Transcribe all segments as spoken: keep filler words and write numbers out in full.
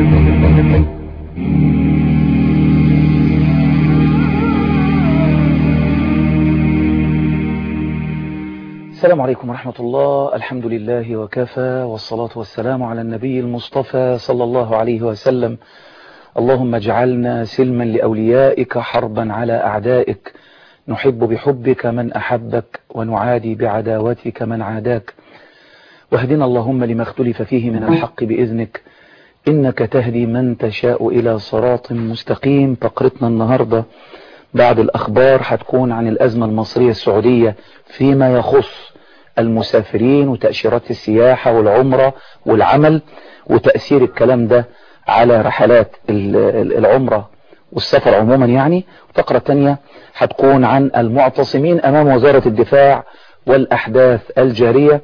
السلام عليكم ورحمة الله. الحمد لله وكفى، والصلاة والسلام على النبي المصطفى صلى الله عليه وسلم. اللهم اجعلنا سلما لأوليائك، حربا على أعدائك، نحب بحبك من أحبك، ونعادي بعداوتك من عاداك. واهدنا اللهم لما اختلف فيه من الحق بإذنك، إنك تهدي من تشاء إلى صراط مستقيم. فقرتنا النهاردة بعد الأخبار هتكون عن الأزمة المصرية السعودية فيما يخص المسافرين وتأشيرات السياحة والعمرة والعمل، وتأثير الكلام ده على رحلات العمرة والسفر عموما يعني. فقرة تانية هتكون عن المعتصمين أمام وزارة الدفاع والأحداث الجارية،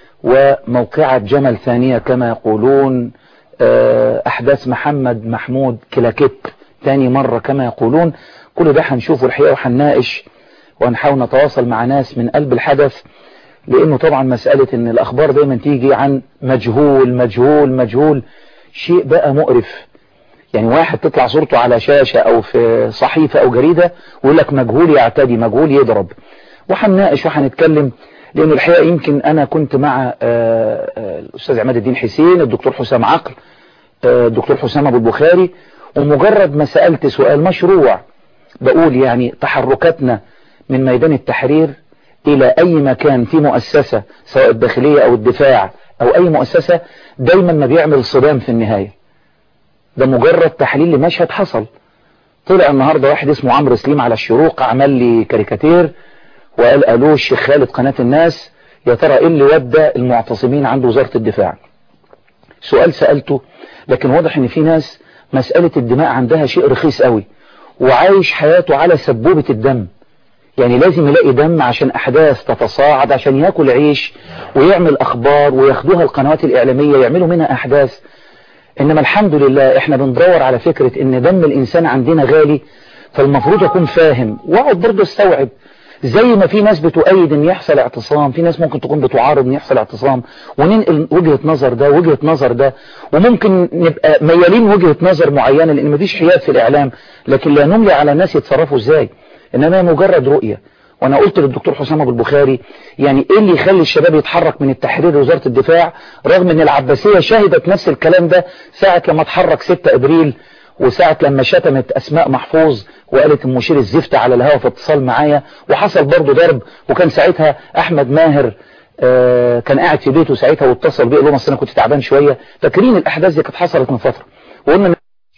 وموقعة جمل ثانية كما يقولون، أحداث محمد محمود كلاكيت تاني مرة كما يقولون. كل ده هنشوفه الحقيقة وهنناقش وهنحاول نتواصل مع ناس من قلب الحدث، لأنه طبعا مسألة إن الأخبار دايما تيجي عن مجهول مجهول مجهول شيء بقى مقرف. يعني واحد تطلع صورته على شاشة أو في صحيفة أو جريدة ويقول لك مجهول يعتدي، مجهول يضرب. وهنناقش وهنتكلم، لأنه الحقيقة يمكن أنا كنت مع الأستاذ عماد الدين حسين، الدكتور حسام عقل، الدكتور حسام أبو البخاري، ومجرد ما سألت سؤال مشروع بقول يعني تحركاتنا من ميدان التحرير إلى أي مكان في مؤسسة سواء الداخلية أو الدفاع أو أي مؤسسة دايما ما بيعمل صدام في النهاية. ده مجرد تحليل لمشهد حصل. طلع النهاردة واحد اسمه عمرو سليم على الشروق عمل لي كاريكاتير وقال ألو الشيخ خالد قناة الناس، يا ترى إيه اللي ودى المعتصمين عند وزارة الدفاع؟ سؤال سألته، لكن واضح إن في ناس مسألة الدماء عندها شيء رخيص قوي، وعايش حياته على سبوبة الدم. يعني لازم يلاقي دم عشان أحداث تتصاعد، عشان يأكل عيش ويعمل أخبار وياخدوها القنوات الإعلامية يعملوا منها أحداث. إنما الحمد لله إحنا بندور على فكرة إن دم الإنسان عندنا غالي، فالمفروض أكون فاهم وأقعد برضه استوعب. زي ما في ناس بتؤيد إن يحصل اعتصام، في ناس ممكن تكون بتعارض إن يحصل اعتصام، وننقل وجهة نظر ده وجهة نظر ده، وممكن نبقى ميالين وجهة نظر معينة، لأن مفيش حياد في الإعلام، لكن لا نملي على الناس يتصرفوا إزاي. إنما مجرد رؤية. وانا قلت للدكتور حسام ابو البخاري يعني ايه اللي يخلي الشباب يتحرك من التحرير لوزارة الدفاع، رغم ان العباسية شهدت نفس الكلام ده ساعة لما اتحرك ستة ابريل، وساعة لما شتمت اسماء محفوظ وقالت المشير الزفتة على الهواء في اتصال معايا، وحصل برضه ضرب. وكان ساعتها احمد ماهر آه كان قاعد في بيته ساعتها واتصل بيه قال له انا كنت تعبان شوية. فاكرين الاحداث دي كانت حصلت من فترة، وقلنا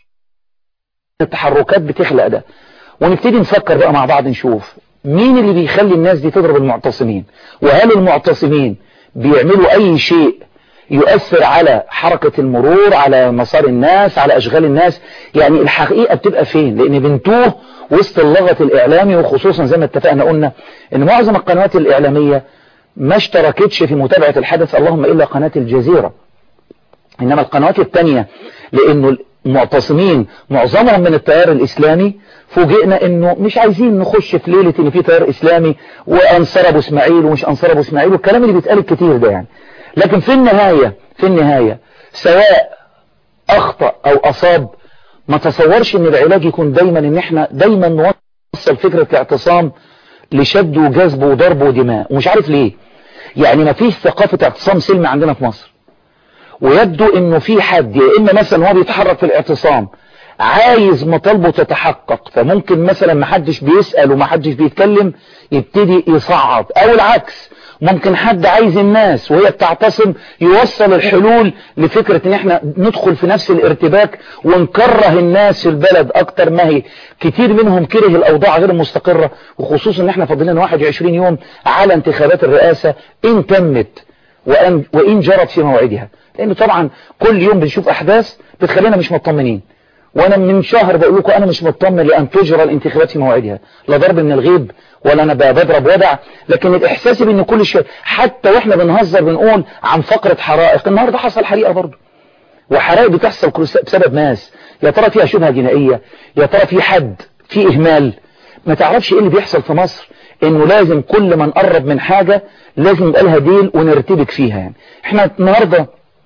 التحركات بتخلق ده. ونبتدي نفكر بقى مع بعض نشوف مين اللي بيخلي الناس دي تضرب المعتصمين، وهل المعتصمين بيعملوا اي شيء يؤثر على حركة المرور، على مسار الناس، على اشغال الناس. يعني الحقيقة بتبقى فين؟ لان بنتوه وسط اللغط الاعلامي، وخصوصا زي ما اتفقنا قلنا ان معظم القنوات الاعلامية ما اشتركتش في متابعة الحدث، اللهم الا قناة الجزيرة. انما القنوات التانية لانه المعتصمين معظمهم من التيار الاسلامي، فوجئنا انه مش عايزين نخش في ليلة ان في تيار اسلامي وانصار ابو اسماعيل ومش انصار ابو اسماعيل والكلام اللي بيتقال الكتير ده يعني. لكن في النهاية في النهاية سواء اخطأ او اصاب، ما تصورش ان العلاج يكون دايما ان احنا دايما نوصل فكرة الاعتصام لشد وجذب وضرب ودماء. ومش عارف ليه يعني ما فيش ثقافة اعتصام سلمي عندنا في مصر. ويبدو انه في حد يا اما مثلا هو بيتحرك في الاعتصام عايز مطالبه تتحقق، فممكن مثلا محدش بيسأل ومحدش بيتكلم يبتدي يصعد، او العكس ممكن حد عايز الناس وهي بتعتصم يوصل الحلول لفكرة ان احنا ندخل في نفس الارتباك ونكره الناس في البلد اكتر ما هي. كتير منهم كره الاوضاع غير المستقرة، وخصوصا ان احنا فاضلين واحد وعشرين يوم على انتخابات الرئاسة ان تمت وان, وإن جرت في موعدها. لان طبعا كل يوم بنشوف احداث بتخلينا مش مطمنين، وانا من شهر بقول لكم انا مش مطمن لان تجرى الانتخابات في موعدها، لا ضرب من الغيب ولا انا بضرب ودع، لكن الاحساس بان كل شيء حتى واحنا بنهزر بنقول عن فقرة حرائق. النهارده حصل حريقة برضه، وحرائق بتحصل بسبب ناس، يا ترى فيها شبهة جنائية، يا ترى في حد في اهمال. ما تعرفش ايه اللي بيحصل في مصر، انه لازم كل ما نقرب من حاجة لازم يبقى لها ديل ونرتبك فيها. يعني احنا النهارده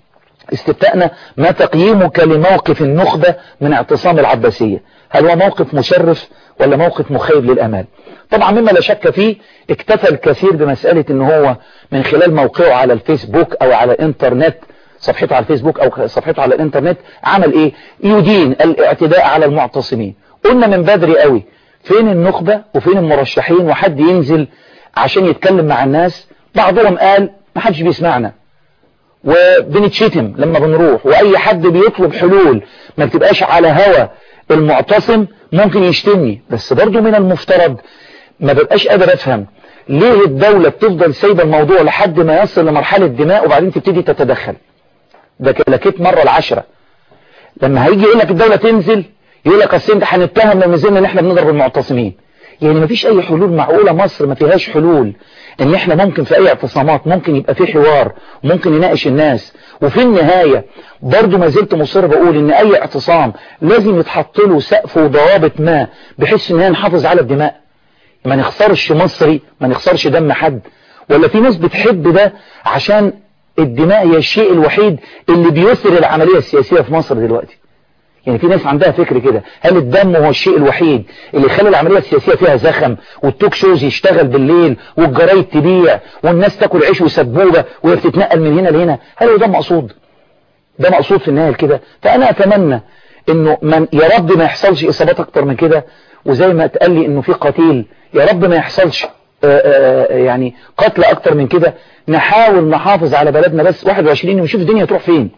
استفتاءنا: ما تقييمك لموقف النخبة من اعتصام العباسية؟ هل هو موقف مشرف ولا موقف مخيب للأمال؟ طبعا مما لا شك فيه، اكتفى الكثير بمسألة ان هو من خلال موقعه على الفيسبوك او على الانترنت، صفحته على الفيسبوك او صفحته على الانترنت، عمل ايه؟ يدين الاعتداء على المعتصمين. قلنا من بدري قوي فين النخبة وفين المرشحين وحد ينزل عشان يتكلم مع الناس؟ بعضهم قال ما حدش بيسمعنا وبنتشتم لما بنروح، واي حد بيطلب حلول ما بتبقاش على هوا المعتصم ممكن يشتمني. بس برضو من المفترض ما ببقاش قادر افهم ليه الدولة بتفضل سايبه الموضوع لحد ما يصل لمرحلة دماء وبعدين تبتدي تتدخل. ده كلاكيت مرة العشرة. لما هيجي يقول لك الدولة تنزل يقول لك اصل انت هنتهم لما نزلنا ان احنا بنضرب المعتصمين. يعني ما فيش اي حلول معقولة؟ مصر ما فيهاش حلول ان احنا ممكن في اي اعتصامات ممكن يبقى في حوار وممكن يناقش الناس؟ وفي النهاية برضو ما زلت مصر بقول ان اي اعتصام لازم يتحط له سقف وضوابط ما بحيث ان هي نحافظ على الدماء، ما نخسرش مصري، ما نخسرش دم حد. ولا في ناس بتحب ده عشان الدماء هي الشيء الوحيد اللي بيثر العملية السياسية في مصر دلوقتي؟ يعني في ناس عندها فكر كده، هل الدم هو الشيء الوحيد اللي يخلي العملية السياسية فيها زخم والتوك شوز يشتغل بالليل والجرايد تبيع والناس تاكل عيش وسبوبة وهي بتتنقل من هنا لهنا؟ هل هو ده مقصود؟ ده مقصود في النهاية كده؟ فأنا أتمنى إنه من يا رب ما يحصلش إصابات أكتر من كده، وزي ما اتقال لي إنه في قتيل، يا رب ما يحصلش آآ آآ يعني قتل أكتر من كده. نحاول نحافظ على بلدنا بس واحد وعشرين ونشوف الدنيا تروح فين.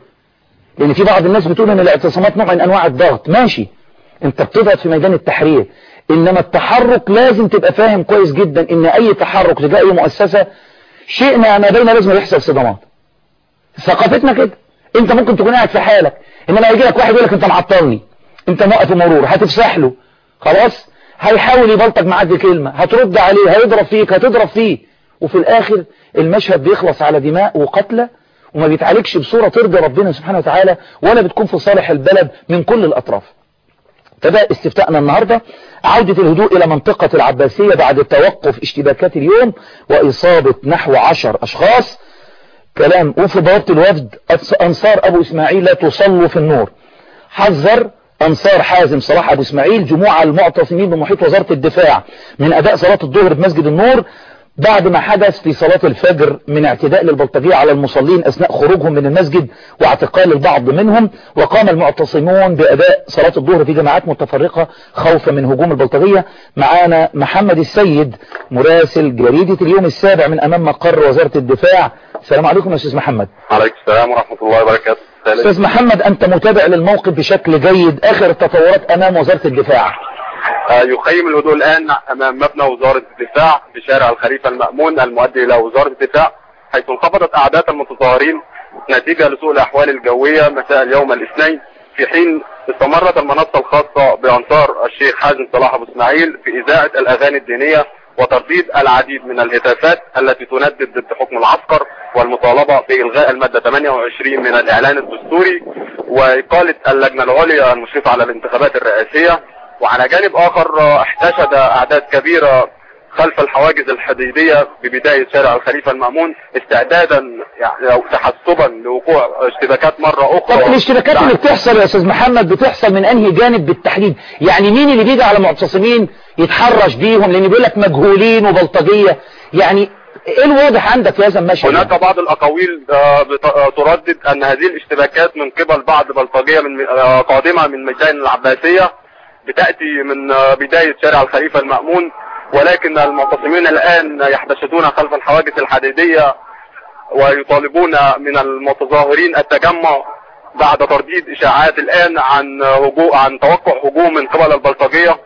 لان في بعض الناس بتقول ان الاعتصامات نوع من انواع الضغط. ماشي، انت بتضغط في ميدان التحرير، انما التحرك لازم تبقى فاهم كويس جدا ان اي تحرك تجاه اي مؤسسة شئنا ما بين لازم يحصل صدامات. ثقافتنا كده. انت ممكن تكون قاعد في حالك، انما هيجي لك واحد يقول لك انت معطلني، انت موقف المرور، هتفسح له خلاص، هيحاول يبلطج معاك بكلمة، هترد عليه، هيضرب فيك، هتضرب فيه، وفي الاخر المشهد بيخلص على دماء وقتلى وما بيتعالجش بصورة ترضي ربنا سبحانه وتعالى ولا بتكون في صالح البلد من كل الأطراف. فده استفتاءنا النهاردة: عودة الهدوء إلى منطقة العباسية بعد توقف اشتباكات اليوم وإصابة نحو عشر أشخاص. كلام وفي بوابة الوفد: أنصار أبو إسماعيل لا تصلوا في النور. حذر أنصار حازم صلاح أبو إسماعيل جموع المعتصمين بمحيط وزارة الدفاع من أداء صلاة الظهر بمسجد النور بعد ما حدث في صلاة الفجر من اعتداء للبلطجية على المصلين أثناء خروجهم من المسجد واعتقال البعض منهم. وقام المعتصمون بأداء صلاة الظهر في جماعات متفرقة خوفا من هجوم البلطجية. معانا محمد السيد مراسل جريدة اليوم السابع من أمام مقر وزارة الدفاع. السلام عليكم يا أستاذ محمد. عليكم السلام ورحمة الله وبركاته. أستاذ محمد، أنت متابع للموقف بشكل جيد، آخر التطورات أمام وزارة الدفاع. يقيم الهدوء الآن أمام مبنى وزارة الدفاع بشارع الخليفة المأمون المؤدي إلى وزارة الدفاع، حيث انخفضت أعداد المتظاهرين نتيجة لسوء الأحوال الجوية مساء اليوم الاثنين، في حين استمرت المنصة الخاصة بأنصار الشيخ حازم صلاح أبو إسماعيل في إذاعة الأغاني الدينية وترديد العديد من الهتافات التي تندد ضد حكم العسكر والمطالبة بإلغاء المادة ثمانية وعشرين من الإعلان الدستوري وإقالة اللجنة العليا المشرفة على الانتخابات الرئاسية. وعلى جانب آخر احتشد أعداد كبيرة خلف الحواجز الحديدية ببداية شارع الخليفة المأمون استعدادا يعني أو تحسبا لوقوع اشتباكات مرة أخرى. طب الاشتباكات اللي بتحصل يا أستاذ محمد بتحصل من أنهي جانب بالتحديد؟ يعني مين اللي بيجي على معتصمين يتحرش بيهم؟ لأن بيقول لك مجهولين وبلطجية، يعني ايه الواضح عندك في هذا المشهد؟ هناك بعض الأقاويل تردد أن هذه الاشتباكات من قبل بعض بلطجية من قادمة من ميدان العباسية بتأتي من بداية شارع الخليفة المأمون، ولكن المعتصمين الآن يحتشدون خلف الحواجز الحديدية ويطالبون من المتظاهرين التجمع بعد ترديد إشاعات الآن عن هجوم عن توقع هجوم من قبل البلطجية.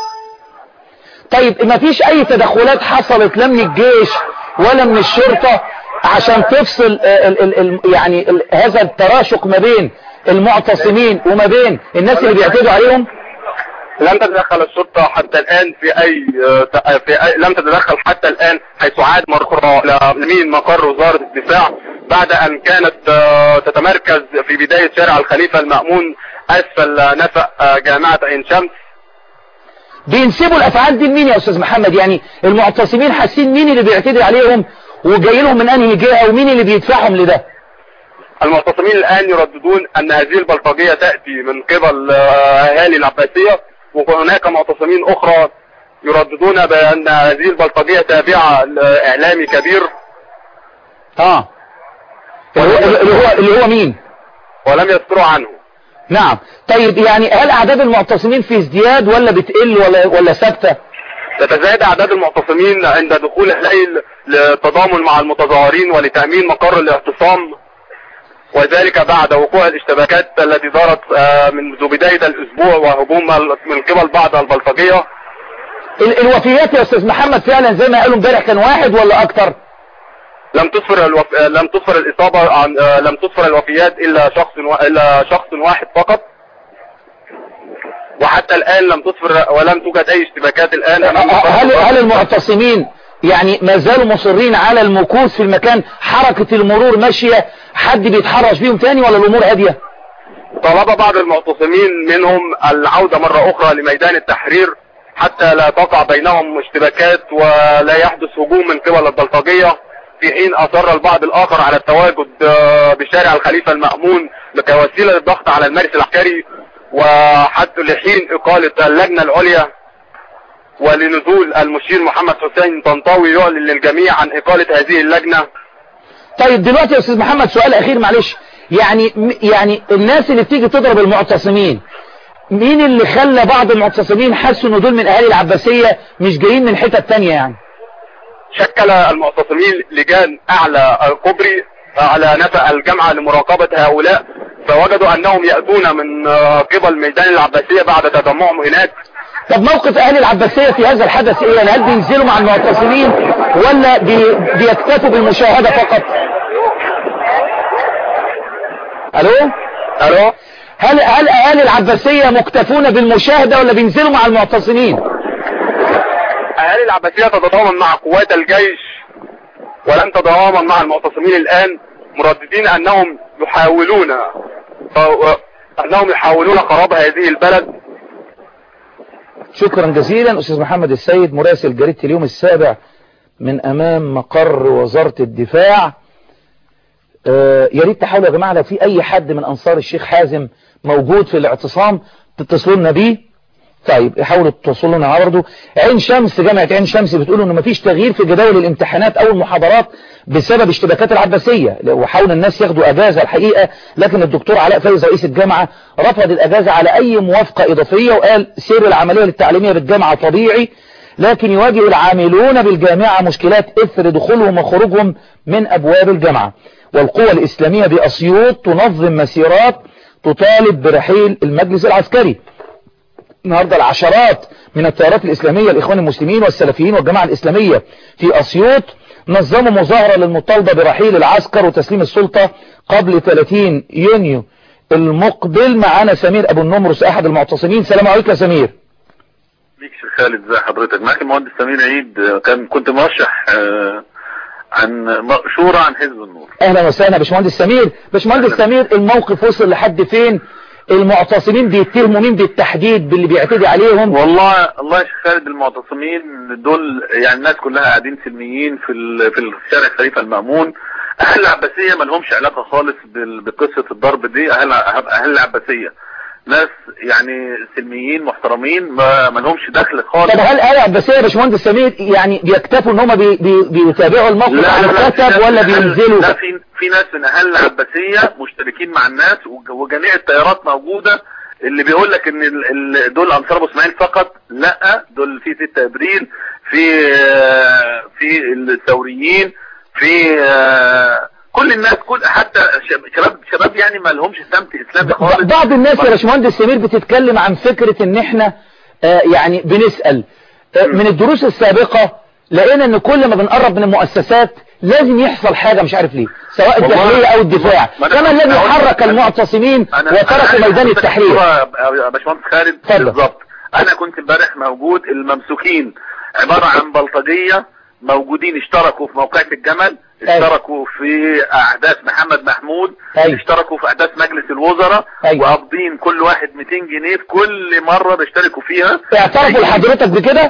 طيب ما فيش أي تدخلات حصلت لا من الجيش ولا من الشرطة عشان تفصل ال ال ال يعني ال هذا التراشق ما بين المعتصمين وما بين الناس اللي بيعتدوا عليهم؟ لم تتدخل الشرطة حتى الآن في أي, في أي لم تتدخل حتى الآن، حيث عاد مرة لمين مقر وزارة الدفاع بعد أن كانت تتمركز في بداية شارع الخليفة المأمون أسفل نفق جامعة عين شمس. بينسبوا الأفعال دي لمين يا أستاذ محمد؟ يعني المعتصمين حاسين مين اللي بيعتدي عليهم وجاي لهم من أنهي جهة ومين اللي بيدفعهم لده؟ المعتصمين الآن يرددون أن هذه البلطجية تأتي من قبل أهالي العباسية، وهناك معتصمين أخرى يرددون بأن هذه البلطجية تابعة لإعلامي كبير. اه اللي هو اللي هو مين؟ ولم يذكروا عنه. نعم. طيب يعني هل أعداد المعتصمين في ازدياد ولا بتقل ولا ولا ثابتة؟ تتزايد أعداد المعتصمين عند دخول الليل للتضامن مع المتظاهرين ولتأمين مقر الاعتصام، وذلك بعد وقوع الاشتباكات التي دارت منذ بداية الأسبوع وهجوم من قبل بعض البلطجية. الوفيات يا أستاذ محمد فعلا زي ما قالوا امبارح كان واحد ولا أكتر؟ لم تسفر الوف... لم تسفر الإصابة عن... لم تسفر الوفيات إلا شخص و... إلا شخص واحد فقط، وحتى الآن لم تسفر ولم توجد أي اشتباكات الآن. هل هل المعتصمين يعني ما زالوا مصرين على المكوث في المكان؟ حركة المرور ماشية؟ حد بيتحرش بيهم تاني ولا الأمور هادية؟ طلب بعض المعتصمين منهم العودة مرة أخرى لميدان التحرير حتى لا تقع بينهم اشتباكات ولا يحدث هجوم من قبل البلطجية، في حين أصر البعض الآخر على التواجد بشارع الخليفة المأمون كوسيلة للضغط على المجلس العسكري، وحتى لحين إقالة اللجنة العليا ولنزول المشير محمد حسين طنطاوي يعلن للجميع عن إقالة هذه اللجنة. طيب دلوقتي يا أستاذ محمد سؤال أخير معلش، يعني يعني الناس اللي بتيجي تضرب المعتصمين مين اللي خلى بعض المعتصمين حسوا ان دول من اهالي العباسية مش جايين من حتة تانية يعني؟ شكل المعتصمين لجان اعلى الكوبري على نفق الجامعة لمراقبة هؤلاء، فوجدوا انهم يأتون من قبل ميدان العباسية بعد تجمعهم هناك. طب موقف اهالي العباسية في هذا الحدث ايه؟ يعني هل بينزلوا مع المعتصمين ولا بي بيكتفوا بالمشاهدة فقط؟ الو الو هل هل اهالي العباسية مكتفون بالمشاهدة ولا بينزلوا مع المعتصمين؟ اهالي العباسية تتضامن مع قوات الجيش ولن تتضامن مع المعتصمين الان، مرددين انهم يحاولون انهم يحاولون خراب هذه البلد. شكرا جزيلا استاذ محمد السيد مراسل جريدة اليوم السابع من امام مقر وزارة الدفاع. آه يا ريت تحاولوا يا جماعة لو في اي حد من انصار الشيخ حازم موجود في الاعتصام تتصلوا لنا بيه. طيب حاولوا تتصلوا لنا برضه. عين شمس، جامعة عين شمس بتقول انه مفيش تغيير في جداول الامتحانات او المحاضرات بسبب اشتباكات العباسية، وحاول الناس ياخدوا اجازة الحقيقة، لكن الدكتور علاء فايز رئيس الجامعة رفض الاجازة على اي موافقة اضافية وقال سير العملية التعليمية بالجامعة طبيعي، لكن يواجه العاملون بالجامعة مشكلات اثر دخولهم وخروجهم من ابواب الجامعة. والقوى الاسلامية باسيوط تنظم مسيرات تطالب برحيل المجلس العسكري. النهاردة العشرات من التيارات الإسلامية الإخوان المسلمين والسلفيين والجماعة الإسلامية في أسيوط نظموا مظاهرة للمطالبة برحيل العسكر وتسليم السلطة قبل ثلاثين يونيو المقبل. معنا سمير أبو النمرس أحد المعتصمين. سلام عليكم يا سمير. ليك شيخ خالد، ازي حضرتك؟ معاك المهندس سمير عيد، كان كنت مرشح عن شورى عن حزب النور. أهلا وسهلا باشمهندس سمير. باشمهندس سمير الموقف وصل لحد فين؟ المعتصمين بيتهموا مين بالتحديد باللي بيعتدي عليهم؟ والله الله يا شيخ خالد، المعتصمين دول يعني الناس كلها قاعدين سلميين في في الشارع الخليفة المأمون. اهل العباسية ما لهمش علاقة خالص بقصة الضرب دي. اهل اهل العباسية ناس يعني سلميين محترمين ما ما لهمش دخل خالص. طب هل اهل العباسية يا باشمهندس سمير يعني بيكتفوا ان هم بي بي بيتابعوا الموقف على الكتب ولا بينزلوا؟ لا، في في ناس من اهل العباسية مشتركين مع الناس، وجميع التيارات موجودة. اللي بيقول لك ان دول انصار ابو اسماعيل فقط، لا، دول في ستة ابريل، في في الثوريين، في كل الناس، كل حتى شباب شباب يعني ما لهمش سمت اسلامي خالص. بعض الناس يا باشمهندس سمير بتتكلم عن فكرة ان احنا آه يعني بنسأل آه من الدروس السابقة لقينا ان كل ما بنقرب من المؤسسات لازم يحصل حاجة مش عارف ليه، سواء الداخلية او الدفاع. كما الذي حرك المعتصمين وتركوا ميدان التحرير. يا باشمهندس خالد بالظبط، انا كنت امبارح موجود. الممسوكين عبارة عن بلطجية موجودين، اشتركوا في موقعة الجمل، اشتركوا في احداث محمد محمود، أي. اشتركوا في احداث مجلس الوزراء، وقابضين كل واحد مئتين جنيه في كل مرة بيشتركوا فيها. اعترفوا لحضرتك بكده؟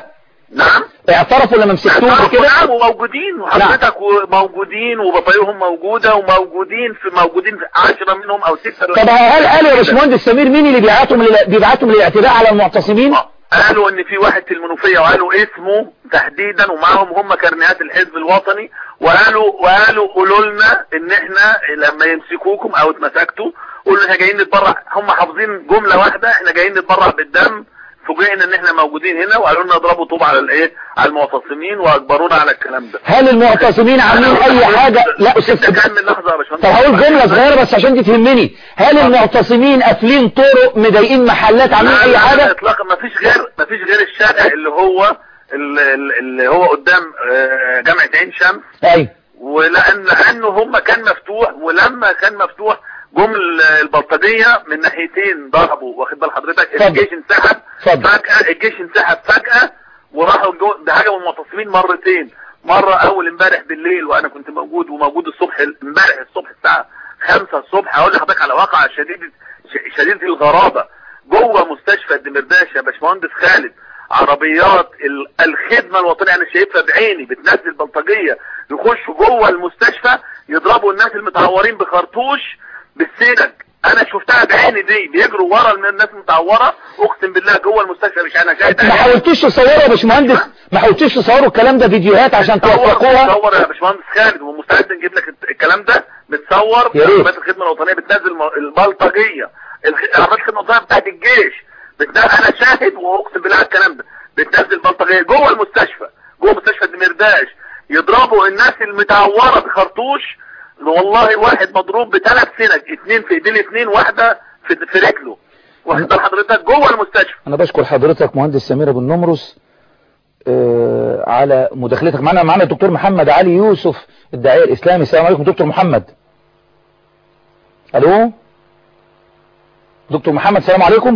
نعم اعترفوا لما مسكتوهم كده؟ نعم وموجودين وحضرتك وموجودين وبطايقهم موجودة وموجودين في موجودين في عشرة منهم او ستة. طب هل قالوا يا باشمهندس سمير مين اللي بيبعتهم بيبعتهم للاعتداء على المعتصمين؟ قالوا ان في واحد في المنوفية وقالوا اسمه تحديدا ومعهم هم كارنيهات الحزب الوطني، وقالوا وقالوا قولوا لنا ان احنا لما يمسكوكم او اتمسكتوا قولوا احنا جايين نتبرع. هم حافظين جملة واحدة احنا جايين نتبرع بالدم. فوجئنا ان احنا موجودين هنا وقالوا لنا اضربوا طوب على الايه على المعتصمين واجبرونا على الكلام ده. هل المعتصمين عاملين اي حاجة؟ لا استاذ كمل لحظة يا باشمهندس. طب هقول جملة صغيرة بس عشان دي تهمني. هل المعتصمين قافلين طرق مضايقين محلات عاملين اي حاجة؟ اطلاقا ما فيش غير ما فيش غير الشارع اللي هو اللي هو قدام جامعة عين شمس. ايوه. ولان لانه هم كان مفتوح، ولما كان مفتوح جم البلطجية من ناحيتين ضربوا، واخد بال حضرتك؟ الجيش انسحب فجأة، الجيش انسحب فجأة وراحوا هاجموا المعتصمين مرتين. مرة اول امبارح بالليل وانا كنت موجود، وموجود الصبح امبارح الصبح الساعة خمسة الصبح. هقول لحضرتك على واقعة شديدة شديدة الغرابة جوه مستشفى الدمرداش يا باشمهندس خالد. عربيات الخدمة الوطنية انا شايفها بعيني بتنزل بلطجية يخشوا جوه المستشفى يضربوا الناس المتعورين بخرطوش بالسنج. انا شفتها بعيني دي بيجروا ورا الناس المتعوره اقسم بالله جوه المستشفى. مش انا شاهد. ما حاولتوش تصوروا يا باشمهندس؟ ما حاولتوش تصوروا الكلام ده فيديوهات عشان توثقوها؟ متصور يا باشمهندس خالد ومستعد نجيب لك الكلام ده متصور. عربيات الخدمه الوطنيه بتنزل البلطجيه، عربيات الخدمه الوطنيه بتاعت الجيش بتنزل. انا شاهد واقسم بالله الكلام ده بتنزل بلطجيه جوه المستشفى، جوه مستشفى الدمرداش يضربوا الناس المتعوره بخرطوش. والله واحد مضروب بثلاث سنج، اثنين في ايدين اثنين، واحده في, في رجله. واخد حضرتك جوه المستشفى. انا بشكر حضرتك مهندس سمير ابو النمرس آه على مداخلتك معنا. معنا الدكتور محمد علي يوسف الداعية الاسلامي. السلام عليكم دكتور محمد. الو دكتور محمد السلام عليكم.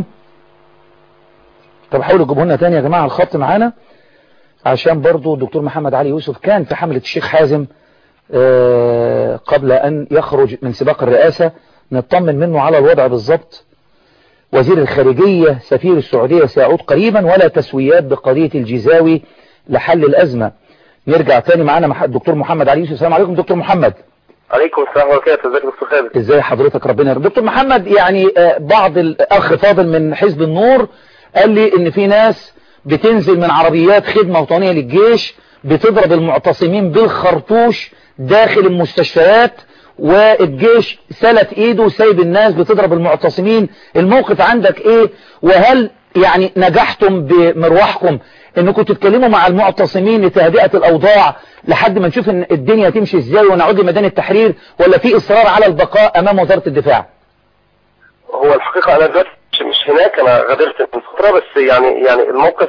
طب حاولوا تجيبوا لنا تاني يا جماعه الخط معانا عشان برضو الدكتور محمد علي يوسف كان في حملة الشيخ حازم آه قبل أن يخرج من سباق الرئاسة، نطمن منه على الوضع بالضبط. وزير الخارجية سفير السعودية سيعود قريبا ولا تسويات بقضية الجزاوي لحل الأزمة. نرجع تاني معانا مع الدكتور محمد علي يوسف. السلام عليكم دكتور محمد. عليكم السلام ورحمة الله وبركاته. ازيك يا دكتور خالد؟ ازاي حضرتك ربنا يرضى. دكتور محمد يعني آه بعض الأخ فاضل من حزب النور قال لي ان في ناس بتنزل من عربيات خدمة وطنية للجيش بتضرب المعتصمين بالخرطوش داخل المستشفيات، والجيش سلت ايده وسايب الناس بتضرب المعتصمين. الموقف عندك ايه؟ وهل يعني نجحتم بمروحكم انكم تتكلموا مع المعتصمين لتهدئة الاوضاع لحد ما نشوف ان الدنيا تمشي ازاي ونعود لميدان التحرير، ولا في اصرار على البقاء امام وزارة الدفاع؟ هو الحقيقة انا دلوقتي مش هناك، انا غادرت من فترة، بس يعني يعني الموقف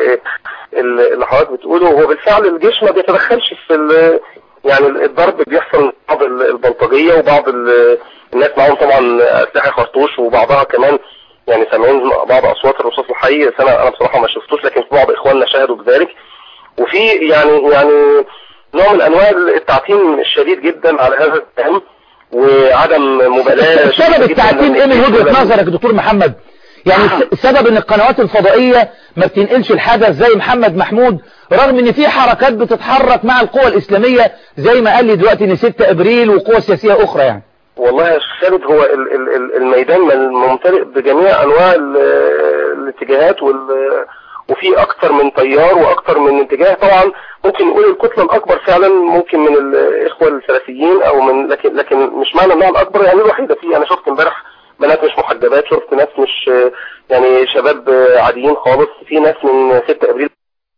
اللي حضرتك بتقوله هو بالفعل الجيش ما بيتدخلش في يعني الضرب بيحصل من بعض البلطجية وبعض الناس معهم طبعا اسلحة خرطوش، وبعضها كمان يعني سامعين بعض اصوات الرصاص الحي. انا انا بصراحة ما شفتوش، لكن في بعض اخواننا شاهدوا بذلك. وفي يعني يعني نوع من انواع التعتيم الشديد جدا على هذا الاتهام وعدم مبالاة. سبب التعتيم ايه من وجهة نظرك يا دكتور محمد؟ يعني السبب ان القنوات الفضائية ما بتنقلش الحدث زي محمد محمود، رغم ان في حركات بتتحرك مع القوى الاسلامية زي ما قال لي دلوقتي ان ستة ابريل وقوى سياسية اخرى. يعني والله يا خالد هو ال ال الميدان ممتلئ بجميع انواع الاتجاهات وال وفي اكتر من تيار واكتر من اتجاه. طبعا ممكن نقول الكتلة الاكبر فعلا ممكن من الاخوة السلفيين او من لكن لكن مش معنى انها الاكبر يعني الوحيدة. في انا شفت امبارح بنات مش محجبات، شفت ناس مش يعني شباب عاديين خالص، في ناس من ستة ابريل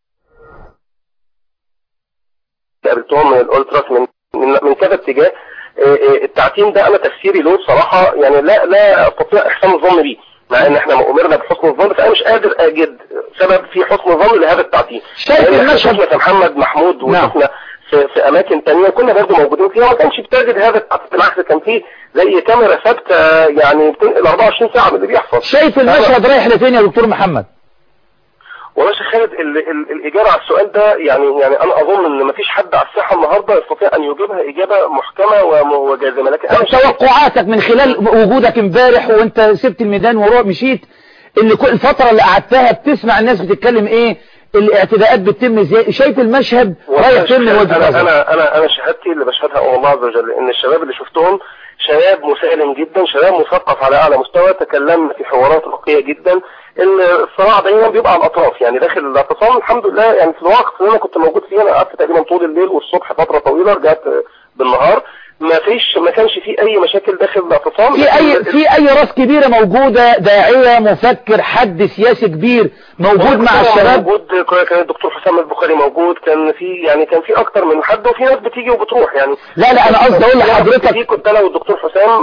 قابلتهم من الالتراس من من, من كذا اتجاه. التعتيم ده انا تفسيري له بصراحة يعني لا لا استطيع احسان الظن بيه، مع ان احنا امرنا بحسن الظن، بس انا مش قادر اجد سبب في حسن الظن لهذا التعتيم. شايف المشهد شفنا محمد محمود وشفنا في, في اماكن تانية كنا برضه موجودين فيها ما كانش بتجد هذا التعتيم، بالعكس كان فيه زي كاميرا ثابته يعني بتنقل أربعة وعشرين ساعة من اللي بيحصل. شايف المشهد رايح لفين يا دكتور محمد؟ والله يا شيخ خالد ال ال الإجابة على السؤال ده يعني يعني أنا أظن إن مفيش حد على الساحة النهاردة يستطيع أن يجيبها إجابة محكمة وجازمة. لكن أنا توقعاتك من خلال وجودك امبارح وأنت سبت الميدان وروح مشيت، إن كل الفترة اللي قعدتها بتسمع الناس بتتكلم إيه؟ الاعتداءات بتتم ازاي؟ شايف المشهد رايح فين من وجهة نظرك؟ انا انا انا شهادتي اللي بشهدها الله عز وجل ان الشباب اللي شفتهم شباب مسالم جدا، شباب مثقف على اعلى مستوى، تكلمنا في حوارات رقية جدا. الصراع دايما بيبقى على الاطراف، يعني داخل الاعتصام الحمد لله يعني في الوقت اللي انا كنت موجود فيه انا قعدت تقريبا طول الليل والصبح فترة طويلة، رجعت بالنهار، ما فيش ما كانش في اي مشاكل داخل الاعتصام. في اي في اي راس كبيرة موجودة، داعية مفكر حد سياسي كبير موجود مع الشباب؟ موجود، كان الدكتور حسام البخاري موجود، كان في يعني كان في اكتر من حد، وفي ناس بتيجي وبتروح يعني. لا لا انا قصدي اقول لحضرتك كنت انا والدكتور حسام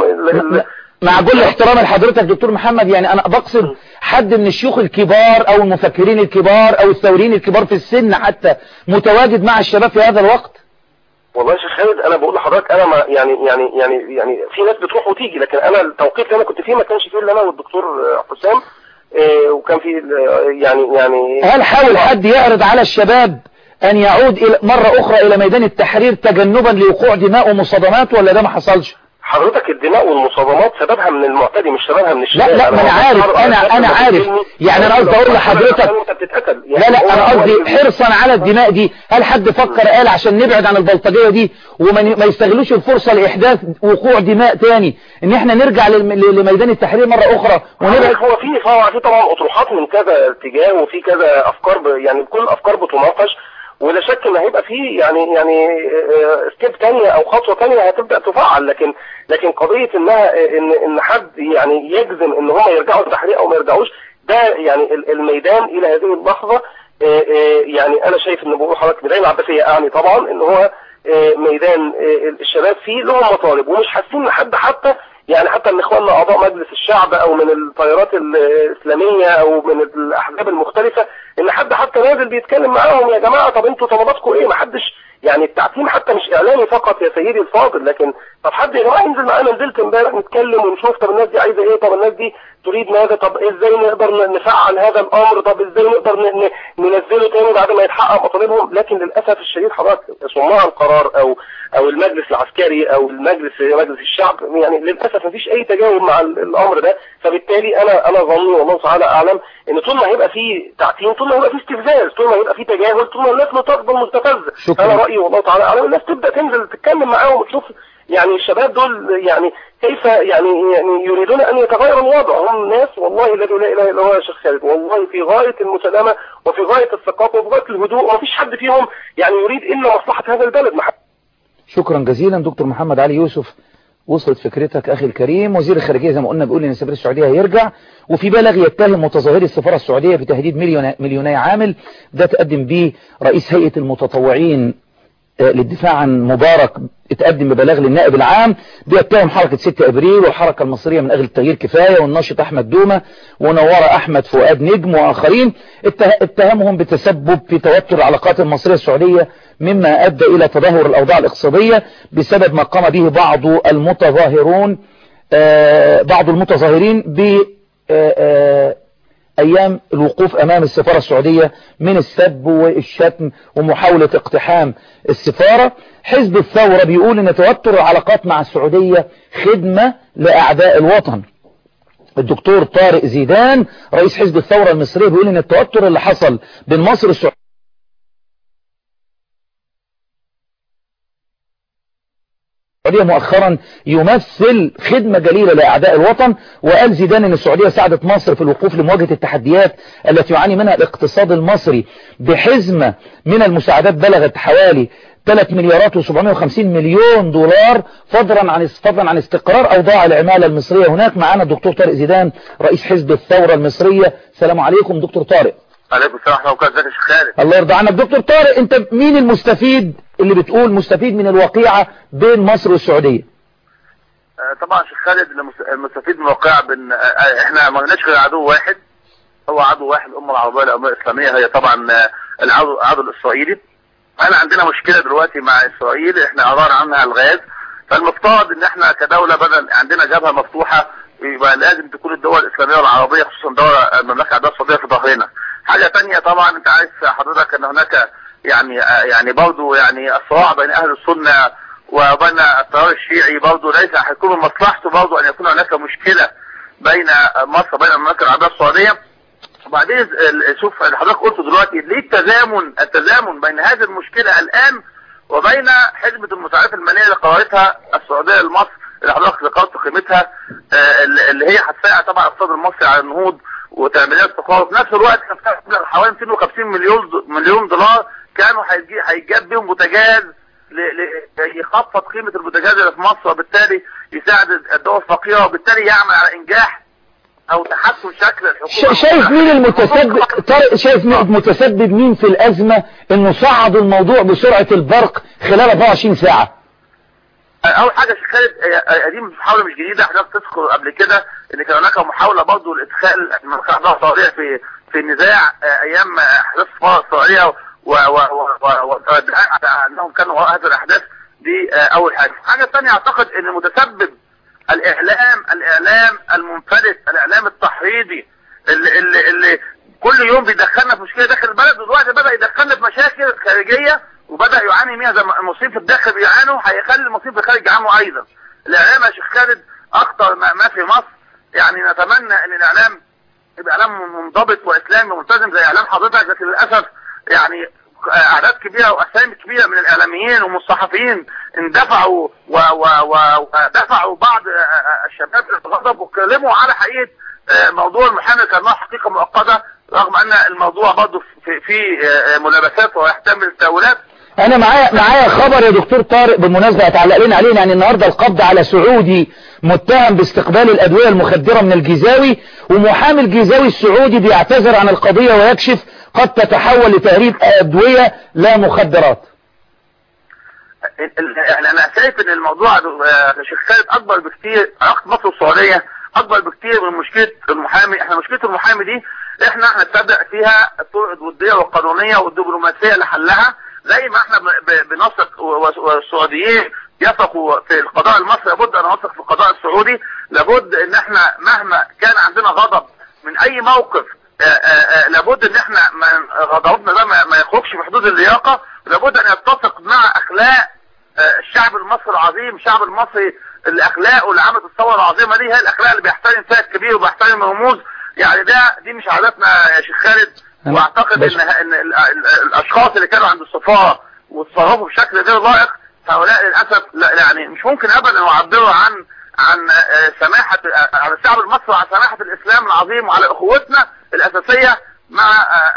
مع كل احترام لحضرتك دكتور محمد، يعني انا بقصد حد من الشيوخ الكبار او المفكرين الكبار او الثوريين الكبار في السن حتى متواجد مع الشباب في هذا الوقت. والله يا شيخ خالد انا بقول لحضرتك انا ما يعني يعني يعني يعني في ناس بتروح وتيجي، لكن انا التوقيت اللي انا كنت فيه ما كانش فيه الا انا والدكتور حسام، إيه وكان في يعني يعني هل حاول حد يعرض على الشباب ان يعود إلى مرة اخرى الى ميدان التحرير تجنبا لوقوع دماء ومصادمات، ولا ده ما حصلش؟ حضرتك الدماء والمصادمات سببها من المعتدي مش سببها من الشباب. لا لا ما انا عارف انا انا عارف يعني انا قصدي اقول لحضرتك لا لا انا قصدي حرصا على الدماء دي، هل حد فكر قال عشان نبعد عن البلطجية دي وما ما يستغلوش الفرصة لاحداث وقوع دماء تاني ان احنا نرجع لميدان التحرير مرة اخرى ونبعد؟ هو في في طبعا اطروحات من كذا اتجاه وفي كذا افكار، يعني كل الافكار بتناقش، ولا شك ان هيبقى فيه يعني يعني ستيب تانية او خطوة تانية هتبدأ تفعل، لكن لكن قضية انها ان ان حد يعني يجزم ان هم يرجعوا التحرير او ما يرجعوش، ده يعني الميدان الى هذه اللحظة يعني انا شايف ان بقول حضرتك ميدان العباسية اعني طبعا ان هو ميدان الشباب فيه لهم مطالب، ومش حاسين ان حد حتى يعني حتى من اخواننا اعضاء مجلس الشعب او من التيارات الاسلامية او من الاحزاب المختلفة ان حد حتى نازل بيتكلم معاهم يا جماعة طب انتوا طلباتكم ايه؟ ما حدش يعني التعتيم حتى مش اعلامي فقط يا سيدي الفاضل، لكن طب حد يا جماعة ينزل معانا، نزلت امبارح نتكلم ونشوف طب الناس دي عايزة ايه، طب الناس دي تريد ماذا، طب ازاي نقدر نفعل هذا الامر، طب ازاي نقدر ننزله تاني بعد ما يتحقق مطالبهم. لكن للاسف الشديد حضرتك صناع القرار او او المجلس العسكري او المجلس مجلس الشعب يعني للاسف مفيش اي تجاوب مع الامر ده، فبالتالي انا انا ظني والله تعالى اعلم ان طول ما هيبقى في تعتيم، طول ما هيبقى في استفزاز، طول ما هيبقى في تجاهل، طول ما الناس تفضل مستفزه. انا رايي والله تعالى اعلم الناس تبدا تنزل تتكلم معاهم وتشوف يعني الشباب دول يعني كيف يعني يعني يريدون ان يتغير الوضع. هم ناس والله الذي لا اله الا هو يا شيخ خالد والله في غايه المسالمه وفي غايه الثقافه وفي غايه الهدوء، ومفيش حد فيهم يعني يريد الا مصلحه هذا البلد. شكرا جزيلا دكتور محمد علي يوسف، وصلت فكرتك اخي الكريم. وزير الخارجيه زي ما قلنا بيقول ان السفير السعوديه هيرجع، وفي بلاغ يتهم متظاهري السفاره السعوديه بتهديد مليون مليوني عامل، ده تقدم به رئيس هيئه المتطوعين للدفاع عن مبارك، اتقدم ببلاغ للنائب العام بيتهم حركة ستة ابريل والحركة المصرية من اجل التغيير كفاية والناشط احمد دومة ونورة احمد فؤاد نجم واخرين، اتهمهم بتسبب في توتر العلاقات المصرية السعودية مما ادى الى تدهور الاوضاع الاقتصادية بسبب ما قام به بعض المتظاهرون بعض المتظاهرين ب ايام الوقوف امام السفارة السعودية من السب والشتم ومحاولة اقتحام السفارة. حزب الثورة بيقول ان توتر العلاقات مع السعودية خدمة لاعداء الوطن. الدكتور طارق زيدان رئيس حزب الثورة المصرية بيقول ان التوتر اللي حصل بين مصر والسعودية مؤخرا يمثل خدمة جليلة لأعداء الوطن. وقال زيدان ان السعودية ساعدت مصر في الوقوف لمواجهة التحديات التي يعاني منها الاقتصاد المصري بحزمة من المساعدات بلغت حوالي ثلاثة مليارات وسبعمائة وخمسين مليون دولار فضلا عن فضلا عن استقرار اوضاع العمالة المصرية هناك. معنا الدكتور طارق زيدان رئيس حزب الثورة المصرية. السلام عليكم دكتور طارق. عليكم السلام ورحمة الله وبركاته. خالد الله يرضى عنك. دكتور طارق انت مين المستفيد اللي بتقول مستفيد من الواقعة بين مصر والسعودية؟ آه طبعا شيخ خالد المستفيد من الواقعة بين آه احنا ما لناش غير عدو واحد، هو عدو واحد الامة العربية الامة الاسلامية، هي طبعا آه العدو العدو الاسرائيلي. احنا عندنا مشكلة دلوقتي مع اسرائيل احنا عبارة عنها الغاز، فالمفترض ان احنا كدولة بدل عندنا جبهة مفتوحة يبقى لازم تكون الدول الاسلامية والعربية خصوصا دولة المملكة العربية السعودية في ظهرنا. حاجة تانية طبعا انت عارف حضرتك ان هناك يعني يعني برضه يعني الصراع بين اهل السنة وبين التيار الشيعي برضه ليس هيكون من مصلحته برضه ان يكون هناك مشكلة بين مصر وبين المملكة العربية السعودية. وبعدين شوف حضرتك قلت دلوقتي ليه التزامن التزامن بين هذه المشكله الان وبين حزمه المساعدات الماليه اللي قررتها السعوديه لمصر اللي حضرتك ذكرت قيمتها اللي هي هتساعد طبعا الاقتصاد المصري على النهوض وتعمير استقرار، وفي نفس الوقت كان حوالي مئتين وخمسين مليون مليون دولار كانوا هيجاب بيهم بوتاجاز يخفض قيمه البوتاجاز اللي في مصر، وبالتالي يساعد الدول الفقيره، وبالتالي يعمل على انجاح او تحسن شكل الحكومه. شايف مين المتسبب طارق؟ شايف مين المتسبب مين في الازمه انه صعد الموضوع بسرعه البرق خلال أربعة وعشرين ساعه؟ اول حاجه خالد دي محاوله مش جديده، حضرتك تذكر قبل كده ان كان هناك محاوله برضه لادخال المملكه العربيه السعوديه في في النزاع ايام احداث الثوره السعوديه والادعاء على انهم كانوا وراء هذه الاحداث دي اول حاجه. الحاجه الثانيه اعتقد ان المتسبب الاعلام الاعلام المنفلت، الاعلام التحريضي اللي, اللي, اللي كل يوم بيدخلنا في مشكله داخل البلد، ودلوقتي بدا يدخلنا في مشاكل خارجيه وبدا يعاني منها زي ما المصريين في الداخل بيعانوا، هيخلي المصريين في الخارج يعانوا ايضا. الاعلام يا شيخ خالد اخطر ما في مصر، يعني نتمنى ان الاعلام يبقى اعلام منضبط واسلامي وملتزم زي اعلام حضرتك، لكن للاسف يعني اعداد كبيره واسامي كبيره من الاعلاميين والصحفيين اندفعوا ودفعوا بعض الشباب الغضب واتكلموا على حقيقه موضوع المحامي كانه حقيقه مؤقته، رغم ان الموضوع برضه في في ملابسات ويحتمل تاويلات. انا معايا معايا خبر يا دكتور طارق بالمناسبه هتعلق لنا عليه، يعني النهارده القبض على سعودي متهم باستقبال الادويه المخدره من الجيزاوي، ومحامي الجيزاوي السعودي بيعتذر عن القضيه ويكشف قد تتحول لتهريب ادويه لا مخدرات. يعني انا شايف ان الموضوع يا شيخ خالد اكبر بكتير، علاقه مصر والسعوديه اكبر بكتير من مشكله المحامي. احنا مشكله المحامي دي احنا هنتبع فيها الطرق الوديه والقانونيه والدبلوماسيه لحلها، زي ما احنا بنثق والسعوديين يثقوا في القضاء المصري، لابد ان نثق في القضاء السعودي. لابد ان احنا مهما كان عندنا غضب من اي موقف آآ آآ لابد ان احنا غضبنا ده ما يخرجش في حدود اللياقه، لابد ان يتفق مع اخلاق الشعب المصري العظيم. الشعب المصري الاخلاق اللي عملت الثوره العظيمه دي هي الاخلاق اللي بيحترم فيها الكبير وبيحترم الرموز، يعني ده دي مش عاداتنا يا شيخ خالد. واعتقد ان ان الاشخاص اللي كانوا عند السفاره وتصرفوا بشكل غير لائق هؤلاء للاسف يعني مش ممكن ابدا يعبروا عن عن سماحه على الشعب المصري وعن سماحه الاسلام العظيم وعلى اخوتنا الاساسيه مع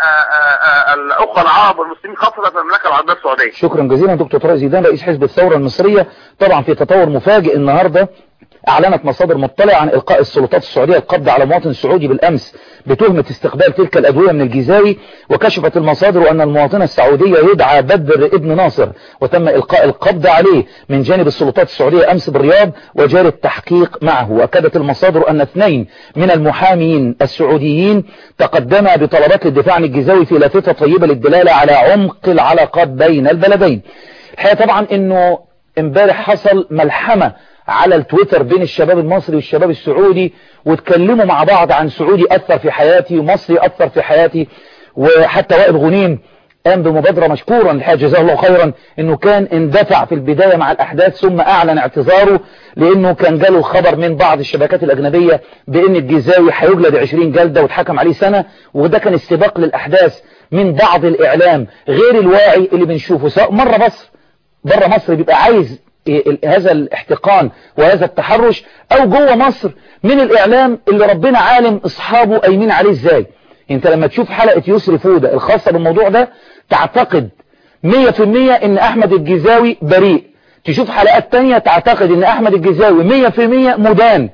الاخوه العرب والمسلمين خاصه في المملكه العربيه السعوديه. شكرا جزيلا دكتور طارق زيدان رئيس حزب الثوره المصريه. طبعا في تطور مفاجئ النهارده أعلنت مصادر مطلعة عن إلقاء السلطات السعودية القبض على مواطن سعودي بالأمس بتهمة استقبال تلك الأدوية من الجيزاوي، وكشفت المصادر أن المواطن السعودية يدعى بدر ابن ناصر، وتم إلقاء القبض عليه من جانب السلطات السعودية أمس بالرياض وجاري التحقيق معه. وأكدت المصادر أن اثنين من المحامين السعوديين تقدما بطلبات للدفاع عن الجيزاوي في لافتة طيبة للدلالة على عمق العلاقات بين البلدين. الحقيقة طبعا أنه امبارح حصل ملحمة على التويتر بين الشباب المصري والشباب السعودي، واتكلموا مع بعض عن سعودي أثر في حياتي ومصري أثر في حياتي. وحتى وائل غنيم قام بمبادرة مشكورا الحقيقة جزاه الله خيرا، انه كان اندفع في البداية مع الأحداث ثم أعلن اعتذاره، لأنه كان جاله الخبر من بعض الشبكات الأجنبية بأن الجيزاوي هيجلد عشرين جلدة واتحكم عليه سنة، وده كان استباق للأحداث من بعض الإعلام غير الواعي اللي بنشوفه سواء مرة مصر بره مصر بيبقى عايز هذا الاحتقان وهذا التحرش، او جوه مصر من الاعلام اللي ربنا عالم اصحابه قايمين عليه ازاي. انت لما تشوف حلقة يسري فودة الخاصة بالموضوع ده تعتقد مية في المية ان احمد الجيزاوي بريء، تشوف حلقات تانية تعتقد ان احمد الجيزاوي مية في المية مدان.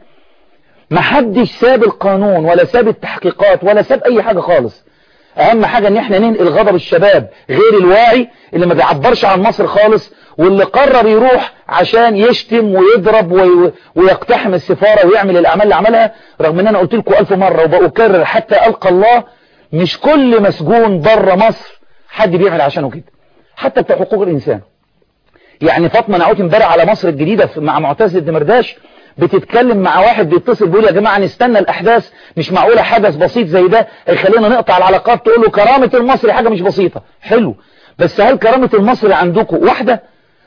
محدش ساب القانون ولا ساب التحقيقات ولا ساب اي حاجة خالص. اهم حاجة ان احنا ننقل غضب الشباب غير الواعي اللي ما بيعبرش عن مصر خالص، واللي قرر يروح عشان يشتم ويضرب وي... ويقتحم السفارة ويعمل الاعمال اللي عملها. رغم ان انا قلت لكم الف مرة وبأكرر حتى القى الله، مش كل مسجون بره مصر حد بيعمل عشانه كده، حتى بتاع حقوق الانسان. يعني فاطمة نعوت امبارح على مصر الجديدة مع معتز الدمرداش بتتكلم مع واحد بيتصل بيقول يا جماعة نستنى الأحداث، مش معقولة حدث بسيط زي ده خلينا نقطع العلاقات. تقول له كرامة المصري حاجة مش بسيطة، حلو، بس هل كرامة المصري عندكم واحدة؟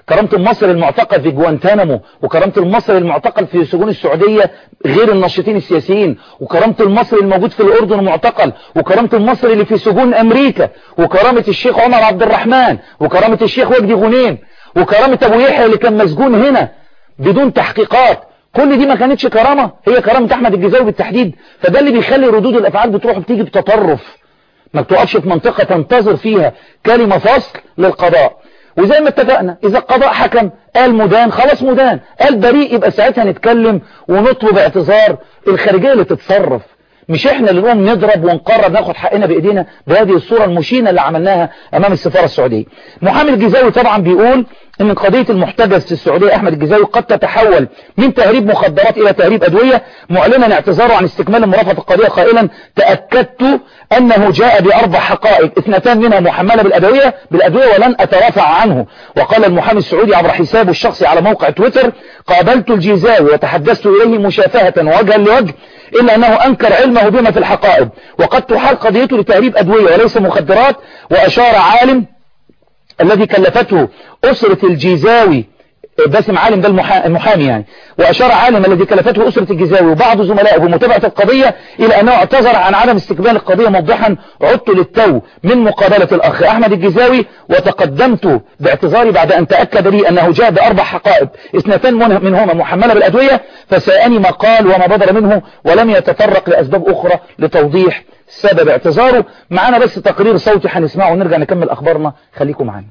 كرامة المصري المعتقل في جوانتانامو، وكرامة المصري المعتقل في سجون السعودية غير الناشطين السياسيين، وكرامة المصري الموجود في الأردن معتقل، وكرامة المصري اللي في سجون أمريكا، وكرامة الشيخ عمر عبد الرحمن، وكرامة الشيخ وجدي غنيم، وكرامة أبو يحيى اللي كان مسجون هنا بدون تحقيقات. كل دي ما كانتش كرامة، هي كرامة أحمد الجزاوي بالتحديد. فده اللي بيخلي ردود الأفعال بتروح بتيجي بتطرف، ما بتقفش في منطقة تنتظر فيها كلمة فصل للقضاء. وزي ما اتفقنا إذا القضاء حكم قال مدان خلاص مدان، قال بريء يبقى ساعتها نتكلم ونطلب اعتذار. الخارجية اللي تتصرف، مش احنا اللي نقوم نضرب ونقرر ناخد حقنا بايدينا بهذه الصورة المشينة اللي عملناها امام السفارة السعودية. محامي الجزاوي طبعا بيقول ان قضية المحتجز في السعودية احمد الجزاوي قد تتحول من تهريب مخدرات الى تهريب ادوية، معلنا اعتذاره عن استكمال مرافعة القضية قائلا تأكدت انه جاء باربع حقائق اثنتان منها محملة بالادوية بالادوية ولن اترافع عنه. وقال المحامي السعودي عبر حسابه الشخصي على موقع تويتر قابلت الجزاوي وتحدثت اليه مشافهة وجها لوجه إلا أنه أنكر علمه بما في الحقائق، وقد تحال قضيته لتهريب أدوية وليس مخدرات. وأشار عالم الذي كلفته أسرة الجزاوي، باسم عالم ده المحامي يعني، وأشار عالم الذي كلفته أسرة الجزاوي وبعض زملائه بمتابعة القضية إلى أنه اعتذر عن عدم استقبال القضية موضحا عدت للتو من مقابلة الأخ أحمد الجزاوي وتقدمت باعتذاري بعد أن تأكد لي أنه جاء بأربع حقائق اثنتان منهما محملة بالأدوية، فسألني ما قال وما بدر منه ولم يتطرق لأسباب أخرى لتوضيح سبب اعتذاره. معنا بس تقرير صوتي هنسمعه ونرجع نكمل أخبارنا، خليكم معنا.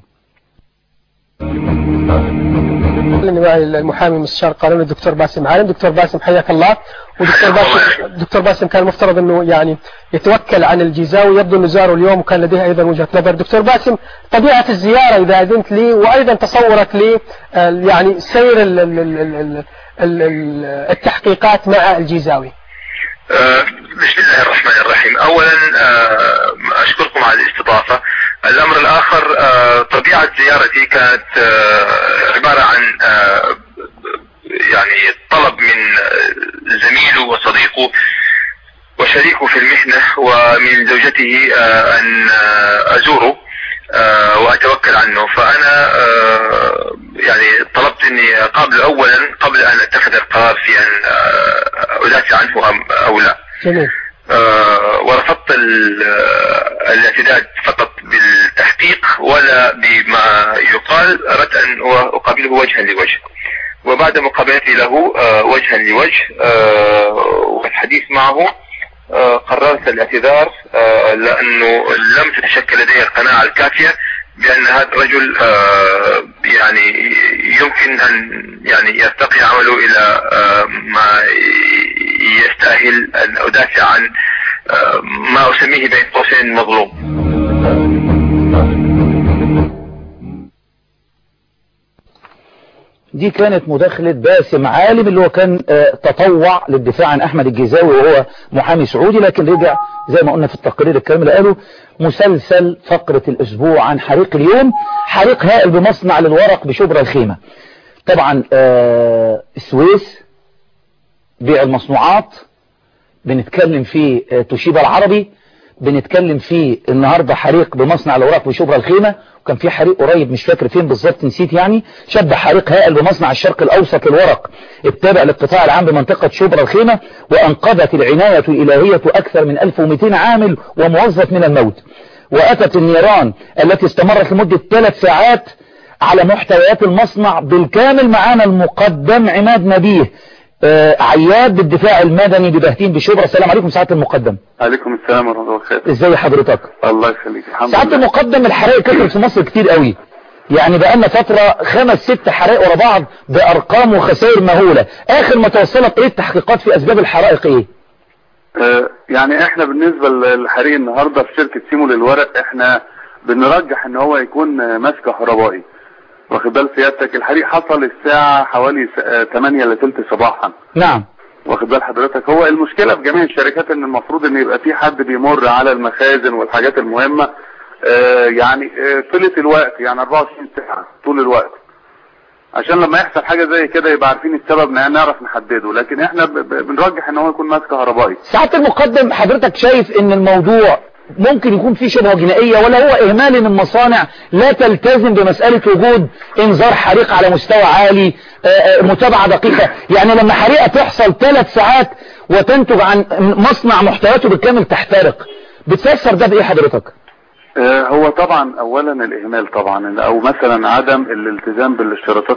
لاني معي المحامي المستشار القانوني الدكتور باسم عالم. دكتور باسم حياك الله. ودكتور باسم دكتور باسم كان المفترض انه يعني يتوكل عن الجزاوي، يبدو انه زاره اليوم وكان لديه ايضا وجهة نظر. دكتور باسم، طبيعة الزيارة اذا اذنت لي، وايضا تصورك لي يعني سير التحقيقات مع الجزاوي. بسم الله الرحمن الرحيم. اولا اشكركم على الاستضافة. الامر الاخر طبيعة زيارتي كانت عبارة عن يعني طلب من زميله وصديقه وشريكه في المهنة ومن زوجته ان ازوره واتوكل عنه. فانا يعني طلبت اني قبل اولا قبل ان اتخذ القرار في ان ادافع عنه او لا. جميل. ورفضت الاعتداد فقط بالتحقيق ولا بما يقال، اردت ان اقابله وجها لوجه. وبعد مقابلتي له وجها لوجه والحديث معه قررت الاعتذار، لانه لم تتشكل لدي القناعة الكافية بان هذا الرجل يعني يمكن ان يعني يرتقي عمله الى ما يستاهل ان ادافع عن ما اسميه بين قوسين مظلوم. دي كانت مداخلة باسم عالم اللي هو كان تطوع للدفاع عن أحمد الجزاوي وهو محامي سعودي، لكن رجع زي ما قلنا في التقرير الكلام اللي قاله مسلسل فقرة الأسبوع عن حريق اليوم، حريق هائل بمصنع للورق بشبرا الخيمة. طبعا السويس، بيع المصنوعات، بنتكلم في توشيبا العربي، بنتكلم في النهاردة حريق بمصنع الورق بشبرا الخيمة، وكان في حريق قريب مش فاكر فين بالظبط نسيت يعني، شبه حريق هائل بمصنع الشرق الأوسط للورق التابع للقطاع العام بمنطقة شبرا الخيمة، وأنقذت العناية الإلهية أكثر من ألف ومئتين عامل وموظف من الموت. وأتت النيران التي استمرت لمدة ثلاث ساعات على محتويات المصنع بالكامل. معانا المقدم عماد نبيه آه عياد بالدفاع المدني ببهتين بشبرا. السلام عليكم سعادة المقدم. عليكم السلام ورحمة الله وبركاته. ازاي حضرتك؟ الله يخليك. الحمد لله. سعادة المقدم، الحرائق كثرت في مصر كتير قوي، يعني بقالنا فترة خمس ست حرائق ورا بعض بأرقام وخسائر مهولة. آخر ما توصلت ايه التحقيقات في أسباب الحرائق ايه؟ آه يعني احنا بالنسبة للحريق النهاردة في شركة سيمو للورق احنا بنرجح ان هو يكون ماسك كهربائي. واخد بال سيادتك، الحريق حصل الساعة حوالي ثمانية الا ثلث صباحا. نعم. واخد بال حضرتك، هو المشكلة في جميع الشركات ان المفروض ان يبقى في حد بيمر على المخازن والحاجات المهمة آه يعني آه طيلة الوقت، يعني أربعة وعشرين ساعة طول الوقت، عشان لما يحصل حاجة زي كده يبقى عارفين السبب نعرف نحدده. لكن احنا بنرجح ان هو يكون ماسك كهربائي. سعادة المقدم، حضرتك شايف ان الموضوع ممكن يكون في شبهة جنائية، ولا هو إهمال إن المصانع لا تلتزم بمسألة وجود إنذار حريق على مستوى عالي، متابعة دقيقة؟ يعني لما حريقة تحصل ثلاث ساعات وتنتج عن مصنع محتوياته بالكامل تحترق، بتفسر ده بإيه حضرتك؟ هو طبعا اولا الاهمال طبعا، او مثلا عدم الالتزام بالاشتراطات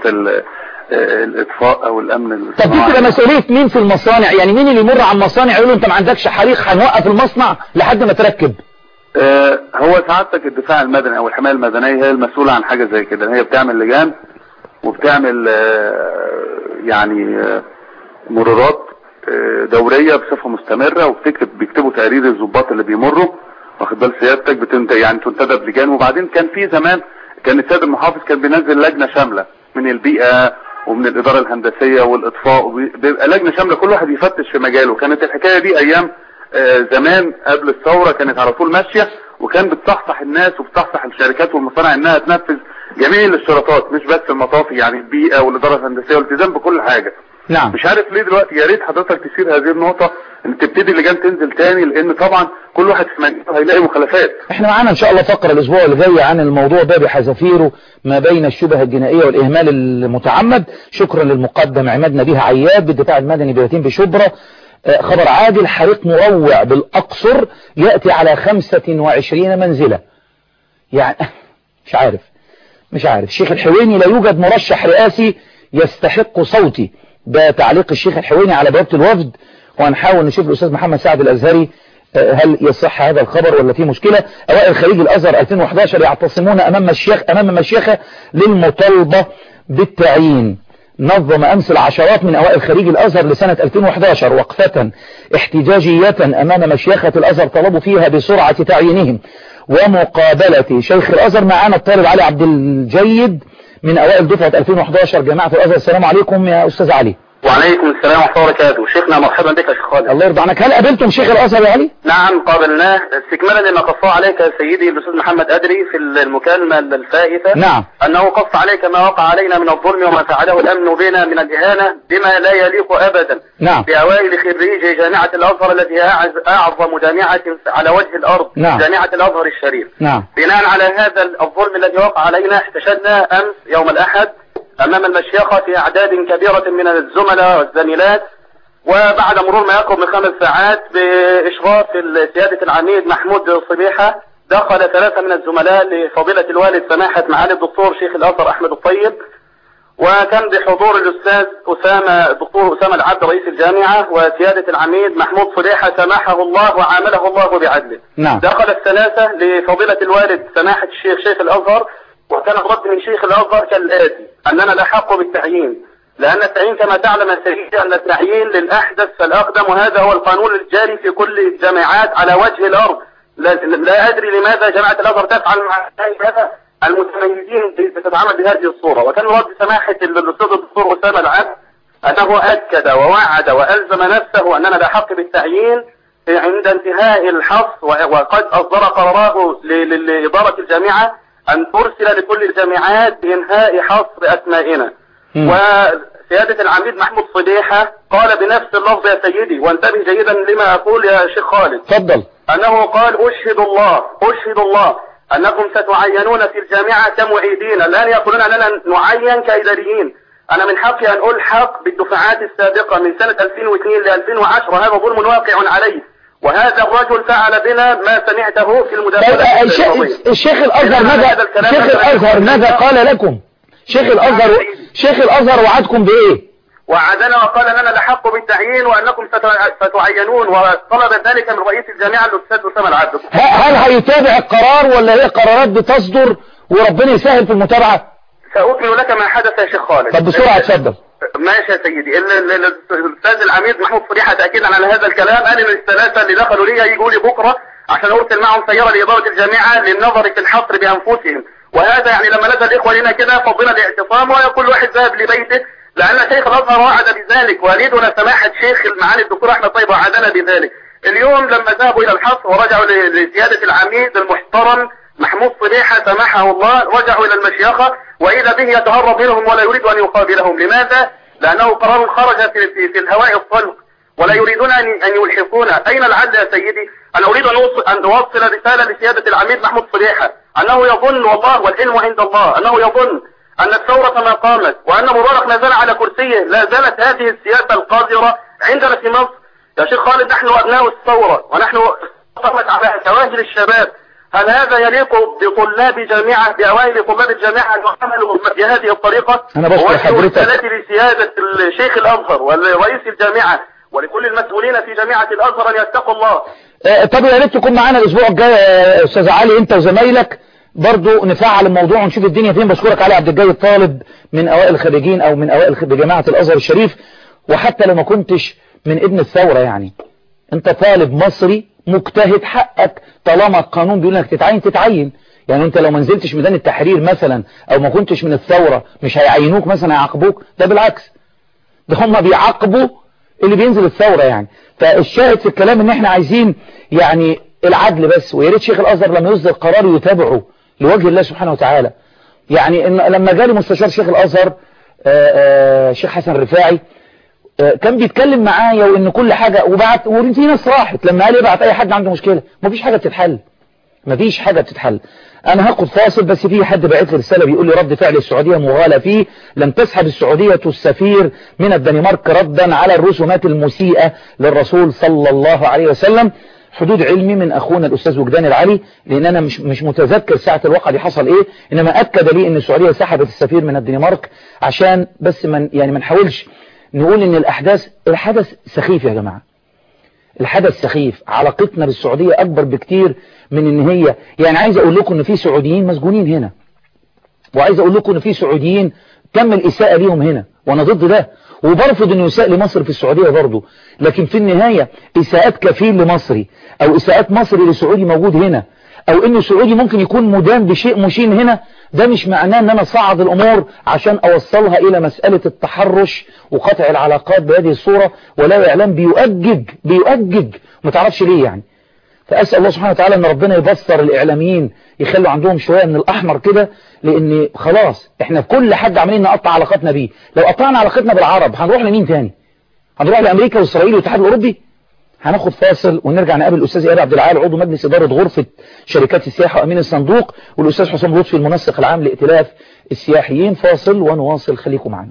الاطفاء او الامن الصناعي. طب دي تبقى مسؤوليه مين في المصانع؟ يعني مين اللي يمر على المصانع يقول له انت ما عندكش حريق هنوقف المصنع لحد ما تركب؟ آه هو سعادتك الدفاع المدني او الحمايه المدنيه هي المسؤوله عن حاجه زي كده. هي بتعمل لجان وبتعمل آه يعني آه مرورات آه دوريه بصفه مستمره، وبتكتب بيكتبوا تقارير الضباط اللي بيمروا، واخد بال سيادتك، بتنت يعني تنتدب لجان. وبعدين كان في زمان كان السيد المحافظ كان بينزل لجنه شامله من البيئه ومن الاداره الهندسيه والاطفاء، بيبقى لجنه شامله كل واحد يفتش في مجاله. كانت الحكايه دي ايام آه زمان قبل الثوره كانت على طول ماشيه، وكان بتصحصح الناس وبتصحصح الشركات والمصانع انها تنفذ جميع الاشتراطات، مش بس المطافي، يعني البيئه والاداره الهندسيه والالتزام بكل حاجه. نعم. مش عارف ليه دلوقتي، يا ريت حضرتك تشير هذه النقطه ان تبتدي اللجان تنزل تاني، لان طبعا كل واحد في مجاله هيلاقي مخالفات. احنا معانا ان شاء الله فقره الاسبوع اللي جاي عن الموضوع ده بحذافيره ما بين الشبهه الجنائيه والاهمال المتعمد. شكرا للمقدم عماد نبيه عياد بالدفاع المدني بيتين بشبرا. خبر عاجل: حريق مروع بالاقصر ياتي على خمسة وعشرين منزله. يعني مش عارف مش عارف الشيخ الحويني: لا يوجد مرشح رئاسي يستحق صوتي. ده تعليق الشيخ الحويني على بوابة الوفد، وهنحاول نشوف الأستاذ محمد سعد الأزهري هل يصح هذا الخبر ولا فيه مشكلة. أوائل خليج الأزهر ألفين وأحد عشر يعتصمون أمام مشيخ أمام مشيخة للمطالبة بالتعيين. نظم أمس العشرات من أوائل خليج الأزهر لسنة ألفين وأحد عشر وقفة احتجاجية أمام مشيخة الأزهر طلبوا فيها بسرعة تعيينهم ومقابلة شيخ الأزهر. معنا الطالب علي عبد الجيد من أوائل دفعة ألفين وأحد عشر جامعة الأزهر. السلام عليكم يا أستاذ علي. وعليكم السلام ورحمة الله وبركاته. شيخنا مرحبا بك يا شيخ خالد. الله يرضى عنك. هل قابلتم شيخ الأزهر يا علي؟ نعم قابلناه، استكمالا لما قص عليك يا سيدي الأستاذ محمد أدري في المكالمة الفائتة. نعم. أنه قص عليك ما وقع علينا من الظلم وما فعله الأمن بنا من الإهانة بما لا يليق أبدا. نعم. بأوائل خريجي جامعة الأزهر التي هي أعظم جامعة على وجه الأرض. نعم. جامعة الأزهر الشريف. نعم. بناء على هذا الظلم الذي وقع علينا احتشدنا أمس يوم الأحد أمام المشيخة في أعداد كبيرة من الزملاء والزميلات، وبعد مرور ما يقرب من خمس ساعات بإشراف سيادة العميد محمود صبيحة دخل ثلاثة من الزملاء لفضيلة الوالد سماحة معالي الدكتور شيخ الأزهر أحمد الطيب، وكان بحضور الأستاذ أسامة الدكتور أسامة العبد رئيس الجامعة وسيادة العميد محمود صبيحة سماحه الله وعامله الله بعدله. نعم. دخل الثلاثة لفضيلة الوالد سماحة الشيخ شيخ الأزهر، وكان الرد من شيخ الأزهر كالآتي: أننا نحق بالتعيين، لأن التعيين كما تعلم يا سيدي أن التعيين للأحدث فالأقدم، وهذا هو القانون الجاري في كل الجامعات على وجه الأرض. لا, لا أدري لماذا جامعة الأزهر تفعل مع هذا المتميزين بتتعامل بهذه الصورة. وكان رد سماحة الأستاذ الدكتور أسامة العبد أنه أكد ووعد وألزم نفسه أننا نحق بالتعيين عند انتهاء الحصر، وقد أصدر قراره لإدارة الجامعة أن ترسل لكل الجامعات بإنهاء حصر أسمائنا. وسيادة العميد محمود صبيحة قال بنفس اللفظ يا سيدي، وانتبه جيدا لما أقول يا شيخ خالد. تفضل. أنه قال: أشهد الله أشهد الله أنكم ستعينون في الجامعة كمعيدين، الآن يقولون أننا نعين كإداريين. أنا من حقي أن ألحق بالدفعات السابقة من سنة ألفين واثنين ل ألفين وعشرة، هذا ظلم واقع علي، وهذا الرجل فعل بنا ما سمعته في المداخلة. الشيخ الأزهر ماذا شيخ الأزهر ماذا قال لكم؟ شيخ الأزهر شيخ الأزهر وعدكم بإيه؟ وعدنا وقال أننا نحق بالتعيين وأنكم ستعينون، وطلب ذلك من رئيس الجامعة الأستاذ أسامة العبد. هل هيتابع القرار ولا هي قرارات بتصدر وربنا يسهل في المتابعة؟ سأكمل لك ما حدث يا شيخ خالد. طب بسرعة اتفضل. ماشي يا سيدي. الاستاذ العميد محمود صبيحة تأكيدا على هذا الكلام قال ان الثلاثة اللي دخلوا لي يجوا لي بكرة عشان ارسل معهم سيارة لإدارة الجامعة للنظر في الحصر بأنفسهم، وهذا يعني لما نزل الإخوة لنا كده فضلنا الاعتصام وكل واحد ذهب لبيته، لأن شيخ الأزهر وعد بذلك، والدنا سماحة شيخ المعالي الدكتور أحمد طيب وعدنا بذلك. اليوم لما ذهبوا إلى الحصر ورجعوا لسيادة العميد المحترم محمود صبيحة سماحه الله، رجعوا إلى المشيخة وإذا به يتهرب منهم ولا يريد أن يقابلهم. لماذا؟ لأنه قرار خرج في, في, في الهواء الطلق ولا يريدون أن, أن يلحقونا. أين العدل يا سيدي؟ أنا أريد أن أوصل, أن أوصل رسالة لسيادة العميد محمود صليحة أنه يظن والله والعلم عند الله أنه يظن أن الثورة ما قامت وأن مبارك ما زال على كرسيه. لا زالت هذه السياسة القذرة عندنا في مصر. يا شيخ خالد نحن أبناء الثورة ونحن قامت على كواهل الشباب. هل هذا يليق بطلاب جامعة بأوائل طلاب الجامعة أن يعملوا بهذه الطريقة؟ أنا بشكر حضرتك لسيادة الشيخ الأزهر ورئيس الجامعة ولكل المسؤولين في جامعة الأزهر أن يتقوا الله. آه طب يا ريت تكون معانا الأسبوع الجاي يا أستاذ علي أنت وزمايلك برضو نفعل الموضوع ونشوف الدنيا فين. بشكرك علي عبد الجاي الطالب من أوائل الخريجين أو من أوائل بجامعة الأزهر الشريف، وحتى لو ما كنتش من ابن الثورة يعني أنت طالب مصري مجتهد، حقك طالما القانون بيقول لك تتعين تتعين. يعني انت لو ما نزلتش ميدان التحرير مثلا او ما كنتش من الثورة مش هيعينوك مثلا، هيعاقبوك. ده بالعكس، ده هم بيعاقبوا اللي بينزل الثورة يعني. فالشاهد في الكلام ان احنا عايزين يعني العدل بس، ويا ريت شيخ الازهر لما يصدر قرار يتابعه لوجه الله سبحانه وتعالى. يعني إن لما جالي مستشار شيخ الازهر آآ آآ شيخ حسن رفاعي كان بيتكلم معايا وان كل حاجة وبعت، وفي ناس راحت لما قال يبعت اي حد عنده مشكلة. مفيش حاجة بتتحل، مفيش حاجة بتتحل. انا هاخد فاصل بس في حد بعت لي رسالة بيقول لي رد فعل السعودية مغالى فيه، لم تسحب السعودية السفير من الدنمارك ردا على الرسومات المسيئة للرسول صلى الله عليه وسلم. حدود علمي من اخونا الاستاذ وجدان العلي، لان انا مش مش متذكر ساعة الواقعة دي حصل ايه، انما اكد لي ان السعودية سحبت السفير من الدنمارك عشان بس من يعني ما نحاولش نقول ان الاحداث الحدث سخيف يا جماعة. الحدث سخيف، علاقتنا بالسعودية اكبر بكتير من ان هي يعني. عايز اقول لكم ان في سعوديين مسجونين هنا، وعايز اقول لكم ان في سعوديين تم الاساءة ليهم هنا، وانا ضد ده وبرفض انه يساء لمصر في السعودية برضو. لكن في النهاية اساءات كفيل لمصري او اساءات مصري لسعودي موجود هنا، او انه سعودي ممكن يكون مدان بشيء مشين هنا، ده مش معناه ان انا صعد الامور عشان اوصلها الى مسألة التحرش وقطع العلاقات بهذه الصورة. ولا اعلام بيؤجج بيؤجج ما تعرفش ليه يعني. فاسأل الله سبحانه وتعالى ان ربنا يبصر الاعلاميين يخلوا عندهم شوية من الاحمر كده، لان خلاص احنا كل حد عاملين نقطع علاقاتنا بيه. لو قطعنا علاقتنا بالعرب هنروح لمين تاني؟ هنروح لامريكا واسرائيل والاتحاد الاوروبي؟ هناخد فاصل ونرجع نقابل الاستاذ اياد عبد العال عضو مجلس اداره غرفه شركات السياحه وامين الصندوق، والاستاذ حسام لطفي المنسق العام لائتلاف السياحيين. فاصل ونواصل، خليكم معنا.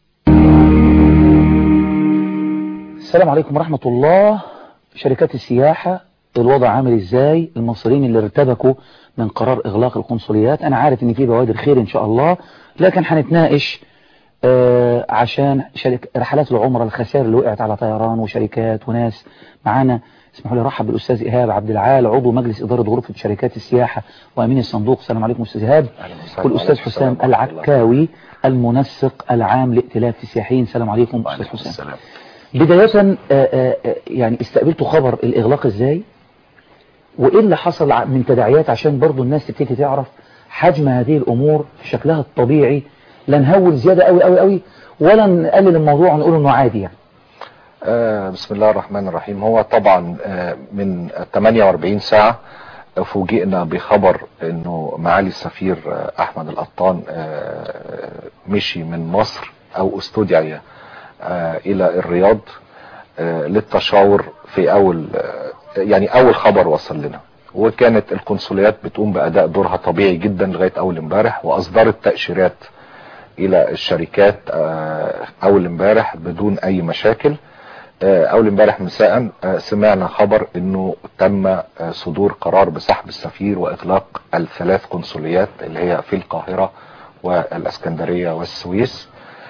السلام عليكم ورحمه الله. شركات السياحه الوضع عامل ازاي؟ المصريين اللي ارتبكوا من قرار اغلاق القنصليات، انا عارف ان في بوادر خير ان شاء الله، لكن هنتناقش آه عشان شركة رحلات العمرة الخسائر اللي وقعت على طيران وشركات وناس معانا. اسمحوا لي ارحب بالاستاذ ايهاب عبد العال عضو مجلس اداره غرفه شركات السياحه وامين الصندوق. السلام عليكم استاذ ايهاب. والاستاذ حسام العكاوي المنسق العام لائتلاف السياحيين. السلام عليكم استاذ حسام. بدايه آآ آآ يعني استقبلتوا خبر الاغلاق ازاي؟ وايه اللي حصل من تداعيات عشان برضو الناس تبتدي تعرف حجم هذه الامور في شكلها الطبيعي، لا نهول زيادة قوي قوي قوي ولا نقلل الموضوع ونقول انه عادي يعني. آه بسم الله الرحمن الرحيم. هو طبعا آه من ثمانية وأربعين ساعة فوجئنا بخبر انه معالي السفير آه احمد القطان آه مشي من مصر او استدعي آه الى الرياض آه للتشاور في اول آه يعني اول خبر وصل لنا. وكانت القنصليات بتقوم باداء دورها طبيعي جدا لغاية اول امبارح، واصدرت تأشيرات الى الشركات اول امبارح بدون اي مشاكل. اول امبارح مساء سمعنا خبر انه تم صدور قرار بسحب السفير واغلاق الثلاث قنصليات اللي هي في القاهرة والاسكندرية والسويس،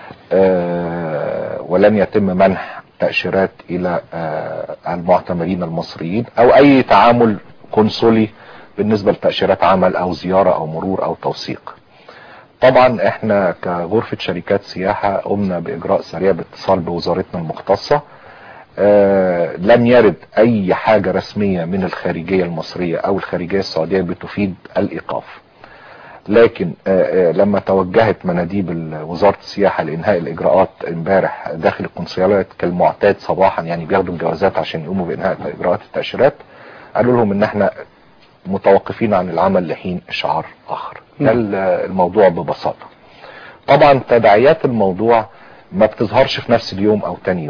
ولن يتم منح تأشيرات الى المعتمرين المصريين او اي تعامل قنصلي بالنسبة لتأشيرات عمل او زيارة او مرور او توثيق. طبعا احنا كغرفة شركات سياحة قمنا باجراء سريع باتصال بوزارتنا المختصة. آه لم يرد اي حاجة رسمية من الخارجية المصرية او الخارجية السعودية بتفيد الايقاف، لكن آه آه لما توجهت مناديب وزارة السياحة لانهاء الاجراءات امبارح داخل القنصليات كالمعتاد صباحا، يعني بياخدوا الجوازات عشان يقوموا بانهاء اجراءات التأشيرات، قالوا لهم ان احنا متوقفين عن العمل لحين اشعار اخر. ده الموضوع ببساطة. طبعا تداعيات الموضوع ما بتظهرش في نفس اليوم او تاني يوم.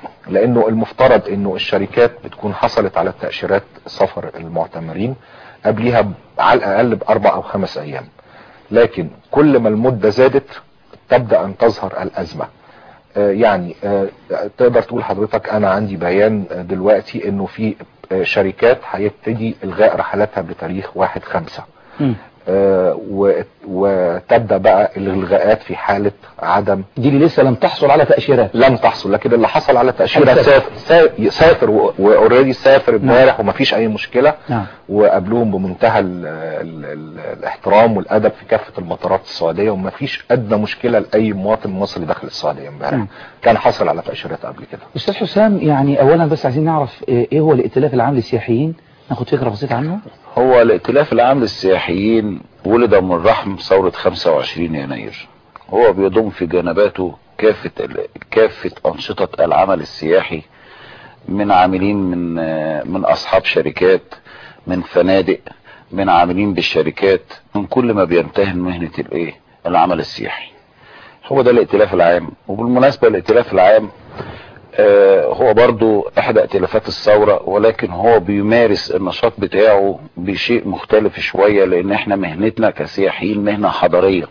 لانه المفترض انه الشركات بتكون حصلت على تأشيرات سفر المعتمرين قبلها على الاقل باربع او خمس ايام، لكن كل ما المدة زادت تبدأ ان تظهر الازمة. آه يعني آه تقدر تقول حضرتك انا عندي بيان دلوقتي انه في آه شركات هيبتدي الغاء رحلاتها بتاريخ واحد خمسة، آه وتبدأ بقى الالغاءات في حالة عدم. دي اللي لسه لم تحصل على تأشيرات. لم تحصل، لكن اللي حصل على تأشيرات سافر سافر واوريدي سافر امبارح ومفيش اي مشكلة. نعم. وقابلوهم بمنتهى ال ال ال الاحترام والادب في كافة المطارات السعودية، ومفيش ادنى مشكلة لاي مواطن مصري داخل السعودية امبارح كان حصل على تأشيرات قبل كده. استاذ حسام، يعني اولا بس عايزين نعرف ايه هو الائتلاف العام للسياحيين، ناخد فكرة بسيطة عنه. هو الائتلاف العام للسياحيين ولد من رحم ثورة خمسة وعشرين يناير. هو بيضم في جنباته كافة كافة أنشطة العمل السياحي، من عاملين من من أصحاب شركات، من فنادق، من عاملين بالشركات، من كل ما بيمتهن مهنة الايه العمل السياحي. هو ده الائتلاف العام. وبالمناسبة الائتلاف العام آه هو برضو احدى ائتلافات الثورة، ولكن هو بيمارس النشاط بتاعه بشيء مختلف شوية، لان احنا مهنتنا كسياحيين مهنة حضارية،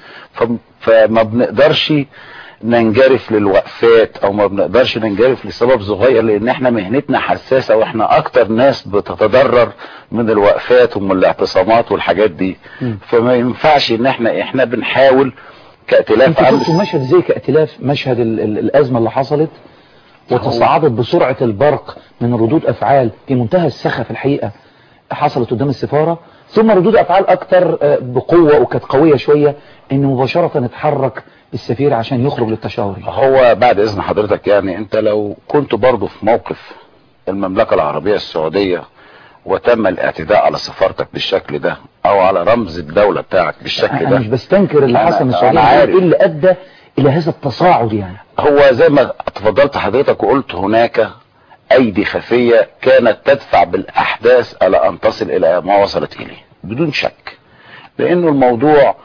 فما بنقدرش ننجرف للوقفات او ما بنقدرش ننجرف لسبب صغير، لان احنا مهنتنا حساسة، واحنا اكتر ناس بتتضرر من الوقفات ومن الاعتصامات والحاجات دي. م. فما ينفعش ان احنا احنا بنحاول كائتلاف. انت شفتوا مشهد زي كائتلاف مشهد ال ال الازمة اللي حصلت وتصاعدت بسرعة البرق من ردود افعال في منتهى السخف الحقيقة حصلت قدام السفارة، ثم ردود افعال اكتر بقوة وكانت قوية شوية ان مباشرة اتحرك السفير عشان يخرج للتشاور. هو بعد اذن حضرتك، يعني انت لو كنت برضو في موقف المملكة العربية السعودية وتم الاعتداء على سفارتك بالشكل ده او على رمز الدولة بتاعك بالشكل ده، انا مش بستنكر اللي حصل من السعودية، ايه اللي ادى الى هذا التصاعد؟ يعني هو زي ما تفضلت حضرتك وقلت، هناك ايدي خفية كانت تدفع بالاحداث على ان تصل الى ما وصلت اليه بدون شك، لانه الموضوع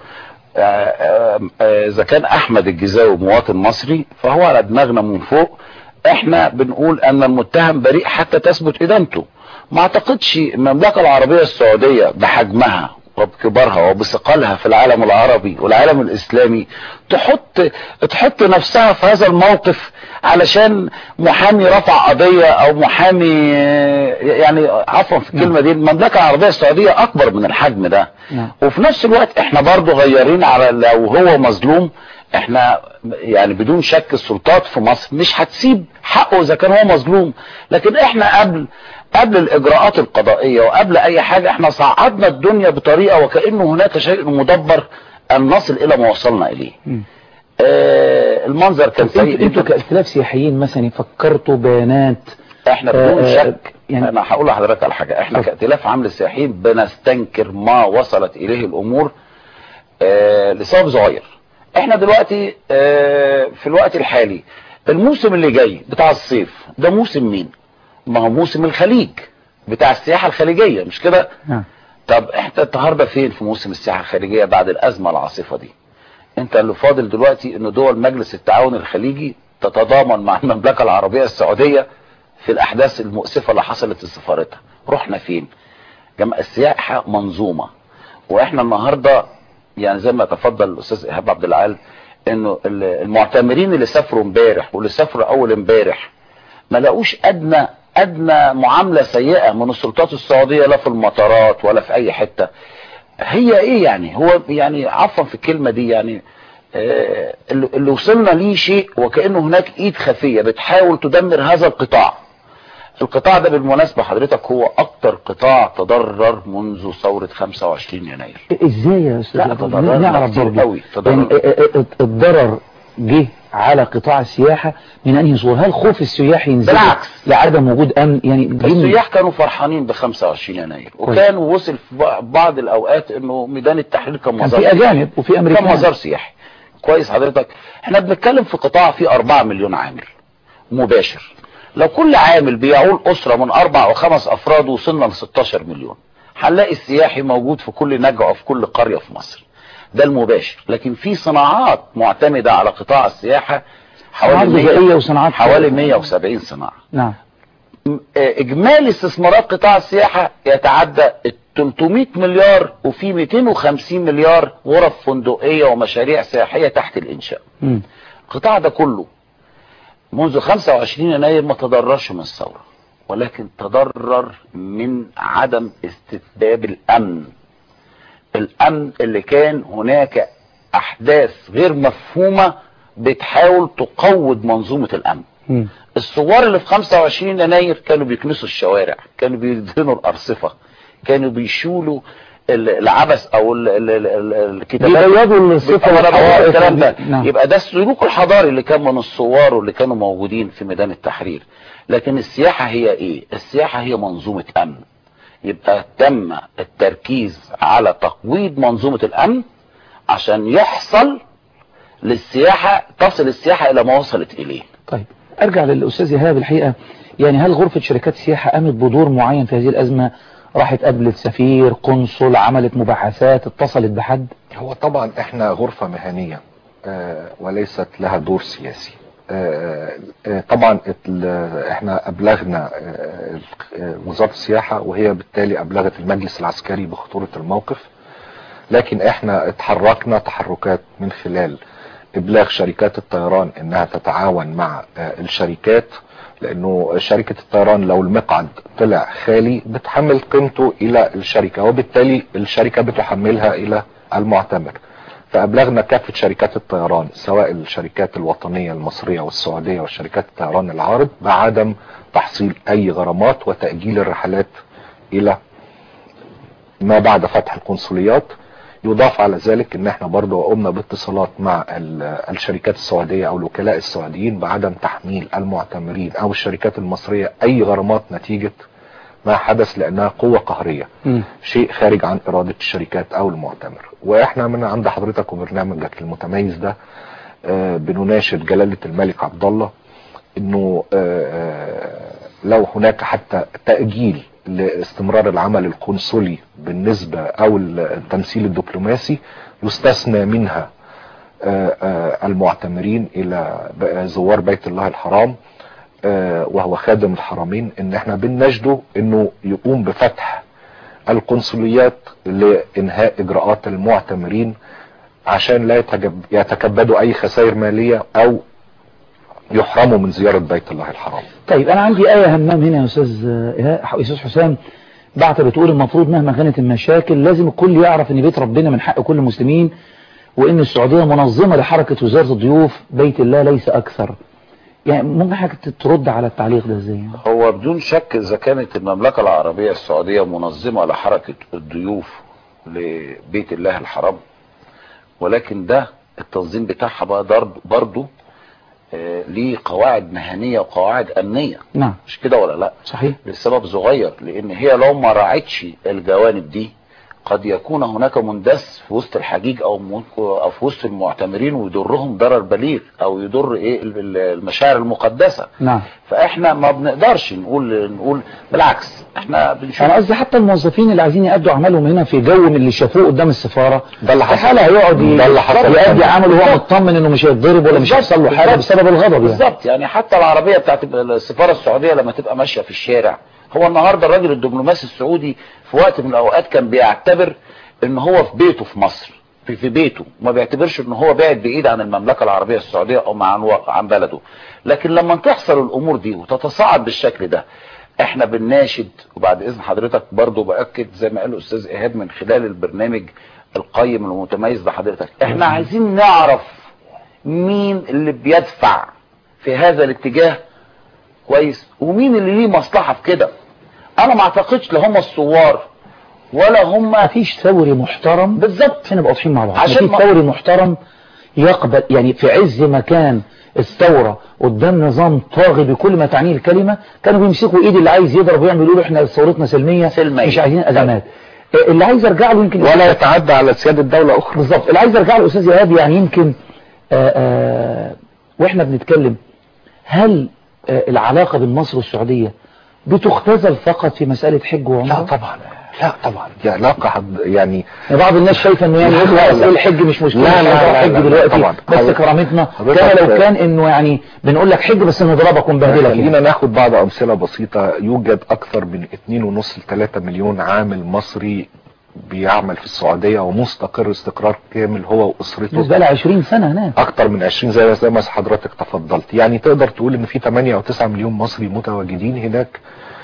اذا كان احمد الجزاوي مواطن مصري فهو على دماغنا من فوق. احنا بنقول ان المتهم بريء حتى تثبت ادانته. ما اعتقدش المملكة العربية السعودية بحجمها وبكبرها وبثقلها في العالم العربي والعالم الاسلامي تحط تحط نفسها في هذا الموقف علشان محامي رفع قضية او محامي، يعني عفوا في الكلمة دي، المملكة العربية السعودية اكبر من الحجم ده. وفي نفس الوقت احنا برضو غيرين على لو هو مظلوم. احنا يعني بدون شك السلطات في مصر مش هتسيب حقه اذا كان هو مظلوم، لكن احنا قبل قبل الاجراءات القضائية وقبل اي حاجة احنا صعدنا الدنيا بطريقة وكأنه هناك شيء مدبر ان نصل الى ما وصلنا اليه. آه المنظر كان سيء. انتوا كائتلاف سياحيين مثلا فكرتوا بيانات؟ احنا بدون آه شك يعني انا هقول لحضرتك على حاجة، احنا كائتلاف عام للسياحيين بنستنكر ما وصلت اليه الامور آه لسبب صغير. احنا دلوقتي آه في الوقت الحالي الموسم اللي جاي بتاع الصيف ده موسم مين؟ ما هو موسم الخليج بتاع السياحة الخليجية، مش كده؟ نعم. طب احنا النهارده فين في موسم السياحة الخليجية بعد الازمة العاصفة دي؟ انت اللي فاضل دلوقتي ان دول مجلس التعاون الخليجي تتضامن مع المملكة العربية السعودية في الاحداث المؤسفة اللي حصلت في سفارتها. رحنا فين؟ جماعة السياحة منظومة، واحنا النهاردة يعني زي ما تفضل الاستاذ ايهاب عبد العال انه المعتمرين اللي سافروا امبارح واللي سافروا اول امبارح ما لاقوش ادنى ادنى معاملة سيئة من السلطات السعودية، لا في المطارات ولا في اي حتة. هي ايه يعني؟ هو يعني عفوا في الكلمة دي، يعني آه اللي وصلنا ليه شيء وكأنه هناك ايد خفية بتحاول تدمر هذا القطاع. القطاع ده بالمناسبة حضرتك هو اكتر قطاع تضرر منذ ثورة خمسة وعشرين يناير. ازاي يا استاذ؟ لا تضرر كتير قوي. يعني الضرر جه على قطاع السياحة من انهي صور؟ هل خوف السياح ينزل بالعكس لعدم وجود امن؟ يعني السياح كانوا فرحانين ب خمسة وعشرين يناير، وكان وصل في بعض الاوقات انه ميدان التحرير كان مزار في اجانب وفي امريكان كان مزار سياحي. كويس حضرتك؟ احنا بنتكلم في قطاع فيه أربعة مليون عامل مباشر. لو كل عامل بيعول اسرة من اربع او خمس افراد وصلنا ل ستاشر مليون، هنلاقي السياحي موجود في كل نجع وفي كل قرية في مصر. ده المباشر. لكن في صناعات معتمدة على قطاع السياحة حوالي غذائيه وصناعات حوالي مية وسبعين صناعه. نعم. اجمالي استثمارات قطاع السياحه يتعدى ال ثلاثمائة مليار، وفي مئتين وخمسين مليار غرف فندقيه ومشاريع سياحيه تحت الانشاء. م. القطاع ده كله منذ خمسة وعشرين يناير ما تضررش من الثوره، ولكن تضرر من عدم استتباب الامن. الامن اللي كان هناك احداث غير مفهومه بتحاول تقوض منظومه الامن. م. الثوار اللي في خمسة وعشرين يناير كانوا بيكنسوا الشوارع، كانوا بيدهنوا الارصفه، كانوا بيشولوا العبث او الكتابات، بيبيضوا الصفه الكلام ده. نعم. يبقى ده السلوك الحضاري اللي كان من الثوار واللي كانوا موجودين في ميدان التحرير. لكن السياحه هي ايه؟ السياحه هي منظومه امن. يبقى تم التركيز على تقويض منظومه الامن عشان يحصل للسياحه، تصل السياحه الى ما وصلت اليه. طيب ارجع للاستاذ ايهاب. الحقيقه يعني هل غرفه شركات السياحه قامت بدور معين في هذه الازمه؟ راحت قابلت سفير، قنصل، عملت مباحثات، اتصلت بحد؟ هو طبعا احنا غرفه مهنيه آه وليست لها دور سياسي. آه آه طبعا احنا ابلغنا آه وزاره السياحه، وهي بالتالي ابلغت المجلس العسكري بخطوره الموقف. لكن احنا اتحركنا تحركات من خلال ابلاغ شركات الطيران انها تتعاون مع الشركات، لانه شركة الطيران لو المقعد طلع خالي بتحمل قيمته الى الشركة، وبالتالي الشركة بتحملها الى المعتمر. فابلغنا كافة شركات الطيران سواء الشركات الوطنية المصرية والسعودية والشركات الطيران العارض بعدم تحصيل اي غرامات وتأجيل الرحلات الى ما بعد فتح القنصليات. يضاف على ذلك ان احنا برضو قمنا باتصالات مع الشركات السعودية او الوكلاء السعوديين بعدم تحميل المعتمرين او الشركات المصرية اي غرامات نتيجة ما حدث، لانها قوة قهرية، م. شيء خارج عن ارادة الشركات او المعتمر. واحنا من عند حضرتك وبرنامجك المتميز ده آه بنناشد جلالة الملك عبد الله انه آه لو هناك حتى تأجيل لاستمرار العمل القنصلي بالنسبة او التمثيل الدبلوماسي يستثنى منها المعتمرين الى زوار بيت الله الحرام وهو خادم الحرمين، ان احنا بنناشده انه يقوم بفتح القنصليات لانهاء اجراءات المعتمرين عشان لا يتكبدوا اي خسائر مالية او يحرموا من زيارة بيت الله الحرام. طيب انا عندي آية همام هنا يا استاذ استاذ حسام، بعت بتقول المفروض مهما كانت المشاكل لازم الكل يعرف ان بيت ربنا من حق كل المسلمين، وان السعودية منظمة لحركة وزارة الضيوف بيت الله ليس اكثر. يعني ممكن حضرتك ترد على التعليق ده ازاي؟ هو بدون شك اذا كانت المملكة العربية السعودية منظمة لحركة الضيوف لبيت الله الحرام، ولكن ده التنظيم بتاعها بقى برضه آه ليه قواعد مهنية وقواعد امنية. نعم. مش كده ولا لا؟ صحيح. لسبب صغير، لان هي لو ما راعتش الجوانب دي قد يكون هناك مندس في وسط الحجيج او او في وسط المعتمرين ويضرهم ضرر بليغ او يضر ايه المشاعر المقدسة. نعم. فاحنا ما بنقدرش نقول نقول بالعكس، احنا بنشوف. انا قصدي حتى الموظفين اللي عايزين يأدوا عملهم هنا في جو من اللي شافوه قدام السفارة، ده اللي حصل. حاله هيقعد يأدي عمله وهو مطمن انه مش هيتضرب ولا مش هيحصل له حاجه بسبب الغضب. يعني بالظبط. يعني حتى العربية بتاعت السفارة السعودية لما تبقى ماشية في الشارع، هو النهاردة الراجل الدبلوماسي السعودي في وقت من الاوقات كان بيعتبر ان هو في بيته في مصر، في, في بيته، ما بيعتبرش ان هو بعد بعيد عن المملكة العربية السعودية او عن عن بلده. لكن لما تحصل الامور دي وتتصاعد بالشكل ده، احنا بنناشد، وبعد اذن حضرتك برضو باكد زي ما قال الاستاذ ايهاب من خلال البرنامج القيم المتميز لحضرتك، احنا عايزين نعرف مين اللي بيدفع في هذا الاتجاه كويس، ومين اللي ليه مصلحة في كده. انا ما اعتقدش لا هم الثوار ولا هم مفيش ثوري محترم. بالظبط. احنا نبقى واضحين مع بعض. عشان مفيش ثوري محترم يقبل، يعني في عز ما كان الثورة قدام نظام طاغي بكل ما تعنيه الكلمة، كانوا بيمسكوا ايد اللي عايز يضرب ويعمل يقولوا احنا ثورتنا سلمية, سلمية. مش عايزين ازمات. اللي عايز ارجع له يمكن ولا يتعدى على سيادة الدولة اخرى. بالظبط. اللي عايز ارجع له استاذ ايهاب، يعني يمكن آآ آآ واحنا بنتكلم، هل العلاقة بين مصر والسعودية بتختزل فقط في مسألة حج وعمرة؟ لا طبعا. لا طبعا دي علاقة حد يعني بعض الناس شايفه انه يعني يخلص الحج مش مشكله. لا لا لا الحج دلوقتي طبعا. بس كرامتنا كما لو كان انه يعني بنقول لك حج بس نضربك ونبهدلك. خلينا ناخد بعض امثله بسيطه. يوجد اكثر من اتنين ونص ل ثلاثة مليون عامل مصري بيعمل في السعوديه ومستقر استقرار كامل هو واسرته. بقى لها عشرين سنه هناك. اكتر من عشرين زي زي ما حضرتك تفضلت. يعني تقدر تقول ان في ثمانية او تسعة مليون مصري متواجدين هناك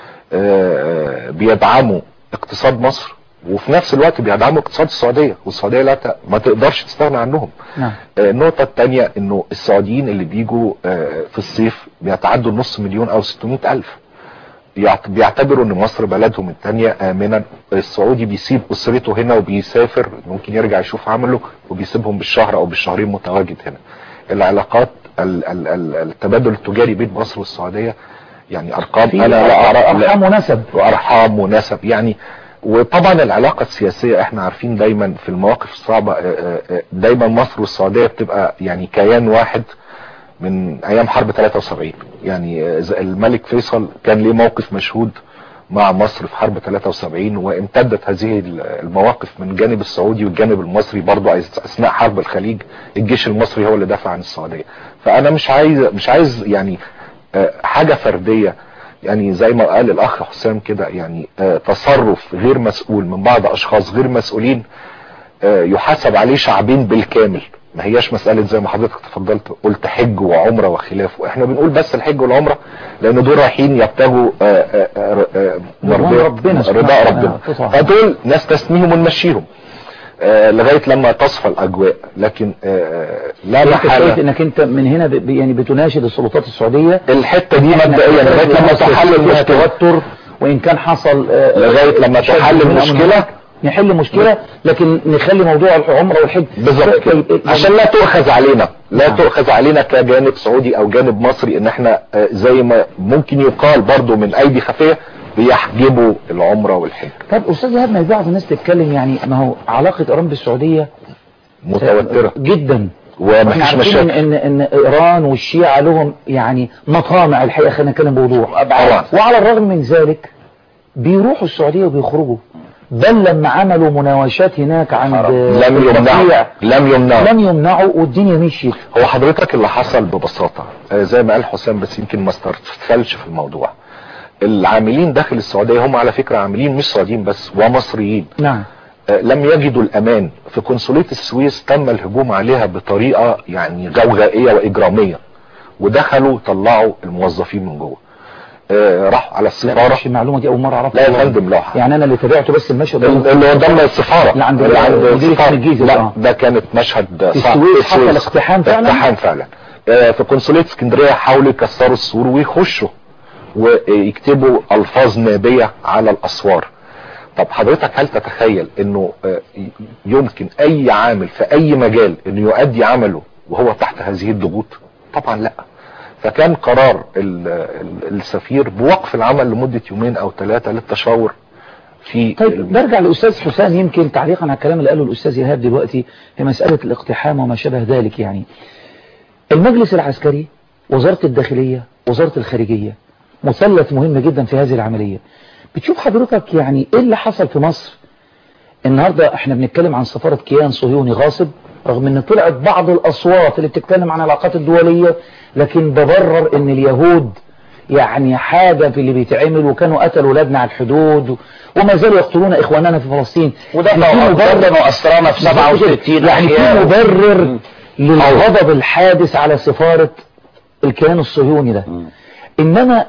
بيدعموا اقتصاد مصر وفي نفس الوقت بيدعموا اقتصاد السعوديه، والسعوديه لا ت... ما تقدرش تستغنى عنهم. نعم. النقطه الثانيه انه السعوديين اللي بيجوا في الصيف بيتعدوا النص مليون او ستمائة الف. بيعتبروا ان مصر بلدهم الثانيه امنا. السعودي بيسيب اسرته هنا وبيسافر، ممكن يرجع يشوف عمله وبيسيبهم بالشهر او بالشهرين متواجد هنا. العلاقات ال ال ال التبادل التجاري بين مصر والسعوديه يعني ارقام انا لا ارى. ارحام ونسب وارحام ونسب يعني. وطبعا العلاقة السياسية احنا عارفين دايما في المواقف الصعبة دايما مصر والسعودية بتبقى يعني كيان واحد من ايام حرب ثلاثة وسبعين. يعني الملك فيصل كان ليه موقف مشهود مع مصر في حرب ثلاثة وسبعين، وامتدت هذه المواقف من الجانب السعودي والجانب المصري برضو اثناء حرب الخليج. الجيش المصري هو اللي دافع عن السعودية. فانا مش عايز مش عايز يعني حاجة فردية، يعني زي ما قال الاخ حسام كده، يعني آه تصرف غير مسؤول من بعض اشخاص غير مسؤولين آه يحاسب عليه شعبين بالكامل. ما هياش مسألة زي ما حضرتك تفضلت قلت حج وعمرة وخلافه. احنا بنقول بس الحج والعمرة لان دول رايحين يبتغوا آه آه آه رضاء ربنا رضاء ربنا. فدول ناس تسميهم ونمشيهم آه لغاية لما تصفى الاجواء. لكن آه لا محالة انك انت من هنا ب يعني بتناشد السلطات السعودية الحتة دي مبدئيا لغاية لما تحل المشكلة، وان كان حصل آه لغاية لما تحل المشكلة نحل مشكلة، لكن نخلي موضوع العمرة والحج بالظبط عشان لا تؤخذ علينا لا نعم. تؤخذ علينا كجانب سعودي او جانب مصري ان احنا آه زي ما ممكن يقال برضو من ايدي خفية بيحجبوا العمرة والحج. طب استاذ ايهاب، ما بعض الناس تتكلم يعني ما هو علاقة ايران بالسعودية متوترة جدا، ومفيش مشاكل. ان ان ايران والشيعة لهم يعني مطامع الحقيقة، خلينا نتكلم بوضوح. وعلى الرغم من ذلك بيروحوا السعودية وبيخرجوا، بل لما عملوا مناوشات هناك عند لم يمنعوا لم يمنعوا لم يمنعوا والدنيا مشيت. هو حضرتك اللي حصل ببساطة زي ما قال حسام، بس يمكن ما استرسلش في الموضوع. العاملين داخل السعودية هم على فكرة عاملين مش سعوديين بس ومصريين. نعم. لم يجدوا الامان في قنصلية السويس. تم الهجوم عليها بطريقة يعني غوغائية واجرامية، ودخلوا طلعوا الموظفين من جوه. آه راحوا على السفارة. مش المعلومة دي اول مرة اعرفها. لا يا فندم لا، يعني انا اللي تابعته بس المشهد اللي قدام السفارة اللي عند الجيزة. لا ده كانت مشهد صعب. السويس حصل اقتحام فعلا. اقتحام فعلا. آه في قنصلية اسكندرية حاولوا يكسروا السور ويخشوا ويكتبوا الفاظ نابية على الاسوار. طب حضرتك هل تتخيل انه يمكن اي عامل في اي مجال انه يؤدي عمله وهو تحت هذه الضغوط؟ طبعا لا. فكان قرار السفير بوقف العمل لمدة يومين او ثلاثة للتشاور في. طيب برجع للاستاذ حسام، يمكن تعليقا على الكلام اللي قاله الاستاذ ايهاب دلوقتي في مسألة الاقتحام وما شابه ذلك. يعني المجلس العسكري، وزارة الداخلية، وزارة الخارجية، مثلث مهم جدا في هذه العملية. بتشوف حضرتك يعني ايه اللي حصل في مصر النهاردة؟ احنا بنتكلم عن سفارة كيان صهيوني غاصب، رغم ان طلعت بعض الاصوات اللي بتتكلم عن العلاقات الدولية، لكن ببرر ان اليهود يعني حاجة في اللي بيتعمل، وكانوا قتلوا ولادنا على الحدود وما زالوا يقتلون اخواننا في فلسطين. وده مبرر واسرانا في سبعة وستين يعني في مبرر للغضب الحادث على سفارة الكيان الصهيوني ده. م. انما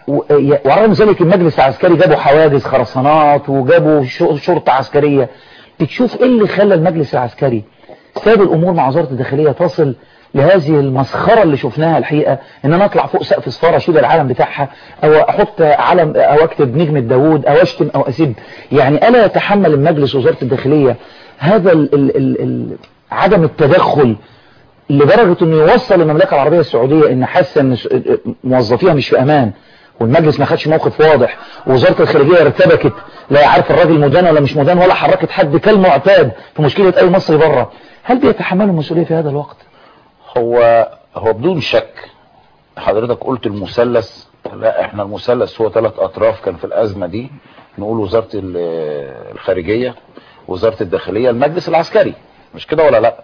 وعلى ذلك المجلس العسكري جابوا حواجز خرسانات وجابوا شرطة عسكرية. بتشوف ايه اللي خلى المجلس العسكري ساب الامور مع وزارة الداخلية تصل لهذه المسخرة اللي شفناها الحقيقة؟ ان انا اطلع فوق سقف سفارة اشيل العلم بتاعها، او احط علم، او اكتب نجمة داوود، او اشتم، او اسب. يعني الا يتحمل المجلس وزارة الداخلية هذا ال ال ال ال عدم التدخل لدرجة انه يوصل المملكة العربية السعودية ان حاسة ان موظفيها مش في امان، والمجلس ما خدش موقف واضح، ووزارة الخارجية ارتبكت لا يعرف الراجل مدان ولا مش مدان، ولا حركت حد كالمعتاد في مشكلة اي مصري بره؟ هل بيتحملوا المسؤولية في هذا الوقت؟ هو هو بدون شك. حضرتك قلت المثلث، لا احنا المثلث هو ثلاث اطراف كان في الازمة دي. نقول وزارة الخارجية، وزارة الداخلية، المجلس العسكري، مش كده ولا لا؟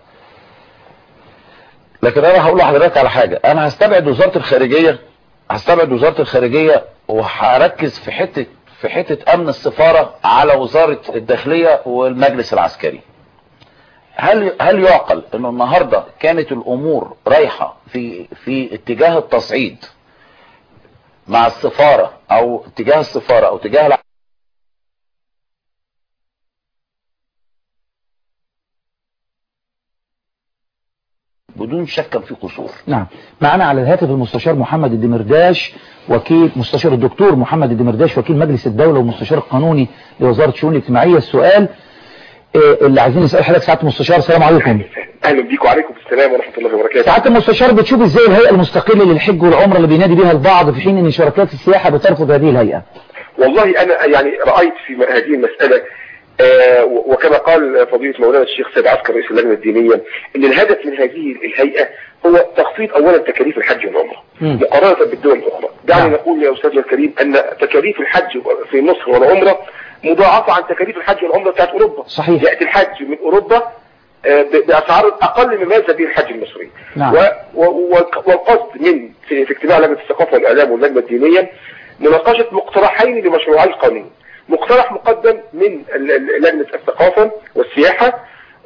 لكن انا هقول لحضرتك على حاجة، انا هستبعد وزارة الخارجية هستبعد وزارة الخارجية وهركز في حتة في حتة امن السفارة على وزارة الداخلية والمجلس العسكري. هل هل يعقل انه النهاردة كانت الامور رايحة في في اتجاه التصعيد مع السفارة او اتجاه السفارة او اتجاه الع... بدون شك كان في قصور. نعم. معنا على الهاتف المستشار محمد الدمرداش، وكيل مستشار الدكتور محمد الدمرداش وكيل مجلس الدولة ومستشار القانوني لوزارة الشؤون الاجتماعية. السؤال اللي عايزين نسأل حضرتك سعادة المستشار. السلام عليكم. اهلا بيكم. وعليكم السلام ورحمة الله وبركاته. سعادة المستشار، بتشوف ازاي الهيئة المستقلة للحج والعمرة اللي بينادي بها البعض في حين ان شركات السياحة بترفض هذه الهيئة؟ والله انا يعني رأيت في هذه المسألة آه وكما قال فضيلة مولانا الشيخ سيد عسكر رئيس اللجنة الدينية ان الهدف من هذه الهيئة هو تخفيض اولا تكاليف الحج والعمرة مقارنة بالدول الاخرى. دعني نقول يا استاذنا الكريم ان تكاليف الحج في مصر والعمرة مضاعفة عن تكاليف الحج والعمرة بتاعت اوروبا. صحيح. يأتي الحج من اوروبا بأسعار أقل مما يذهب به الحج المصري. نعم. والقصد من في, في اجتماع لجنة الثقافة والإعلام واللجنة الدينية مناقشة مقترحين لمشروعي القانون. مقترح مقدم من لجنة الثقافة والسياحة،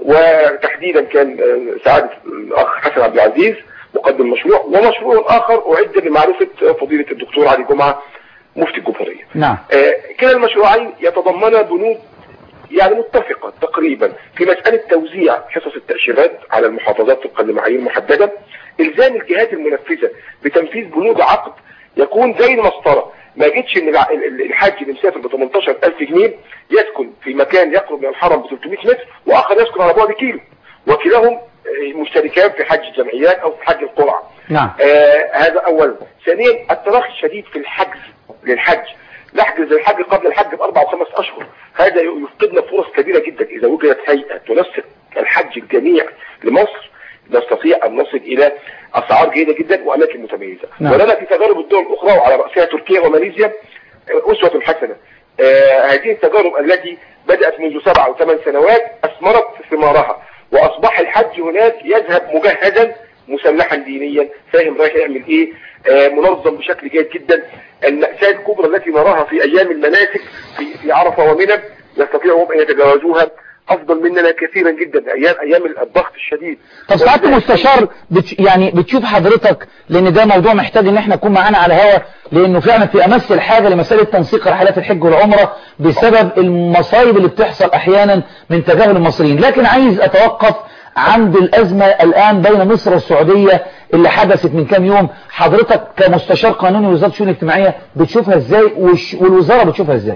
وتحديدا كان سعادة الأخ حسن عبد العزيز مقدم مشروع، ومشروع آخر أعد لمعرفة فضيلة الدكتور علي جمعة مفتي الجمهورية. نعم. كلا المشروعين يتضمن بنود يعني متفقة تقريبا في مسألة توزيع حصص التأشيرات على المحافظات طبقا لمعايير محددة، إلزام الجهات المنفذة بتنفيذ بنود عقد يكون زي المسطرة، ما يجدش ان الحاج اللي مسافر ب ثمانية عشر ألف جنيه يسكن في مكان يقرب من الحرم ب ثلاثمائة متر واخر يسكن على بعد كيلو، وكلاهم مشتركان في حج الجمعيات او في حج القرعة. نعم. آه هذا اولا. ثانيا التراخي الشديد في الحجز للحج، نحجز الحج قبل الحج باربع وخمس اشهر، هذا يفقدنا فرص كبيرة جدا. اذا وجدت هيئة تنسق الحج الجميع لمصر نستطيع ان نصل الى اسعار جيدة جدا واماكن متميزة. نعم. ولنا في تجارب الدول الاخرى وعلى رأسها تركيا وماليزيا اسوة حسنة. آه هذه التجارب التي بدأت منذ سبع او ثمان سنوات اثمرت ثمارها، واصبح الحج هناك يذهب مجهزا مسلحا دينيا، فاهم رايح يعمل ايه، آه منظم بشكل جيد جدا. المأساة الكبرى التي نراها في ايام المناسك في, في عرفة ومنى يستطيعوا ان يتجاوزوها افضل مننا كثيرا جدا ايام ايام الضغط الشديد. طب سعادة المستشار بتش يعني بتشوف حضرتك، لان ده موضوع محتاج ان احنا نكون معانا على الهواء، لانه فعلا في امس الحاجة لمسألة تنسيق رحلات الحج والعمرة بسبب المصايب اللي بتحصل احيانا من تجاهل المصريين. لكن عايز اتوقف عند الازمة الان بين مصر والسعودية اللي حدثت من كام يوم. حضرتك كمستشار قانوني وزارة الشؤون الاجتماعية بتشوفها ازاي والوزارة بتشوفها ازاي؟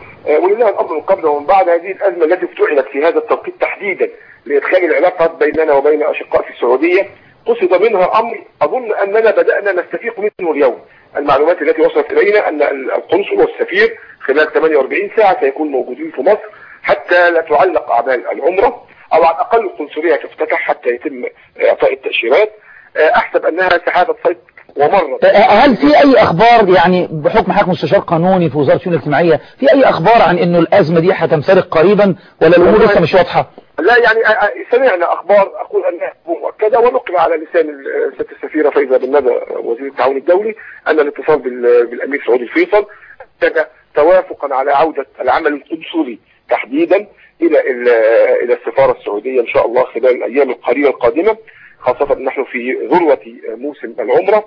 ولله الامر من قبل ومن بعد. هذه الازمه التي افتعلت في هذا التوقيت تحديدا لادخال العلاقات بيننا وبين اشقاء في السعوديه، قصد منها امر اظن اننا بدانا نستفيق منه اليوم. المعلومات التي وصلت الينا ان القنصل والسفير خلال ثمانية وأربعين ساعه سيكونوا موجودين في مصر حتى لا تعلق اعمال العمره، او على الاقل القنصليه تفتتح حتى يتم اعطاء التاشيرات. احسب انها سحابه صيد ومرة. هل في اي اخبار يعني بحكم حضرتك مستشار قانوني في وزارة الشؤون الاجتماعية، في اي اخبار عن انه الازمة دي هتنفرج قريبا ولا الامور لسه مش واضحة؟ لا يعني سمعنا اخبار اقول انها مؤكدة، ونقل على لسان سيادة السفيرة فايزة بن ندى وزير التعاون الدولي ان الاتصال بالامير سعود الفيصل كان توافقا على عودة العمل القنصلي تحديدا الى الى السفارة السعودية ان شاء الله خلال الايام القليلة القادمة، خاصة نحن في ذروة موسم العمرة.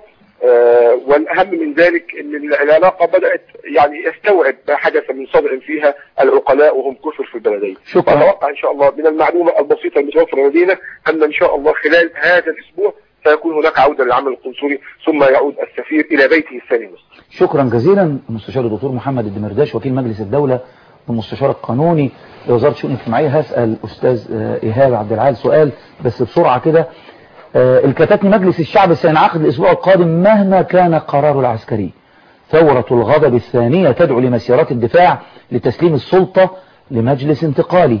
آه والأهم من ذلك أن العلاقة بدأت يعني يستوعب ما حدث من صدع فيها العقلاء وهم كثر في البلدين. أتوقع إن شاء الله من المعلومة البسيطة المتوفرة لدينا أن إن شاء الله خلال هذا الأسبوع سيكون هناك عودة للعمل القنصلي ثم يعود السفير إلى بيته الثاني مصر. شكرا جزيلا المستشار الدكتور محمد الدمرداش وكيل مجلس الدولة والمستشار القانوني لوزارة الشؤون الاجتماعية. هسأل أستاذ إيهاب عبد العال سؤال بس بسرعة كده. الكتاتني مجلس الشعب سينعقد الأسبوع القادم مهما كان قرار العسكري. ثورة الغضب الثانية تدعو لمسيرات الدفاع لتسليم السلطة لمجلس انتقالي.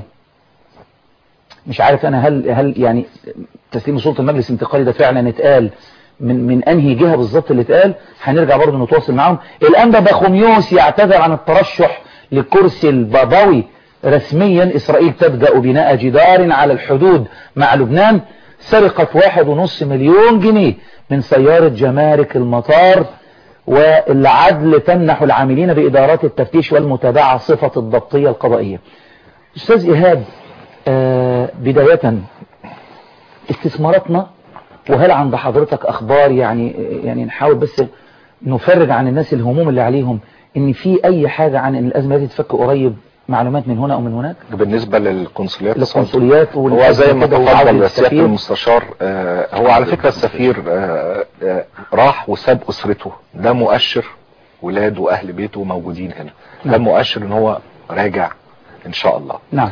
مش عارف أنا هل هل يعني تسليم السلطة لمجلس انتقالي ده فعلا اتقال من من أنهي جهة بالظبط اللي اتقال؟ هنرجع برضه نتواصل معاهم. الأنبا بخوميوس يعتذر عن الترشح لكرسي البابوي رسميا إسرائيل تبدأ بناء جدار على الحدود مع لبنان. سرقة واحد ونص مليون جنيه من سيارة جمارك المطار، والعدل تمنح العاملين بإدارات التفتيش والمتابعة صفة الضبطية القضائية. أستاذ إيهاب، آه بداية استثماراتنا، وهل عند حضرتك أخبار يعني يعني نحاول بس نفرج عن الناس الهموم اللي عليهم إن في أي حاجة عن إن الأزمة دي تفك قريب، معلومات من هنا أو من هناك؟ بالنسبة للقنصليات للقنصليات هو زي ما تفضل سيادة المستشار، آه هو على فكرة السفير آه آه راح وساب أسرته، ده مؤشر ولاده وأهل بيته موجودين هنا. نعم. ده مؤشر إن هو راجع إن شاء الله. نعم.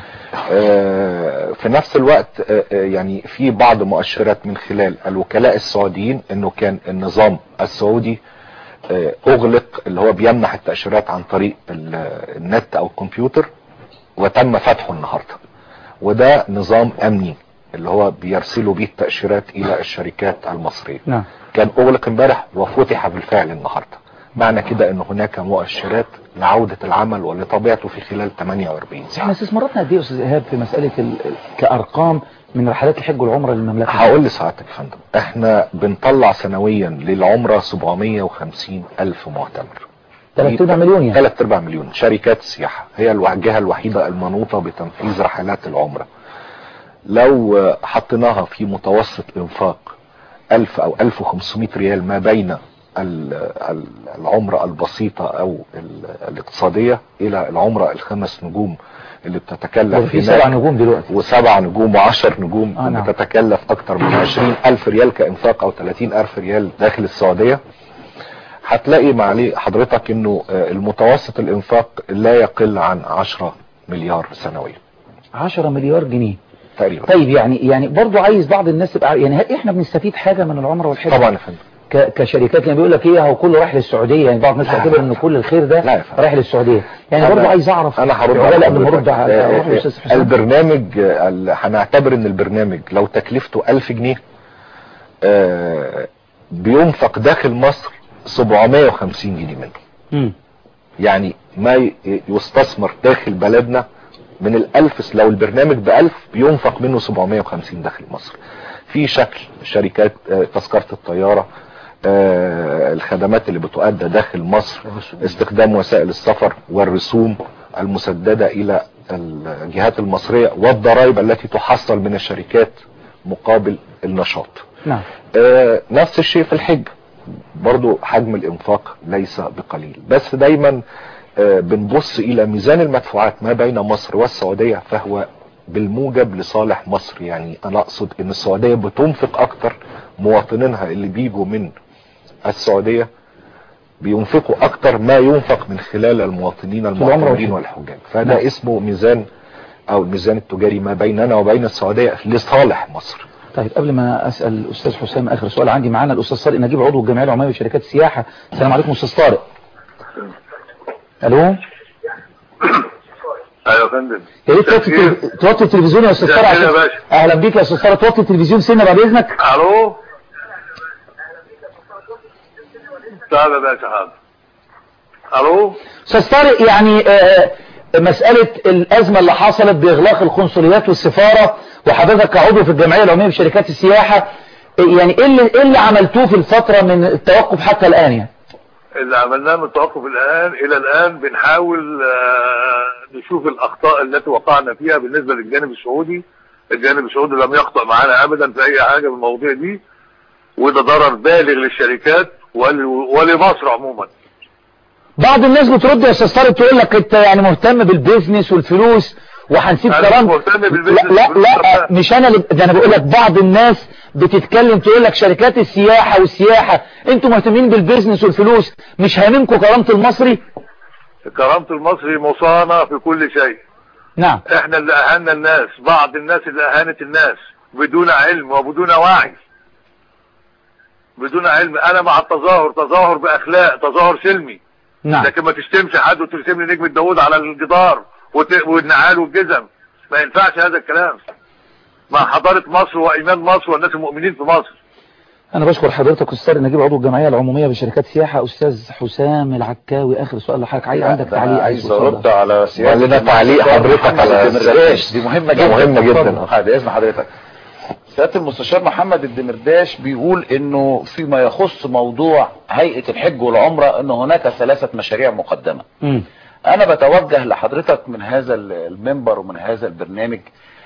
آه في نفس الوقت آه يعني في بعض مؤشرات من خلال الوكلاء السعوديين إنه كان النظام السعودي اغلق اللي هو بيمنح التأشيرات عن طريق النت او الكمبيوتر، وتم فتحه النهاردة، وده نظام امني اللي هو بيرسلوا بيه التأشيرات الى الشركات المصرية. نعم. كان اغلق امبارح وفتح بالفعل النهاردة، معنى كده ان هناك مؤشرات لعودة العمل ولطبيعته في خلال ثمانية وأربعين ساعة. احنا استثماراتنا قد ايه يا استاذ ايهاب في مسألة ال... كأرقام من رحلات الحج والعمرة للمملكة؟ هقول لسعادتك يا فندم، احنا بنطلع سنويا للعمرة سبعمية وخمسين الف معتمر، ثلاثة ارباع مليون يعني ثلاثة ارباع مليون. شركات السياحة هي الجهة الوحيدة المنوطة بتنفيذ رحلات العمرة. لو حطيناها في متوسط انفاق الف او الف وخمسمائة ريال ما بين العمرة البسيطة او الاقتصادية الى العمرة الخمس نجوم اللي بتتكلف في سبع نجوم دلوقتي، وسبع نجوم وعشر نجوم آه نعم. بتتكلف اكتر من عشرين الف ريال كانفاق او ثلاثين الف ريال داخل السعودية. هتلاقي معلي حضرتك انه المتوسط الانفاق لا يقل عن عشرة مليار سنويا. عشرة مليار جنيه تقريبا. طيب يعني يعني برضو عايز بعض الناس تبقى يعني هل احنا بنستفيد حاجة من العمرة والحج؟ طبعا يا فندم. كشركات يعني بيقول لك ايه هو كله رايح للسعوديه، يعني بعض الناس تعتبر ان كل الخير ده رايح للسعوديه، يعني برضه عايز اعرف. انا هرد قبل ما ارد على الاستاذ حسام، البرنامج هنعتبر ان البرنامج لو تكلفته ألف جنيه آه بينفق داخل مصر سبعمائة وخمسين جنيه منه. امم يعني ما يستثمر داخل بلدنا من الألف، لو البرنامج بألف بينفق منه سبعمائة وخمسين داخل مصر، في شكل شركات آه تذكرة الطيارة، آه الخدمات اللي بتؤدى داخل مصر، استخدام وسائل السفر والرسوم المسددة الى الجهات المصرية، والضرائب التي تحصل من الشركات مقابل النشاط. نعم. آه نفس الشيء في الحج، برضو حجم الانفاق ليس بقليل، بس دايما آه بنبص الى ميزان المدفوعات ما بين مصر والسعودية، فهو بالموجب لصالح مصر. يعني انا اقصد ان السعودية بتنفق اكتر، مواطنينها اللي بيجوا من السعودية بينفقوا اكتر ما ينفق من خلال المواطنين المعتمرين والحجاج، فده نعم. اسمه ميزان او الميزان التجاري ما بيننا وبين السعودية لصالح مصر. طيب قبل ما اسال الاستاذ حسام اخر سؤال عندي، معانا الاستاذ طارق نجيب عضو الجمعيه العموميه لشركات السياحه. السلام عليكم استاذ طارق. الو. ايوه يا فندم. يا ريت توطي توطي التلفزيون يا استاذ طارق. اهلا بيك يا استاذ طارق، توطي التلفزيون سنه بعد اذنك. الو. طيب يا باشا حاضر. الو. استاذ طارق، يعني آه مسألة الأزمة اللي حصلت بإغلاق القنصليات والسفارة، وحضرتك كعضو في الجمعية العمومية بشركات السياحة، يعني ايه اللي, إيه اللي عملتوه في الفترة من التوقف حتى الآن؟ يعني اللي عملناه من التوقف الآن إلى الآن بنحاول آه نشوف الأخطاء التي وقعنا فيها بالنسبة للجانب السعودي. الجانب السعودي لم يخطئ معنا أبدا في أي حاجة من المواضيع دي، وده ضرر بالغ للشركات ولمصر عموما. بعض الناس بترد يا استاذ طارق تقول لك انت يعني مهتم بالبيزنس والفلوس وهنسيب كلام. لا لا لا مش انا اللي ده انا بقول لك بعض الناس بتتكلم تقول لك شركات السياحه والسياحه انتوا مهتمين بالبيزنس والفلوس، مش هاممكم كرامه المصري؟ كرامه المصري مصانه في كل شيء. نعم. احنا اللي اهنا الناس، بعض الناس اللي اهانت الناس بدون علم وبدون وعي. بدون علم. انا مع التظاهر، تظاهر باخلاق، تظاهر سلمي. نعم. لكن ما تشتمش حد وترسم لي نجم داوود على الجدار والنعال والجزم، ما ينفعش هذا الكلام مع حضارة مصر وإيمان مصر والناس المؤمنين في مصر. انا بشكر حضرتك استاذ نجيب عضو الجمعيه العموميه بشركات سياحه. استاذ حسام العكاوي، اخر سؤال لحضرتك، عايز عندك تعليق؟ عايز ارد على سياده لنا تعليق حضرتك على الدمرداش، دي مهمه جدا مهمه جدا. هذا اذن حضرتك. سياده المستشار محمد الدمرداش بيقول انه فيما يخص موضوع هيئه الحج والعمره ان هناك ثلاثه مشاريع مقدمه. م. انا بتوجه لحضرتك من هذا المنبر ومن هذا البرنامج،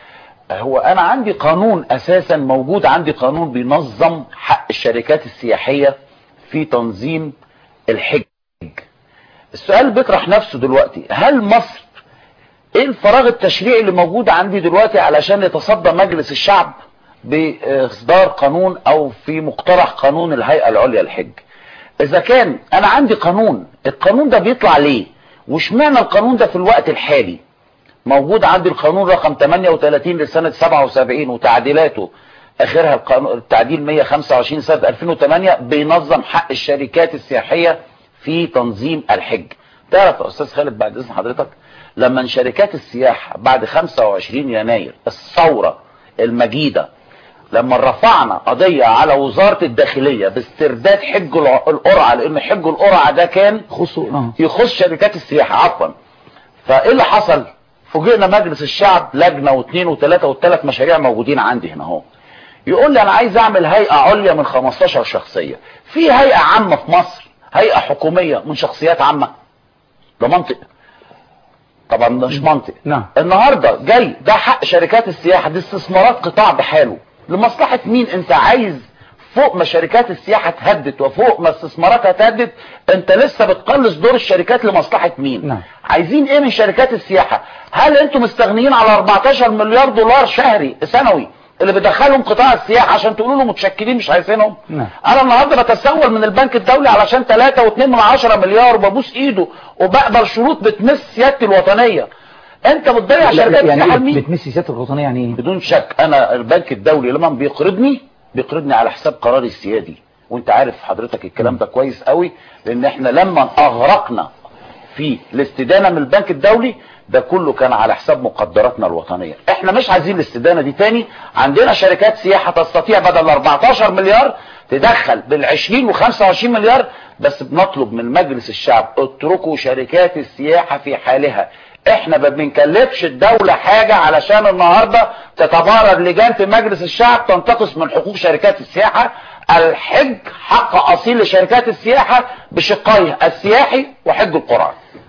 هو انا عندي قانون اساسا موجود، عندي قانون بينظم حق الشركات السياحية في تنظيم الحج. السؤال بيطرح نفسه دلوقتي، هل مصر ايه الفراغ التشريعي اللي موجود عندي دلوقتي علشان يتصدى مجلس الشعب باصدار قانون او في مقترح قانون الهيئة العليا للحج؟ اذا كان انا عندي قانون، القانون ده بيطلع ليه؟ وش معنى القانون ده في الوقت الحالي؟ موجود عندي القانون رقم ثمانية وثلاثين لسنة سبعة وسبعين وتعديلاته، اخرها القانون التعديل مية وخمسة وعشرين سنة ألفين وثمانية، بينظم حق الشركات السياحية في تنظيم الحج. تعرف يا استاذ خالد بعد اذن حضرتك، لما شركات السياحة بعد خمسة وعشرين يناير الثورة المجيدة، لما رفعنا قضية على وزارة الداخلية باسترداد حج القرعة، لان حج القرعة ده كان يخص شركات السياحة عفوا، فايه اللي حصل؟ فوجئنا مجلس الشعب لجنة واثنين وثلاثة والثلاث مشاريع موجودين عندي هنا اهو، يقول لي انا عايز اعمل هيئة عليا من خمستاشر شخصية. في هيئة عامة في مصر، هيئة حكومية من شخصيات عامة؟ ده منطق؟ طبعا مش منطق. نعم. النهاردة جاي ده حق شركات السياحة، دي استثمارات قطاع بحاله، لمصلحة مين؟ انت عايز فوق ما شركات السياحة تهدد وفوق ما استثماراتها تهدد، انت لسه بتقلص دور الشركات لمصلحة مين؟ نعم. عايزين ايه من شركات السياحة؟ هل انتم مستغنيين على أربعتاشر مليار دولار شهري سنوي اللي بيدخلهم قطاع السياحة عشان تقولوا له متشكلين مش عايزينهم؟ نعم. انا النهارده بتسول من البنك الدولي علشان ثلاثة واتنين من عشرة مليار وببوس ايده وبقبل شروط بتمس سيادتي الوطنية. انت بتضيع شركات يعني السياحة لمين؟ بتمس سيادتي الوطنية يعني ايه؟ بدون شك انا البنك الدولي لما بيقرضني بيقرضني على حساب قراري السيادي، وانت عارف حضرتك الكلام ده كويس قوي، لان احنا لما اغرقنا في الاستدانة من البنك الدولي ده كله كان على حساب مقدراتنا الوطنية. احنا مش عايزين الاستدانة دي تاني. عندنا شركات سياحة تستطيع بدل أربعتاشر مليار تدخل بالعشرين وخمسة وعشرين مليار، بس بنطلب من مجلس الشعب اتركوا شركات السياحة في حالها. احنا ما بنكلفش الدولة حاجة علشان النهاردة تتبارر لجان في مجلس الشعب تنتقص من حقوق شركات السياحة. الحج حق اصيل لشركات السياحة بشقيه السياحي وحج القرى.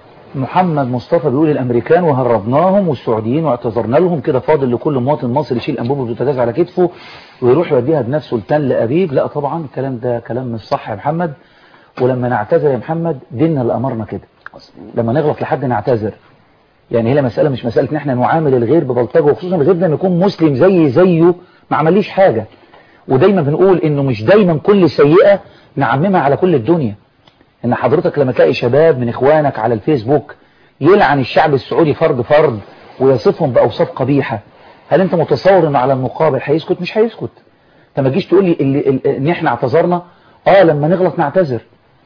محمد مصطفى بيقول الامريكان وهربناهم والسعوديين واعتذرنا لهم، كده فاضل لكل مواطن مصري يشيل انبوبه البوتاجاز على كتفه ويروح يوديها بنفسه لتل ابيب. لا طبعا الكلام ده كلام مش صح يا محمد، ولما نعتذر يا محمد ديننا اللي امرنا كده، لما نغلط لحد نعتذر. يعني هي مسألة مش مسألة ان احنا نعامل الغير ببلطجه، وخصوصا الغير ده يكون مسلم زي زيه ما عمليش حاجة. ودايما بنقول انه مش دايما كل سيئة نعممها على كل الدنيا. ان حضرتك لما تلاقي شباب من اخوانك على الفيسبوك يلعن الشعب السعودي فرد فرد ويصفهم باوصاف قبيحة، هل انت متصور انه على المقابل هيسكت؟ مش هيسكت. انت ما تجيش تقول لي ان احنا اعتذرنا، اه لما نغلط نعتذر.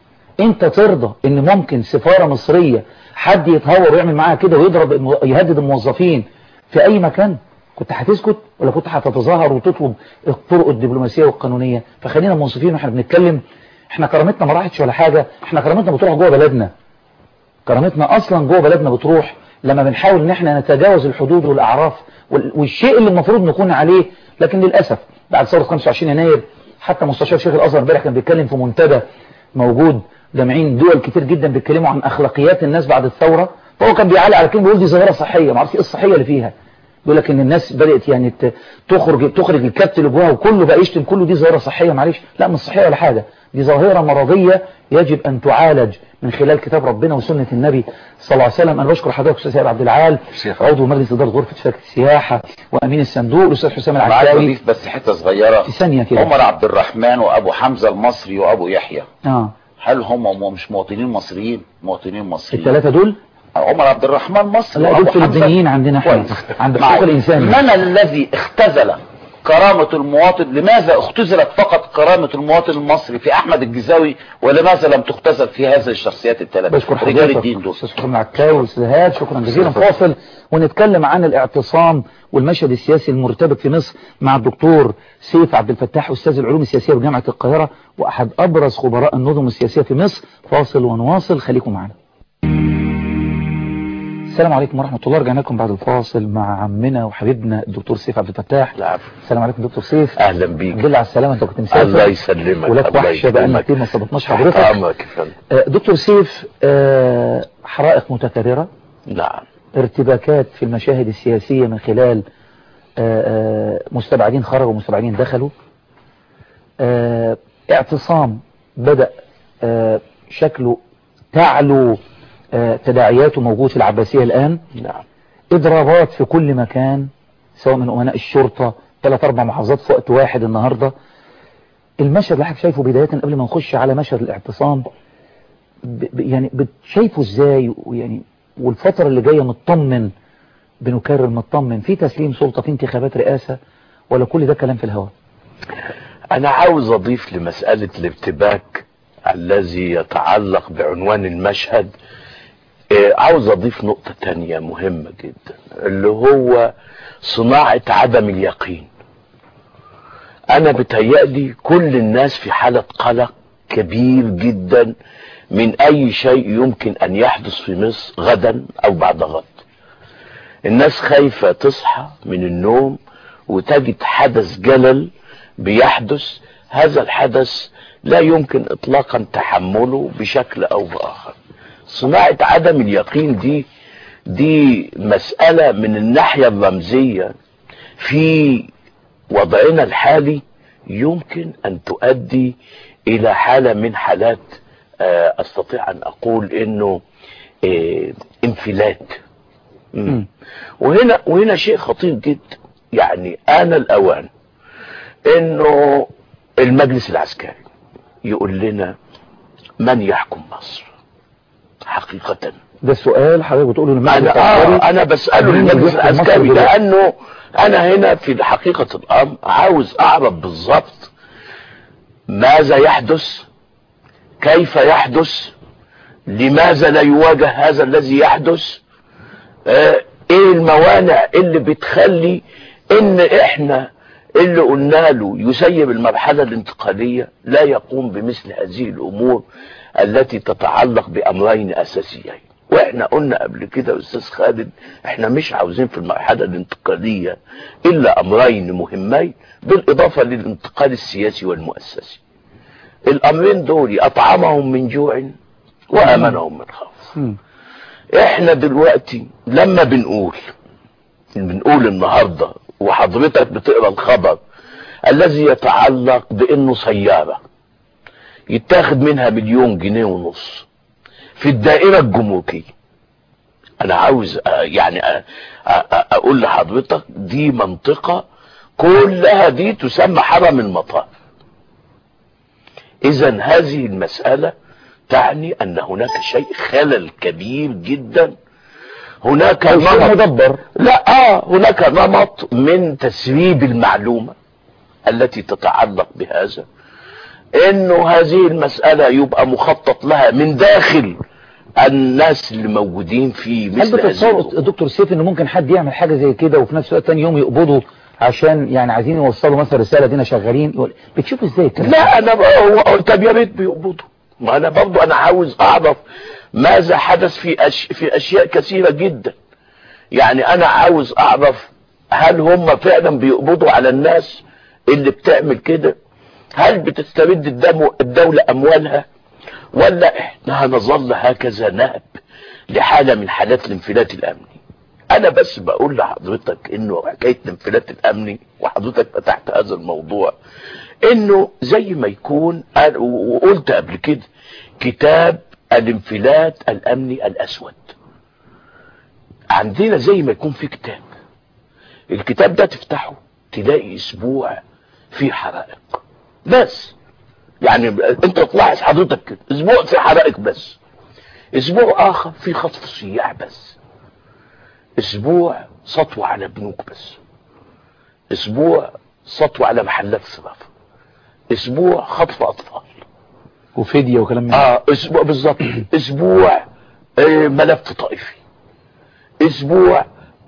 انت ترضى ان ممكن سفارة مصرية حد يتهور ويعمل معاها كده ويضرب يهدد الموظفين في اي مكان؟ كنت هتسكت ولا كنت هتتظاهر وتطلب الطرق الدبلوماسية والقانونية؟ فخلينا منصفين واحنا بنتكلم. احنا كرامتنا ما راحتش ولا حاجة، احنا كرامتنا بتروح جوه بلدنا. كرامتنا اصلا جوه بلدنا بتروح لما بنحاول ان احنا نتجاوز الحدود والاعراف والشيء اللي المفروض نكون عليه. لكن للأسف بعد ثورة خمسة وعشرين يناير حتى مستشار شيخ الازهر امبارح كان بيتكلم في منتدى موجود جامعين دول كتير جدا بيتكلموا عن اخلاقيات الناس بعد الثورة، فهو كان بيعلق على كلمه بيقول دي ظاهرة صحية. ما اعرفش ايه الصحية اللي فيها. بيقول لك ان الناس بدأت يعني تخرج تخرج الكبت اللي جواها وكله بقى يشتم كله، دي ظاهرة صحية. معلش لا مش صحية ولا حاجة، دي ظاهرة مرضية يجب ان تعالج من خلال كتاب ربنا وسنة النبي صلى الله عليه وسلم. انا بشكر حضرتك استاذ سيد عبد العال عضو مجلس اداره غرفة شركة السياحة وامين الصندوق الاستاذ حسام العكاوي. بس حتة صغيرة في ثانية كده، عمر عبد الرحمن وابو حمزة المصري وابو يحيى اه هل هم مش مواطنين مصريين؟ مواطنين مصريين الثلاثة دول. عمر عبد الرحمن مصري لا دول فلبينيين عندنا احنا عند حقوق الانسان. من الذي اختزل كرامة المواطن، لماذا اختزلت فقط كرامة المواطن المصري في احمد الجزاوي، ولماذا لم تختزل في هذه الشخصيات الثلاثة؟ بشكر رجال الدين دول. شكرا العكاوي والاستاذ هاد، شكرا جزيلا. فاصل ونتكلم عن الاعتصام والمشهد السياسي المرتبك في مصر مع الدكتور سيف عبد الفتاح، استاذ العلوم السياسية بجامعة القاهرة واحد ابرز خبراء النظم السياسية في مصر. فاصل ونواصل، خليكم معنا. السلام عليكم ورحمة الله. رجعنا لكم بعد الفاصل مع عمنا وحبيبنا الدكتور سيف عبد الفتاح. العفو. السلام عليكم دكتور سيف. اهلا بيك. الحمد لله على السلامة. انت كنت مسافر. الله يسلمك. ولك وحشة بقالنا كتير ما صدقناش حضرتك. امرك يا فندم. دكتور سيف، آه حرائق متكررة. نعم. ارتباكات في المشاهد السياسية من خلال آه آه مستبعدين خرجوا ومستبعدين دخلوا. آه اعتصام بدأ آه شكله تعلو آه تداعياته موجود في العباسية الآن. نعم. إضرابات في كل مكان سواء من أمناء الشرطة، ثلاث أربع محافظات في وقت واحد النهاردة. المشهد اللي حضرتك شايفه بداية قبل ما نخش على مشهد الاعتصام ب يعني شايفه ازاي؟ ويعني والفترة اللي جاية مطمن، بنكرر مطمن، في تسليم سلطة، في انتخابات رئاسة، ولا كل ده كلام في الهواء؟ أنا عاوز أضيف لمسألة الارتباك الذي يتعلق بعنوان المشهد، عاوز أضيف نقطة تانية مهمة جدا، اللي هو صناعة عدم اليقين. أنا بتهيألي كل الناس في حالة قلق كبير جدا من أي شيء يمكن أن يحدث في مصر غدا أو بعد غد. الناس خايفة تصحى من النوم وتجد حدث جلل بيحدث، هذا الحدث لا يمكن إطلاقا تحمله بشكل أو بآخر. صناعة عدم اليقين دي دي مسألة من الناحية الرمزية في وضعنا الحالي يمكن أن تؤدي إلى حالة من حالات أستطيع أن أقول إنه انفلات. مم. وهنا وهنا شيء خطير جدا. يعني آن الأوان إنه المجلس العسكري يقول لنا من يحكم مصر حقيقة. ده السؤال حضرتك بتقوله للمجلس العسكري. أنا, أنا بسأله المجلس العسكري لأنه أنا هنا في حقيقة الأمر عاوز أعرف بالضبط ماذا يحدث، كيف يحدث، لماذا لا يواجه هذا الذي يحدث، آه ايه الموانع اللي بتخلي ان احنا اللي قلنا له يسيب المرحلة الانتقالية لا يقوم بمثل هذه الامور التي تتعلق بامرين اساسيين. واحنا قلنا قبل كده استاذ خالد احنا مش عاوزين في المرحلة الانتقالية الا امرين مهمين بالاضافة للانتقال السياسي والمؤسسي. الامرين دول اطعمهم من جوع وامنهم من خوف. احنا دلوقتي لما بنقول بنقول النهاردة وحضرتك بتقرأ الخبر الذي يتعلق بانه سيارة يتاخد منها مليون جنيه ونص في الدائرة الجمركية، انا عاوز يعني اقول لحضرتك دي منطقة كلها دي تسمى حرم المطار. اذا هذه المسألة تعني ان هناك شيء خلل كبير جدا. هناك نمط مدبر. لا اه هناك نمط من تسريب المعلومة التي تتعلق بهذا، انه هذه المسألة يبقى مخطط لها من داخل الناس اللي موجودين في مثل هل بتتصور دكتور سيف انه ممكن حد يعمل حاجة زي كده وفي نفس الوقت تاني يوم يقبضوا عشان يعني عايزين يوصلوا مثلا رسالة دينا شغالين؟ بتشوف ازاي الكلام؟ لا انا هو طب يا ريت بيقبضوا، ما انا برضو انا عاوز اعرف ماذا حدث في أش... في اشياء كثيرة جدا. يعني انا عاوز اعرف هل هم فعلا بيقبضوا على الناس اللي بتعمل كده؟ هل بتسترد الدم الدولة اموالها، ولا احنا هنظل هكذا نهب لحالة من حالات الانفلات الامني؟ انا بس بقول لحضرتك انه حكاية الانفلات الامني وحضرتك فتحت هذا الموضوع، انه زي ما يكون وقلت قبل كده كتاب الانفلات الامني الاسود عندنا، زي ما يكون في كتاب، الكتاب ده تفتحه تلاقي اسبوع فيه حرائق بس. يعني انت تلاحظ حضرتك كده اسبوع فيه حرائق بس، اسبوع اخر فيه خطف سياح بس، اسبوع سطوة على بنوك بس، اسبوع سطو على محلات صرافة، اسبوع خطف اطفال وفدية وكلام من اه اسبوع بالظبط اسبوع آه ملف طائفي، اسبوع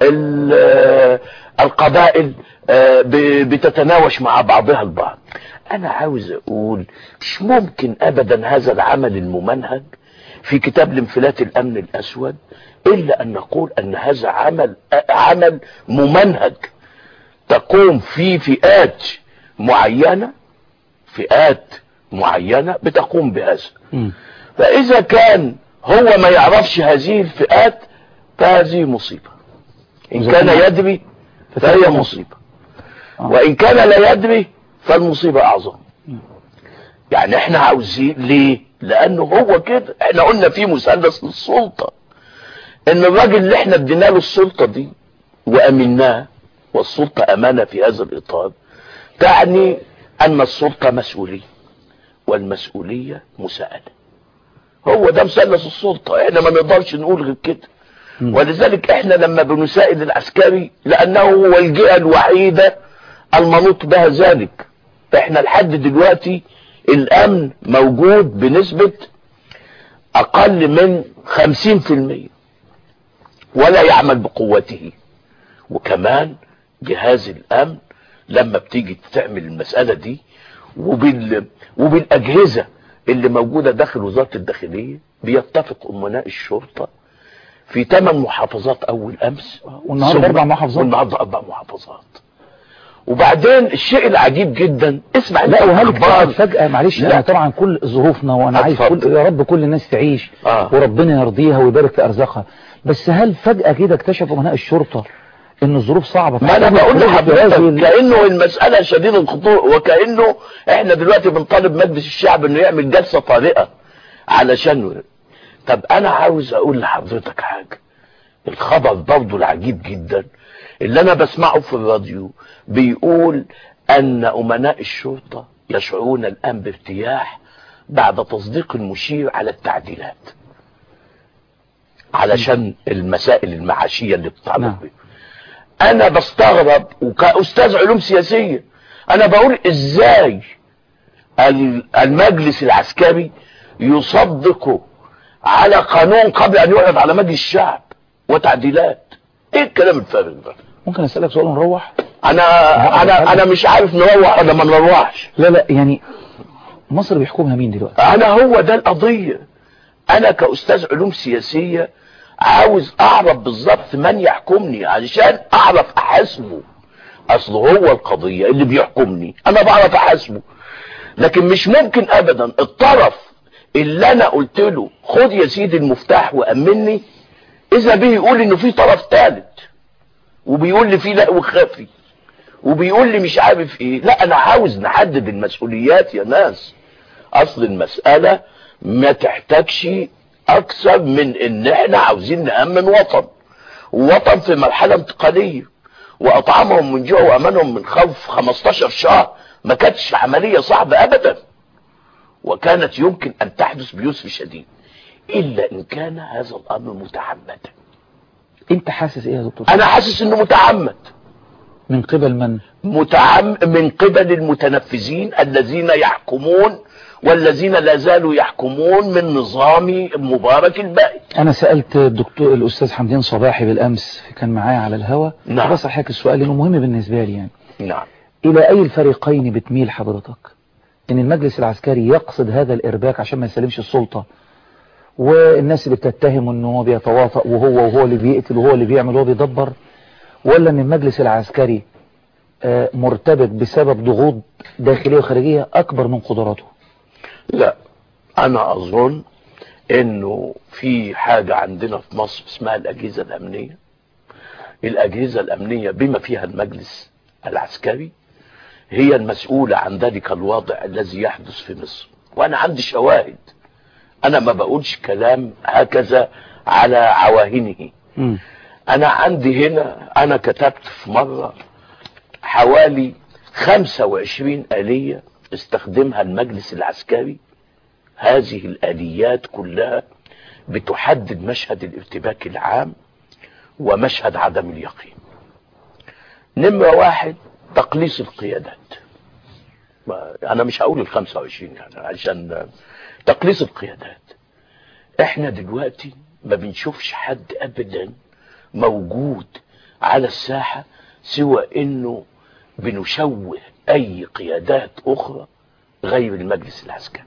القبائل آه بتتناوش مع بعضها البعض. انا عاوز اقول مش ممكن ابدا هذا العمل الممنهج في كتاب الانفلات الامن الاسود الا ان نقول ان هذا عمل عمل ممنهج تقوم فيه فئات معينة فئات معينة بتقوم بهذا. م. فاذا كان هو ما يعرفش هذه الفئات فهذه مصيبة، ان كان يدري فهي مصيبة، وان كان لا يدري فالمصيبة اعظم. يعني احنا عاوزين ليه؟ لانه هو كده احنا قلنا في مثلث للسلطة، ان الراجل اللي احنا ادينا له السلطة دي وامناه، والسلطة امانة في هذا الاطار، تعني ان السلطة مسؤولية والمسؤولية مساءلة. هو ده مثلث السلطة، احنا ما نقدرش نقول غير كده. ولذلك احنا لما بنسائل العسكري لانه هو الجهة الوحيدة المنوط بها ذلك. احنا لحد دلوقتي الامن موجود بنسبة اقل من خمسين في المية ولا يعمل بقوته. وكمان جهاز الامن لما بتيجي تعمل المسألة دي وبال... وبالاجهزة اللي موجودة داخل وزارة الداخلية، بيتفق امناء الشرطة في ثمان محافظات اول امس، والنهارده اربع محافظات والنهارده اربع محافظات. وبعدين الشيء العجيب جدا، اسمع لا وهل فجأة معلش انا طبعا كل ظروفنا وانا عايز كل يا رب كل الناس تعيش آه. وربنا يرضيها ويبارك في ارزاقها، بس هل فجأة كده اكتشف امناء الشرطة ان الظروف صعبة؟ ما انا بقول لحضرتك كأنه المسألة شديدة الخطورة، وكأنه احنا دلوقتي بنطالب مجلس الشعب انه يعمل جلسة طارئة علشان. طب انا عاوز اقول لحضرتك حاجة، الخبر برضه العجيب جدا اللي انا بسمعه في الراديو بيقول ان امناء الشرطة يشعرون الان بارتياح بعد تصديق المشير على التعديلات علشان المسائل المعاشية اللي بتتعلق بيه. انا بستغرب وكأستاذ علوم سياسية انا بقول ازاي المجلس العسكري يصدق على قانون قبل ان يعرض على مجلس الشعب وتعديلات؟ ايه الكلام الفارغ ده؟ ممكن اسالك سؤال ونروح؟ انا انا انا مش عارف نروح ولا ما نروحش. لا لا يعني مصر بيحكمها مين دلوقتي؟ انا هو ده القضية. انا كأستاذ علوم سياسية عاوز اعرف بالظبط من يحكمني علشان اعرف احاسبه. اصل هو القضية اللي بيحكمني انا بعرف احاسبه، لكن مش ممكن ابدا الطرف اللي انا قلت له خد يا سيدي المفتاح وامني اذا به يقول انه في طرف ثالث وبيقول لي في لا وخافي وبيقول لي مش عارف ايه. لا انا عاوز نحدد المسؤوليات يا ناس. اصل المسألة ما تحتاجش اكثر من ان احنا عاوزين نأمن وطن، ووطن في مرحلة انتقالية، واطعمهم من جوع وامنهم من خوف خمستاشر شهر ما كانتش عملية صعبة ابدا، وكانت يمكن ان تحدث بيسر شديد الا ان كان هذا الامر متعمدا. انت حاسس ايه يا دكتور؟ انا حاسس انه متعمد. من قبل من؟ متعم من قبل المتنفذين الذين يحكمون والذين لا زالوا يحكمون من نظام مبارك الباقي. انا سألت الدكتور الاستاذ حمدين صباحي بالامس كان معايا على الهوا. نعم. بس حكي السؤال لانه مهم بالنسبة لي يعني. نعم. الى اي الفريقين بتميل حضرتك؟ ان المجلس العسكري يقصد هذا الارباك عشان ما يسلمش السلطة، والناس اللي بتتهم انه هو بيتواطأ وهو وهو اللي بيقتل وهو اللي بيعمل وهو بيدبر، ولا ان المجلس العسكري مرتبط بسبب ضغوط داخلية وخارجية اكبر من قدراته؟ لا انا اظن انه في حاجة عندنا في مصر اسمها الاجهزة الامنية. الاجهزة الامنية بما فيها المجلس العسكري هي المسؤولة عن ذلك الوضع الذي يحدث في مصر، وانا عندي شواهد. انا ما بقولش كلام هكذا على عواهنه. م. انا عندي هنا انا كتبت في مرة حوالي خمسة وعشرين آلية استخدمها المجلس العسكري. هذه الآليات كلها بتحدد مشهد الارتباك العام ومشهد عدم اليقين. نمرة واحد تقليص القيادات. انا مش هقول ال خمسة وعشرين يعني عشان تقليص القيادات. احنا دلوقتي ما بنشوفش حد ابدا موجود على الساحة سوى انه بنشوه اي قيادات اخرى غير المجلس العسكري.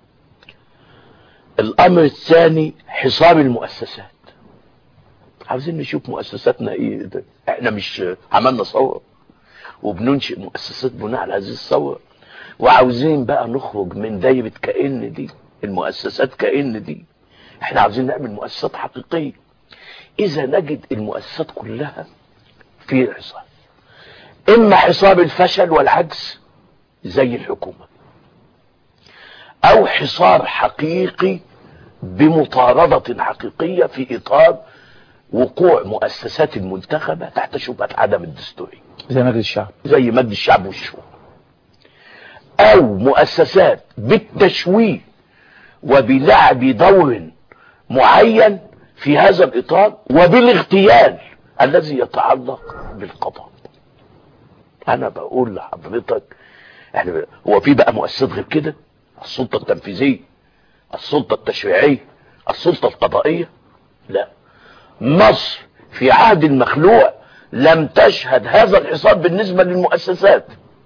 الامر الثاني حصار المؤسسات. عاوزين نشوف مؤسساتنا ايه ده. احنا مش عملنا ثوره وبننشئ مؤسسات بناء على هذه الثوره، وعاوزين بقى نخرج من دايره كأن دي المؤسسات كأن دي. احنا عاوزين نعمل مؤسسات حقيقيه. اذا نجد المؤسسات كلها في حصار، اما حصار الفشل والعجز زي الحكومه، او حصار حقيقي بمطاردة حقيقية في اطار وقوع مؤسسات المنتخبة تحت شبهة عدم الدستورية زي مجلس الشعب زي مجلس الشعب والشورى، او مؤسسات بالتشويه وبلعب دور معين في هذا الاطار وبالاغتيال الذي يتعلق بالقضاء. انا بقول لحضرتك احنا هو في بقى مؤسسات غير كده؟ السلطة التنفيذية، السلطة التشريعية، السلطة القضائية؟ لا. مصر في عهد المخلوع لم تشهد هذا الحصار بالنسبة للمؤسسات.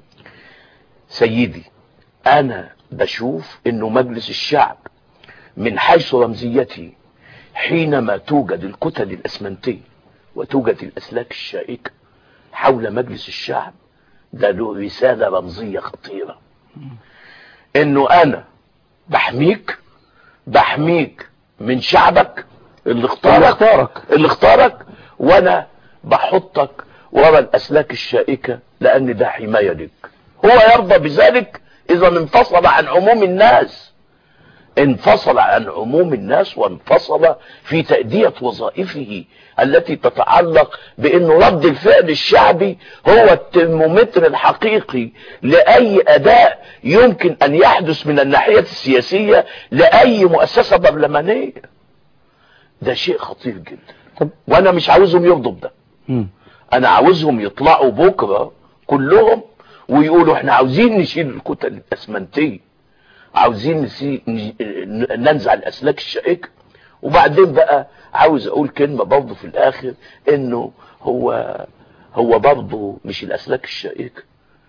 سيدي انا بشوف انه مجلس الشعب من حيث رمزيته حينما توجد الكتل الاسمنتية وتوجد الاسلاك الشائكة حول مجلس الشعب ده له رسالة رمزية خطيرة، انه انا بحميك بحميك من شعبك اللي اختارك اللي اختارك وانا بحطك ورا الاسلاك الشائكة لان ده حماية لك. هو يرضى بذلك اذا انفصل عن عموم الناس، انفصل عن عموم الناس وانفصل في تأدية وظائفه التي تتعلق بانه رد الفعل الشعبي هو الترمومتر الحقيقي لأي اداء يمكن ان يحدث من الناحية السياسية لأي مؤسسة برلمانية. ده شيء خطير جدا، وانا مش عاوزهم يرضوا بده. انا عاوزهم يطلعوا بكرة كلهم ويقولوا احنا عاوزين نشيل الكتل الاسمنتية، عاوزين ننزع الاسلاك الشائكة. وبعدين بقى عاوز اقول كلمة برضه في الاخر، انه هو هو برضه مش الاسلاك الشائكة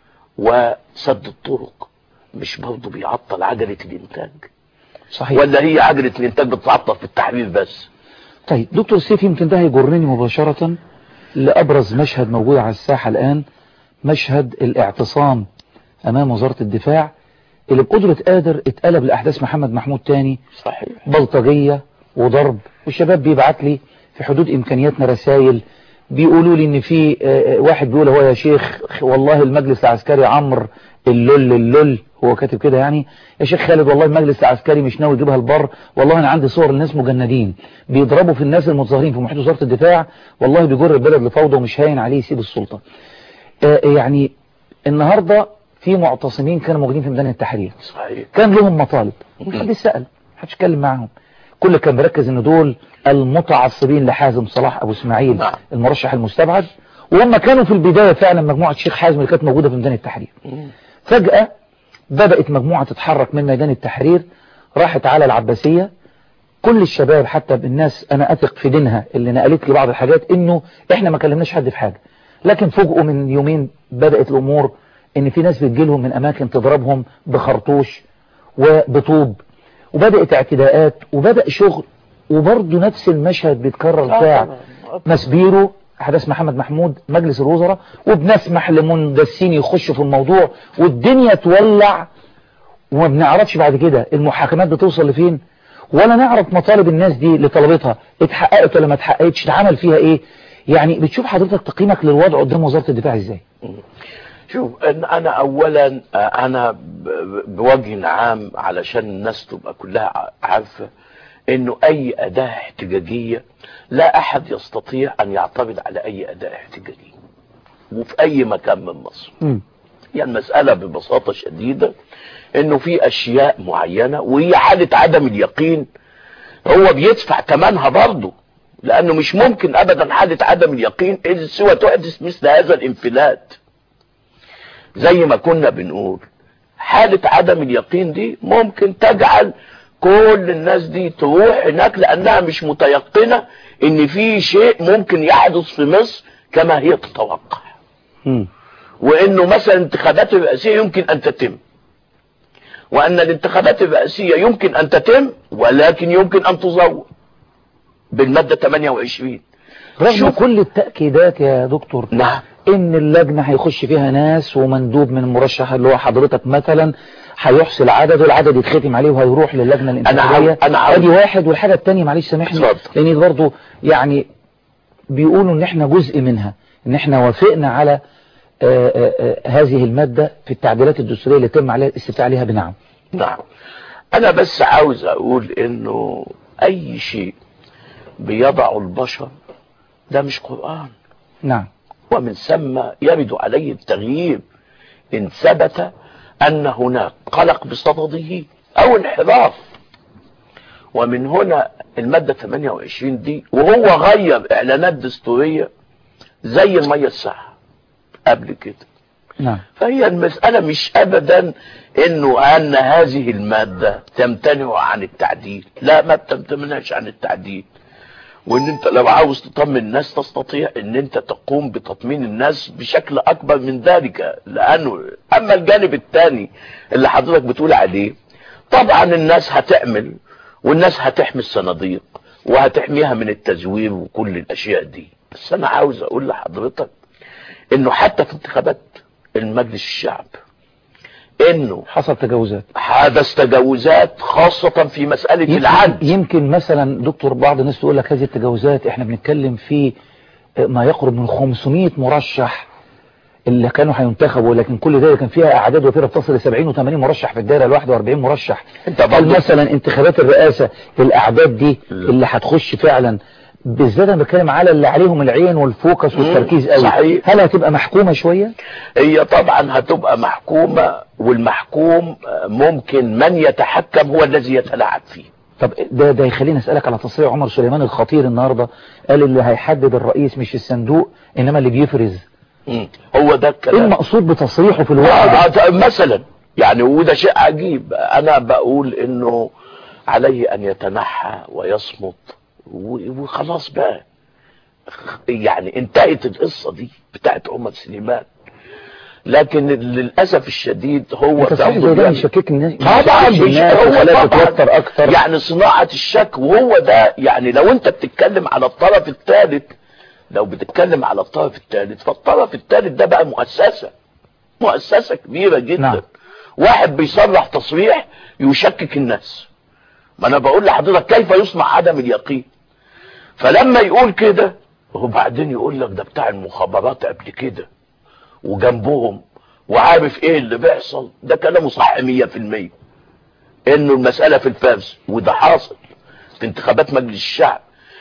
وسد الطرق مش برضه بيعطل عجلة الانتاج؟ صحيح. ولا هي عجلة الانتاج بتعطل في التحرير بس؟ طيب دكتور سيف، يمكن ده هيجرني مباشرة لأبرز مشهد موجود على الساحة الآن، مشهد الاعتصام أمام وزارة الدفاع اللي بقدرة قادر اتقلب لأحداث محمد محمود تاني. صحيح. بلطجية وضرب، والشباب بيبعت لي في حدود إمكانياتنا رسائل بيقولوا لي إن في واحد بيقول هو يا شيخ والله المجلس العسكري عمر اللول اللول، هو كاتب كده يعني، يا شيخ خالد والله المجلس العسكري مش ناوي يجيبها البر، والله انا عندي صور لناس مجندين بيضربوا في الناس المتظاهرين في محيط وزارة الدفاع، والله بيجر البلد لفوضى ومش هاين عليه يسيب السلطة. آه يعني النهاردة في معتصمين كانوا موجودين في ميدان التحرير. صحيح. كان لهم مطالب محدش سأل، محدش اتكلم معاهم، كل كان مركز ان دول المتعصبين لحازم صلاح ابو اسماعيل نعم. المرشح المستبعد، وهم كانوا في البداية فعلا مجموعة شيخ حازم اللي كانت موجودة في ميدان التحرير. فجأة بدأت مجموعة تتحرك من ميدان التحرير، راحت على العباسية. كل الشباب حتى بالناس انا اثق في دينها اللي نقلت لي بعض الحاجات انه احنا ما كلمناش حد في حاجة، لكن فوجئوا من يومين بدأت الامور ان في ناس بتجيلهم من اماكن تضربهم بخرطوش وبطوب، وبدأت اعتداءات وبدأ شغل، وبرضه نفس المشهد بيتكرر بتاع مسبيرو احداث محمد محمود مجلس الوزراء، وبنسمح لمندسين يخشوا في الموضوع والدنيا تولع، وما بنعرفش بعد كده المحاكمات بتوصل لفين، ولا نعرف مطالب الناس دي اللي طلبتها اتحققت ولا ما اتحققتش، اتعمل فيها ايه. يعني بتشوف حضرتك تقييمك للوضع قدام وزارة الدفاع ازاي؟ شوف انا اولا انا بوجه عام علشان الناس تبقى كلها عارفة انه اي اداة احتجاجية لا احد يستطيع ان يعترض على اي اداة احتجاجية وفي اي مكان من مصر. م. يعني المسألة ببساطة شديدة انه في اشياء معينة وهي حالة عدم اليقين هو بيدفع ثمنها برضه، لانه مش ممكن ابدا حالة عدم اليقين اذ سوى تحدث مثل هذا الانفلات. زي ما كنا بنقول حالة عدم اليقين دي ممكن تجعل كل الناس دي تروح هناك لانها مش متيقنة ان في شيء ممكن يحدث في مصر كما هي تتوقع، م. وانه مثلا الانتخابات الرئاسية يمكن ان تتم، وان الانتخابات الرئاسية يمكن ان تتم ولكن يمكن ان تزور بالمادة ثمانية وعشرين رغم كل التأكيدات يا دكتور. نعم. ان اللجنة هيخش فيها ناس ومندوب من المرشح اللي هو حضرتك مثلا هيحصل عدد والعدد يتختم عليه وهيروح للجنة الانتخابية. ادي واحد. والحاجة التانية معلش سامحني لان برضو يعني بيقولوا ان احنا جزء منها، ان احنا وافقنا على آآ آآ هذه المادة في التعديلات الدستورية اللي تم عليها الاستفتاء عليها بنعم. نعم. انا بس عاوز اقول انه اي شيء بيضع البشر ده مش قرآن. نعم. ومن ثم يرد عليه التغيير ان ثبت ان هناك قلق بصدده او انحراف. ومن هنا المادة ثمانية وعشرين دي وهو غير اعلانات دستورية زي المية الساعة قبل كده. نعم. فهي المسألة مش ابدا انه ان هذه المادة تمتنع عن التعديل، لا ما بتمتنعش عن التعديل، وان انت لو عاوز تطمن الناس تستطيع ان انت تقوم بتطمين الناس بشكل اكبر من ذلك. لانه اما الجانب الثاني اللي حضرتك بتقول عليه طبعا الناس هتعمل والناس هتحمي الصناديق وهتحميها من التزوير وكل الاشياء دي، بس انا عاوز اقول لحضرتك انه حتى في انتخابات المجلس الشعب انه حصل تجاوزات، حدث تجاوزات خاصة في مسألة العد. يمكن مثلا دكتور بعض الناس تقول لك هذه التجاوزات احنا بنتكلم في ما يقرب من خمسمائة مرشح اللي كانوا هينتخبوا، لكن كل ده كان فيها اعداد وفيرة تصل ل سبعين وثمانين مرشح في الدائرة ال واحد وأربعين مرشح. هل مثلا انتخابات الرئاسة الاعداد دي اللي هتخش فعلا بالذات انا بتكلم على اللي عليهم العين والفوكس والتركيز قوي، صحيح. هل هتبقى محكومة شوية؟ هي طبعا هتبقى محكومة، والمحكوم ممكن من يتحكم هو الذي يتلاعب فيه. طب ده ده يخليني اسالك على تصريح عمر سليمان الخطير النهارده، قال اللي هيحدد الرئيس مش الصندوق انما اللي بيفرز. مم. هو ده الكلام. ايه المقصود بتصريحه في الوقت ده؟ مثلا يعني وده شيء عجيب، انا بقول انه عليه ان يتنحى ويصمت وخلاص بقى، يعني انتهت القصة دي بتاعت عمر سليمان. لكن للأسف الشديد هو ده يشكك الناس طبعا، هو تتوتر اكتر، يعني صناعة الشك. وهو ده يعني لو انت بتتكلم على الطرف الثالث لو بتتكلم على الطرف الثالث فالطرف الثالث ده بقى مؤسسة مؤسسة كبيرة جدا. نعم. واحد بيصرح تصريح يشكك الناس. ما انا بقول لحضرتك كيف يصنع عدم اليقين؟ فلما يقول كده وبعدين يقول لك ده بتاع المخابرات قبل كده وجنبهم وعارف ايه اللي بيحصل، ده كلامه صح مية في المية انه المسألة في الفرز، وده حاصل في انتخابات مجلس الشعب.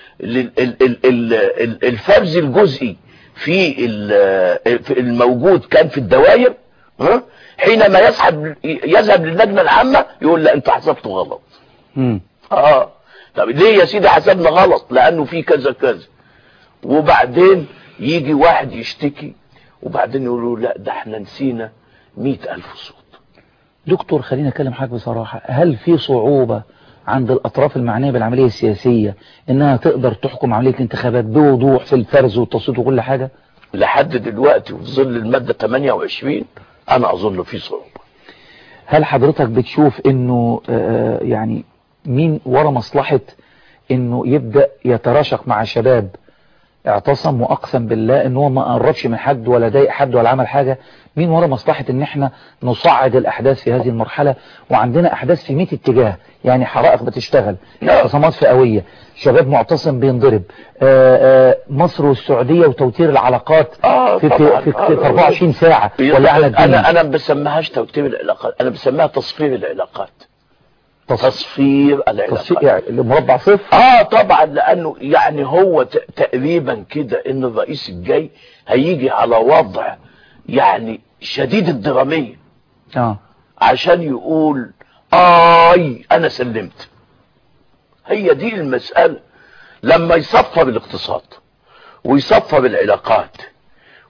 الفرز الجزئي في الموجود كان في الدوائر، حينما يسحب يذهب للجنة العامة يقول لا انت حسبته غلط. امم اه طب ليه يا سيدي حسبنا غلط؟ لانه في كذا كذا. وبعدين يجي واحد يشتكي وبعدين يقولوا لا ده احنا نسينا مئة الف صوت. دكتور خلينا اكلم حضرتك بصراحة، هل في صعوبة عند الاطراف المعنية بالعملية السياسية انها تقدر تحكم عملية الانتخابات بوضوح في الفرز والتصويت وكل حاجة؟ لحد دلوقتي وفي ظل المادة ثمانية وعشرين انا اظن في صعوبة. هل حضرتك بتشوف انه آه يعني مين ورا مصلحة انه يبدأ يتراشق مع شباب اعتصم واقسم بالله ان هو ما قربش من حد ولا ضايق حد ولا عمل حاجة؟ مين ورا مصلحة ان احنا نصعد الاحداث في هذه المرحلة وعندنا احداث في مئة اتجاه؟ يعني حرائق بتشتغل، اعتصامات فئوية، شباب معتصم بينضرب، آآ آآ مصر والسعودية وتوتير العلاقات آه في, في, في, في أربعة وعشرين ساعة ولا على الدين. انا انا ما بسميهاش توتير العلاقات، انا بسميها تصفير العلاقات. تصفير العلاقات يعني مربع صفر. اه طبعا، لانه يعني هو تقريبا كده ان الرئيس الجاي هيجي على وضع يعني شديد الدرامية اه عشان يقول اي انا سلمت. هي دي المسألة. لما يصفر الاقتصاد ويصفر العلاقات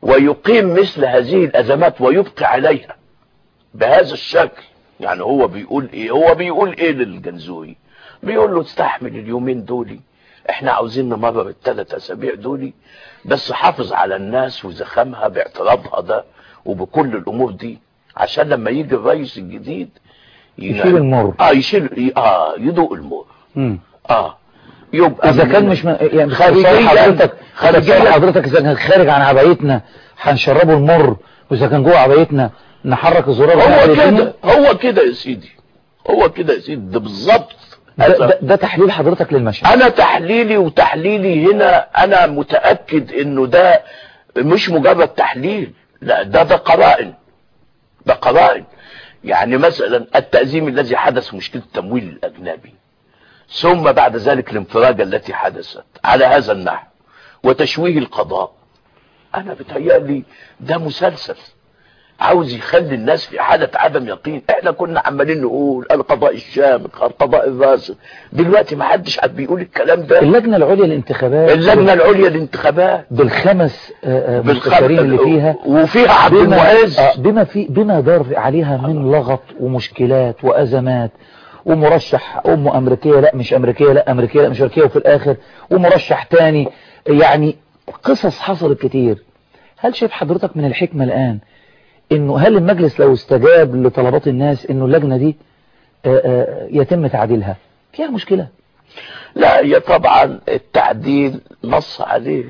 ويقيم مثل هذه الازمات ويبقي عليها بهذا الشكل. يعني هو بيقول ايه؟ هو بيقول ايه للجنزوري؟ بيقول له استحمل اليومين دولي، احنا عاوزين نمرر الثلاث اسابيع دولي، بس حافظ على الناس وزخمها باعتراضها ده وبكل الامور دي، عشان لما يجي الرئيس الجديد يشيل المر. اه يشيل اه يدوق المر. امم اه يبقى اذا كان مش م... يعني خارجيا حضرتك خارجيا حضرتك اذا كان خارج عن عبايتنا هنشربه المر، واذا كان جوه عبايتنا نحرك الزرار. هو كده هو كده يا سيدي، هو كده يا سيدي، ده بالظبط. ده, ده, ده تحليل حضرتك للمشهد. انا تحليلي وتحليلي هنا انا متأكد انه ده مش مجرد تحليل، لا ده ده قرائن، ده قرائن. يعني مثلا التأزيم الذي حدث، مشكلة التمويل الأجنبي، ثم بعد ذلك الانفراجة التي حدثت على هذا النحو وتشويه القضاء، أنا بتهيألي ده مسلسل عاوز يخلي الناس في حالة عدم يقين. احنا كنا عمالين نقول القضاء الشامخ القضاء الراسخ، دلوقتي ما حدش عاد بيقول الكلام ده. اللجنة العليا للانتخابات اللجنة العليا للانتخابات بالخمس مستشارين اللي فيها، وفيها عبد المعز بما في بما دار عليها من لغط ومشكلات وأزمات، ومرشح أمه أمريكية لا مش أمريكية لا أمريكية لا مش أمريكية، وفي الآخر ومرشح تاني، يعني قصص حصلت كتير. هل شايف حضرتك من الحكمة الآن انه هل المجلس لو استجاب لطلبات الناس انه اللجنة دي آآ آآ يتم تعديلها؟ فيها مشكلة؟ لا، هي طبعا التعديل نص عليه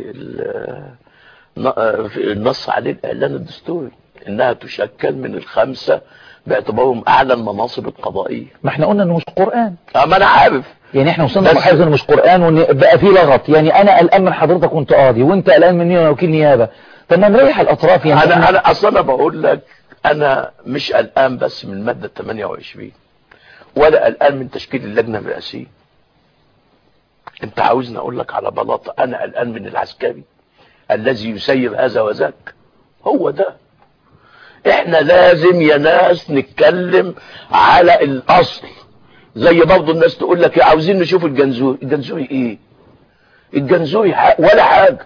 النص عليه الاعلان الدستوري انها تشكل من الخمسة باعتبارهم اعلى المناصب القضائية. ما احنا قلنا انه مش قرآن. اه ما انا عارف، يعني احنا وصلنا لمرحله انه مش قرآن وان بقى فيه لغط. يعني انا قلقان من حضرتك وانت قاضي، وانت قلقان مني وانا وكيل نيابة. طب ما نريح الاطراف. يعني انا انا اصلا انا بقول لك انا مش قلقان بس من المادة ثمانية وعشرين ولا قلقان من تشكيل اللجنة الرئاسية. انت عاوزني اقول لك على بلاطة انا قلقان من العسكري الذي يسير هذا وذاك؟ هو ده. احنا لازم يا ناس نتكلم على الاصل. زي برضه الناس تقول لك عاوزين نشوف الجنزوري. الجنزوري ايه؟ الجنزوري ولا حاجة.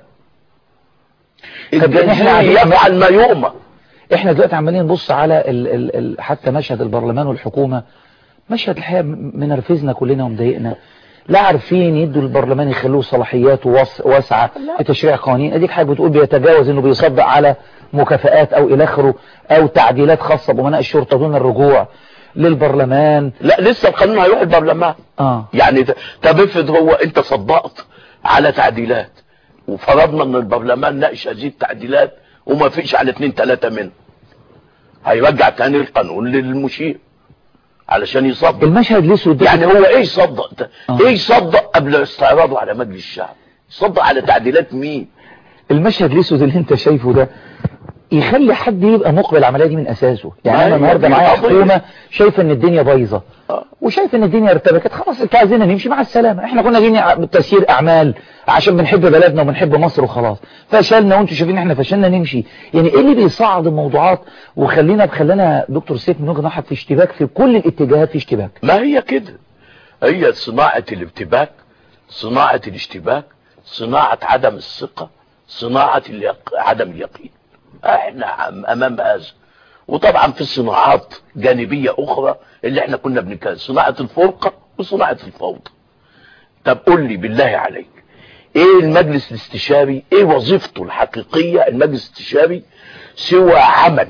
الجنزوري يفعل ما يؤمر. احنا دلوقتي عمالين نبص على ال ال ال حتى مشهد البرلمان والحكومة، مشهد الحقيقة منرفزنا كلنا ومضايقنا. لا عارفين يدوا البرلمان يخلوه صلاحيات واسعة في تشريع قوانين. اديك حاجة بتقول بيتجاوز انه بيصدق على مكافآت او الى اخره، او تعديلات خاصة بأمناء الشرطة دون الرجوع للبرلمان. لا لسه القانون هيروح البرلمان. اه يعني طب افرض هو انت صدقت على تعديلات وفرضنا ان البرلمان ناقش هذه التعديلات وما فيش على اتنين تلاتة منه، هيرجع تاني القانون للمشير علشان يصدق. المشهد الاسود يعني هو ايه يصدق؟ آه. ايه يصدق قبل استعراضه على مجلس الشعب؟ يصدق على تعديلات مين؟ المشهد الاسود اللي انت شايفه ده يخلي حد يبقى مقبل العمليه دي من اساسه. يعني انا النهارده معايا حكومه شايفه ان الدنيا بايظه وشايفه ان الدنيا ارتبكت، خلاص انت عايزيننا نمشي مع السلامه. احنا كنا جايين تسيير اعمال عشان بنحب بلدنا وبنحب مصر وخلاص، فشلنا وانتوا شايفين احنا فشلنا نمشي. يعني ايه اللي بيصعد الموضوعات وخلينا بخلينا دكتور سيف من وجهه نظرك في اشتباك في كل الاتجاهات؟ في اشتباك. ما هي كده، هي صناعه الارتباك، صناعه الاشتباك، صناعه عدم الثقه، صناعه اليق... عدم اليقين. احنا امام هذا. وطبعا في صناعات جانبية اخرى اللي احنا كنا بنتكلم، صناعة الفرقة وصناعة الفوضى. طب قول لي بالله عليك، ايه المجلس الاستشاري؟ ايه وظيفته الحقيقية المجلس الاستشاري سوى عمل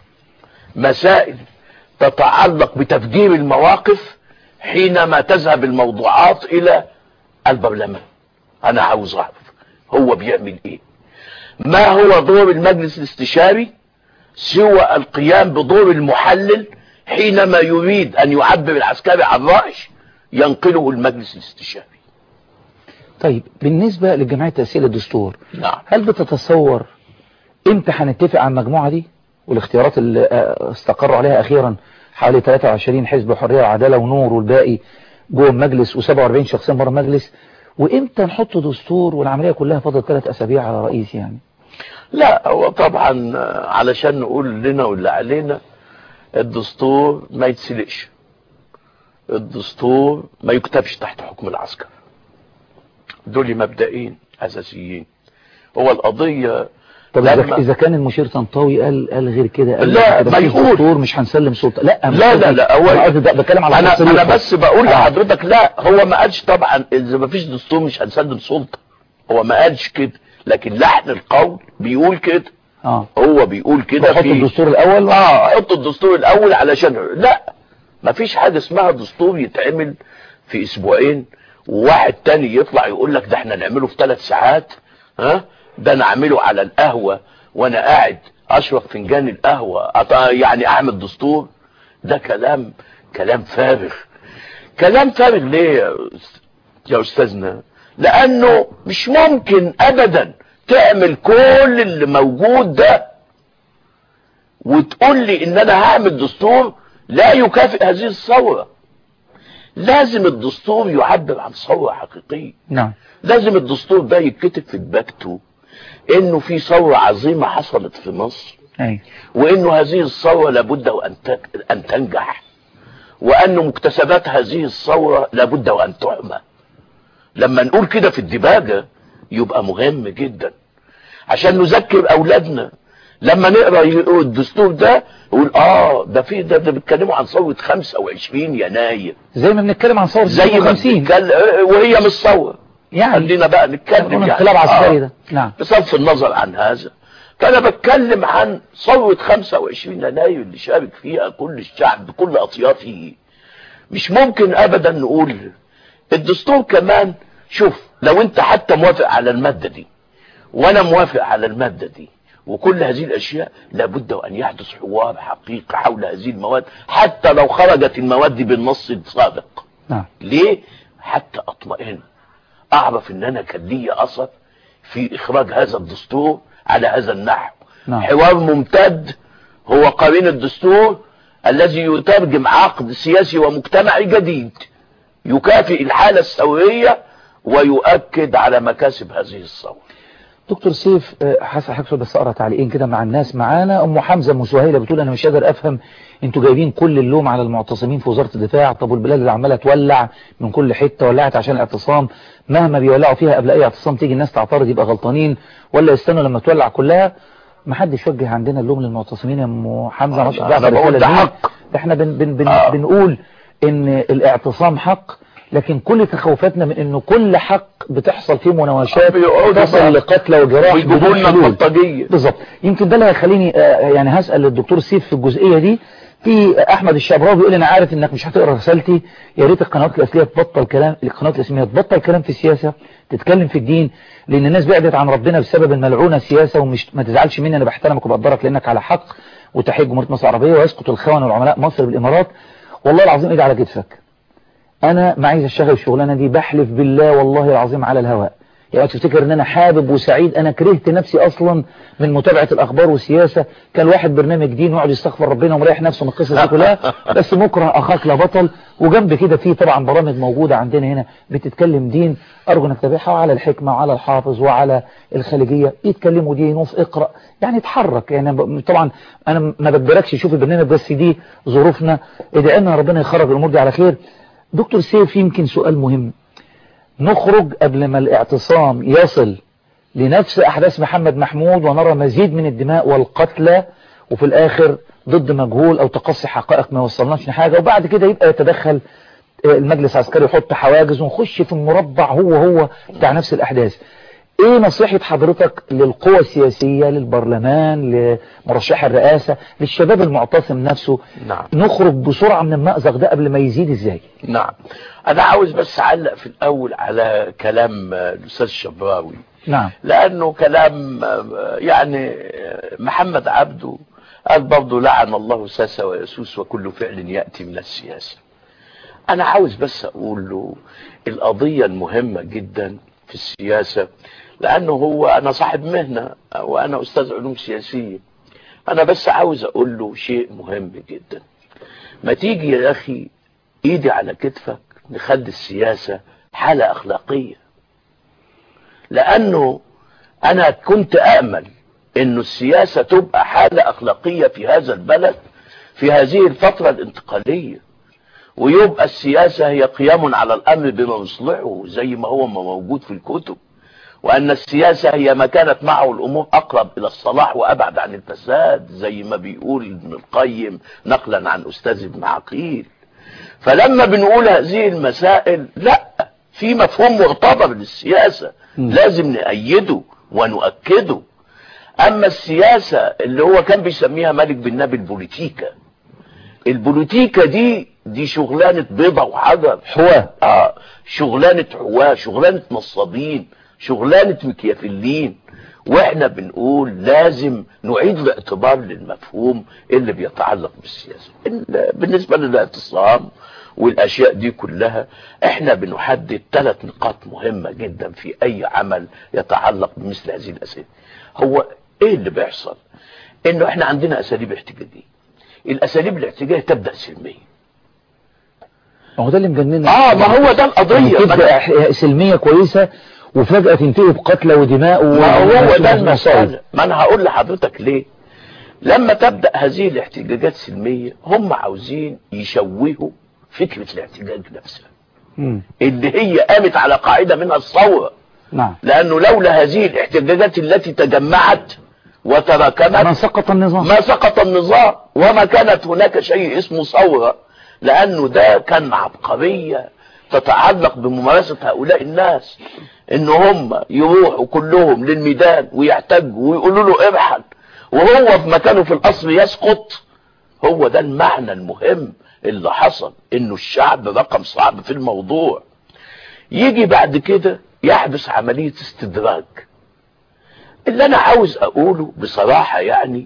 مسائل تتعلق بتفجير المواقف حينما تذهب الموضوعات الى البرلمان؟ انا عاوز اعرف هو بيعمل ايه. ما هو دور المجلس الاستشاري سوى القيام بدور المحلل حينما يريد ان يعبر العسكري عن رأي ينقله المجلس الاستشاري. طيب بالنسبة للجمعية تأسيس الدستور، نعم، هل بتتصور امتى هنتفق على المجموعة دي والاختيارات اللي استقروا عليها اخيرا حوالي ثلاثة وعشرين حزب حرية وعدالة ونور والباقي جوه المجلس وسبعة واربعين شخصيا بره المجلس، وامتى نحط دستور والعملية كلها فاضل ثلاث اسابيع على رئيس؟ يعني لا، هو طبعا علشان نقول لنا واللي علينا، الدستور ما يتسلقش، الدستور ما يكتبش تحت حكم العسكر. دول مبدئين اساسيين. هو القضية طب لما... اذا كان المشير طنطاوي قال قال غير كده، قال لا ما يقول مش هنسلم سلطه، لا لا لا لا هو بتكلم على انا انا بس بقول لحضرتك لا هو ما قالش طبعا اذا ما فيش دستور مش هنسلم سلطه، هو ما قالش كده، لكن لحن القول بيقول كده. اه هو بيقول كده في الدستور الاول اه حط الدستور الاول علشان لا ما فيش حاجه اسمها دستور يتعمل في اسبوعين وواحد تاني يطلع يقول لك ده احنا نعمله في ثلاث ساعات. ها ده انا اعمله على القهوه وانا قاعد اشرب فنجان القهوه يعني اعمل دستور. ده كلام كلام فارغ. كلام فارغ ليه يا استاذنا؟ لانه مش ممكن ابدا تعمل كل اللي موجود ده وتقول لي ان انا هعمل دستور لا يكافئ هذه الثوره. لازم الدستور يعبر عن ثوره حقيقيه. نعم. لازم الدستور ده يتكتب في دباجته انه في ثوره عظيمه حصلت في مصر. أي. وانه هذه الثوره لابد وان ان تنجح، وان مكتسبات هذه الثوره لابد وان تعمى. لما نقول كده في الدباجه يبقى مهم جدا عشان نذكر اولادنا لما نقرا الدستور ده نقول اه ده في ده, ده بيتكلموا عن ثوره خمسة وعشرين يناير زي ما بنتكلم عن ثوره زي ما بنتكلم وهي مش ثوره يعني. خلينا بقى نتكلم يعني انقلاب عسكري ده. نعم. بصرف النظر عن هذا فانا بتكلم عن ثوره خمسة وعشرين يناير اللي شارك فيها كل الشعب بكل اطيافه. مش ممكن ابدا نقول الدستور كمان. شوف لو انت حتى موافق على الماده دي وانا موافق على الماده دي وكل هذه الاشياء لابد وان يحدث حوار حقيقي حول هذه المواد حتى لو خرجت المواد دي بالنص السابق. نعم. ليه؟ حتى اطمئن اعرف ان انا كان لي اثر في اخراج هذا الدستور على هذا النحو. نعم. حوار ممتد هو قرين الدستور الذي يترجم عقد سياسي ومجتمعي جديد يكافئ الحالة الثورية ويؤكد على مكاسب هذه الثورة. دكتور سيف حسن حكسو بس اقرا تعليقين كده مع الناس معانا. ام حمزه ام سهيله بتقول انا مش قادر افهم انتوا جايبين كل اللوم على المعتصمين في وزاره الدفاع. طب والبلاد اللي عماله تولع من كل حته ولعت عشان الاعتصام مهما بيولعوا فيها قبل اي اعتصام تيجي الناس تعترض يبقى غلطانين ولا يستنوا لما تولع كلها؟ ما حدش وجه عندنا اللوم للمعتصمين يا ام حمزه. مش انا بقول ده حق. احنا بن بن بن آه. بنقول ان الاعتصام حق لكن كل تخوفاتنا من انه كل حق بتحصل فيه مناوشات تصل لقتل وجراح بدون البلطجيه. بالظبط. يمكن ده اللي هيخليني يعني هسال الدكتور سيف في الجزئيه دي. في احمد الشعبراوي بيقول انا عارف انك مش هتقرا رسالتي، يا ريت القنوات الاسلاميه تبطل كلام القنوات الاسلاميه تبطل كلام في السياسه تتكلم في الدين لان الناس بعدت عن ربنا بسبب الملعونه سياسه. ومش ما تزعلش مني انا بحترمك وبقدرك لانك على حق وتحيي جمهوريه مصر العربيه ويسقط الخونه والعملاء مصر بالامارات. والله العظيم ايدي على كتفك انا ما عايز اشتغل الشغلانه دي بحلف بالله والله العظيم على الهواء. يعني تفتكر ان انا حابب وسعيد؟ انا كرهت نفسي اصلا من متابعه الاخبار والسياسه. كان واحد برنامج دين ويقعد يستغفر ربنا ومريح نفسه من القصص دي كلها بس مكره اخاك لا بطل. وجنب كده في طبعا برامج موجوده عندنا هنا بتتكلم دين ارجو انك تتابعها وعلى الحكمه وعلى الحافظ وعلى الخليجيه يتكلموا دين وفي اقرا يعني اتحرك. يعني طبعا انا ما بجبركش شوف البرنامج بس دي ظروفنا. ادعي لنا ربنا يخرج الامور دي على خير. دكتور سيف يمكن سؤال مهم. نخرج قبل ما الاعتصام يصل لنفس أحداث محمد محمود ونرى مزيد من الدماء والقتلى وفي الآخر ضد مجهول أو تقصي حقائق ما وصلناش لحاجة وبعد كده يبقى يتدخل المجلس العسكري يحط حواجز ونخش في المربع هو هو بتاع نفس الأحداث. ايه نصيحة حضرتك للقوى السياسية للبرلمان لمرشح الرئاسة للشباب المعتصم نفسه؟ نعم. نخرج بسرعة من المأزق ده قبل ما يزيد ازاي؟ نعم. انا عاوز بس اعلق في الاول على كلام الاستاذ الشبراوي. نعم. لانه كلام يعني محمد عبده قال برضه لعن الله ساسة ويسوس وكل فعل يأتي من السياسة. انا عاوز بس اقول له القضية المهمة جدا في السياسة لانه هو انا صاحب مهنة وانا استاذ علوم سياسية. انا بس عاوز اقول له شيء مهم جدا. ما تيجي يا اخي ايدي على كتفك نخلي السياسة حالة اخلاقية. لانه انا كنت امل انه السياسة تبقى حالة اخلاقية في هذا البلد في هذه الفترة الانتقالية ويبقى السياسة هي قيام على الامر بما يصلحه زي ما هو ما موجود في الكتب وأن السياسة هي ما كانت معه الأمور أقرب إلى الصلاح وأبعد عن الفساد، زي ما بيقول ابن القيم نقلا عن أستاذ ابن عقيل. فلما بنقول هذه المسائل لا، في مفهوم معتبر للسياسة لازم نأيده ونؤكده. أما السياسة اللي هو كان بيسميها مالك بن نبي البوليتيكا، البوليتيكا دي دي شغلانة بيضة وحجر، حواه اه شغلانة حواه، شغلانة نصابين، شغلانة مكيافلين. واحنا بنقول لازم نعيد الاعتبار للمفهوم اللي بيتعلق بالسياسة. بالنسبة للاعتصام والاشياء دي كلها، احنا بنحدد ثلاث نقاط مهمة جدا في اي عمل يتعلق بمثل هذه الاسئلة. هو ايه اللي بيحصل؟ انه احنا عندنا اساليب احتجاجية. الاساليب الاحتجاجية تبدأ سلمية. ما هو ده اللي مجننا. اه ما هو ده القضية. تبدأ سلمية كويسة وفجأة تنتهي بقتل ودماء. ما هو ده المسألة. ما انا هقول لحضرتك ليه. لما تبدأ هذه الاحتجاجات سلمية، هم عاوزين يشوهوا فكرة الاحتجاج نفسها، م. اللي هي قامت على قاعدة منها الثورة. نعم. لأنه لولا هذه الاحتجاجات التي تجمعت وتراكمت ما سقط النظام، ما سقط النظام وما كانت هناك شيء اسمه ثورة، لأنه ده كان عبقرية تتعلق بممارسة هؤلاء الناس، إن هم يروحوا كلهم للميدان ويحتجوا ويقولوا له ارحل وهو في مكانه في القصر يسقط. هو ده المعنى المهم اللي حصل، إنه الشعب رقم صعب في الموضوع. يجي بعد كده يحدث عملية استدراج. اللي أنا عاوز أقوله بصراحة يعني،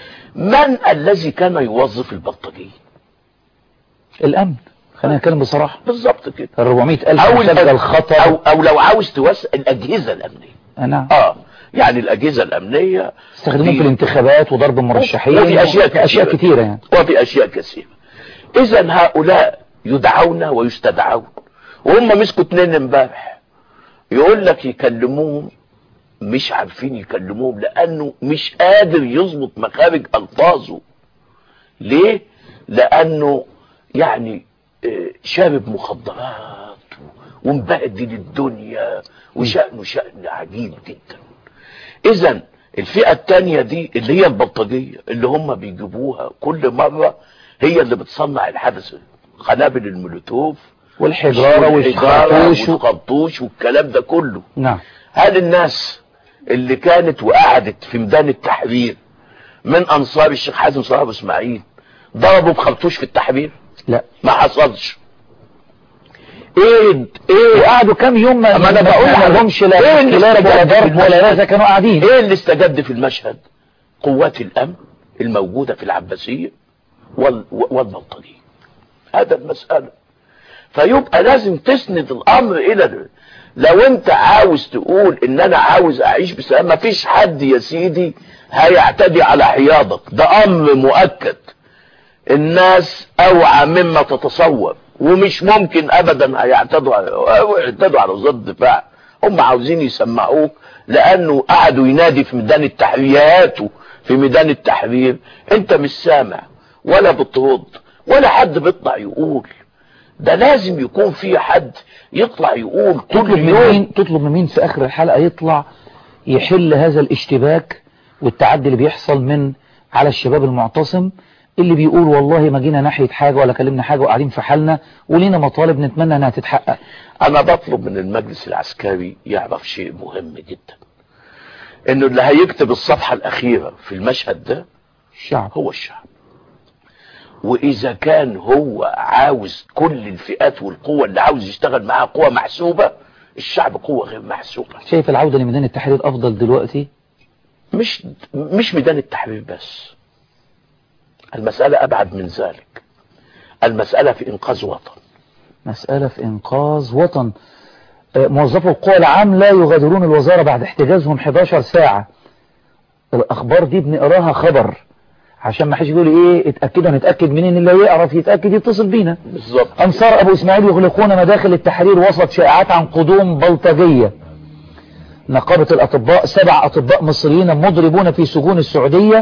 من الذي كان يوظف البلطجية؟ الأمن. خلينا نتكلم بصراحة. بالظبط كده. الربعمائة ألف أو, الخطر أو, أو لو عاوز توسع الأجهزة الأمنية. نعم. آه يعني الأجهزة الأمنية استخدموه في الانتخابات وضرب المرشحين وفي أشياء كثيرة, أشياء كثيرة يعني. وفي أشياء كثيرة. إذا هؤلاء يدعون ويستدعون، وهم مسكوا اتنين امبارح يقول لك يكلموهم، مش عارفين يكلموهم لأنه مش قادر يظبط مخارج ألفاظه. ليه؟ لأنه يعني شارب مخدرات ومبهدل الدنيا وشأنه شأن عجيب جدا. إذا الفئة التانية دي اللي هي البلطجية اللي هم بيجيبوها كل مرة، هي اللي بتصنع الحدث، قنابل المولوتوف والحجارة والخرطوش والخرطوش والكلام ده كله. نعم. هل الناس اللي كانت وقعدت في ميدان التحرير من أنصار الشيخ حازم صلاح أبو إسماعيل ضربوا بخرطوش في التحرير؟ لا، ما حصلش. ايه ايه وقعدوا كام يوم ما انا بقول لهمش لا إيه كلاب ولا ضرب ولا رزا، كانوا قاعدين. ايه اللي استجد في المشهد؟ قوات الامن الموجودة في العباسية وال... والبلطجية. هذا المسألة. فيبقى لازم تسند الامر الى ده. لو انت عاوز تقول ان انا عاوز اعيش بسلام، ما فيش حد يا سيدي هيعتدي على حياضك، ده امر مؤكد. الناس اوعى مما تتصور، ومش ممكن ابدا هيعتدوا على يعتدوا على وزارة الدفاع. هم عاوزين يسمعوك لانه قعدوا ينادي في ميدان التحرير في ميدان التحرير، انت مش سامع ولا بترد ولا حد بيطلع يقول. ده لازم يكون في حد يطلع يقول كل يوم. تطلب من مين في اخر الحلقة يطلع يحل هذا الاشتباك والتعدي اللي بيحصل من على الشباب المعتصم اللي بيقول والله ما جينا ناحية حاجة ولا كلمنا حاجة وقاعدين في حالنا ولينا مطالب نتمنى انها تتحقق؟ انا بطلب من المجلس العسكري يعرف شيء مهم جدا، انه اللي هيكتب الصفحة الاخيرة في المشهد ده الشعب، هو الشعب. واذا كان هو عاوز كل الفئات والقوة اللي عاوز يشتغل معاها قوة محسوبة، الشعب قوة غير محسوبة. شايف العودة لميدان التحرير افضل دلوقتي؟ مش مش ميدان التحرير بس، المسألة ابعد من ذلك. المسألة في انقاذ وطن. مسألة في انقاذ وطن. موظفو القوى العام لا يغادرون الوزارة بعد احتجازهم حداشر ساعة. الاخبار دي بنقراها خبر عشان ما حدش يقول ايه اتاكدوا. نتاكد منين؟ اللي يعرف يتاكد يتصل بينا. بالظبط. انصار ابو اسماعيل يغلقون مداخل التحرير وسط شائعات عن قدوم بلطجية. نقابة الاطباء، سبع اطباء مصريين مضربون في سجون السعودية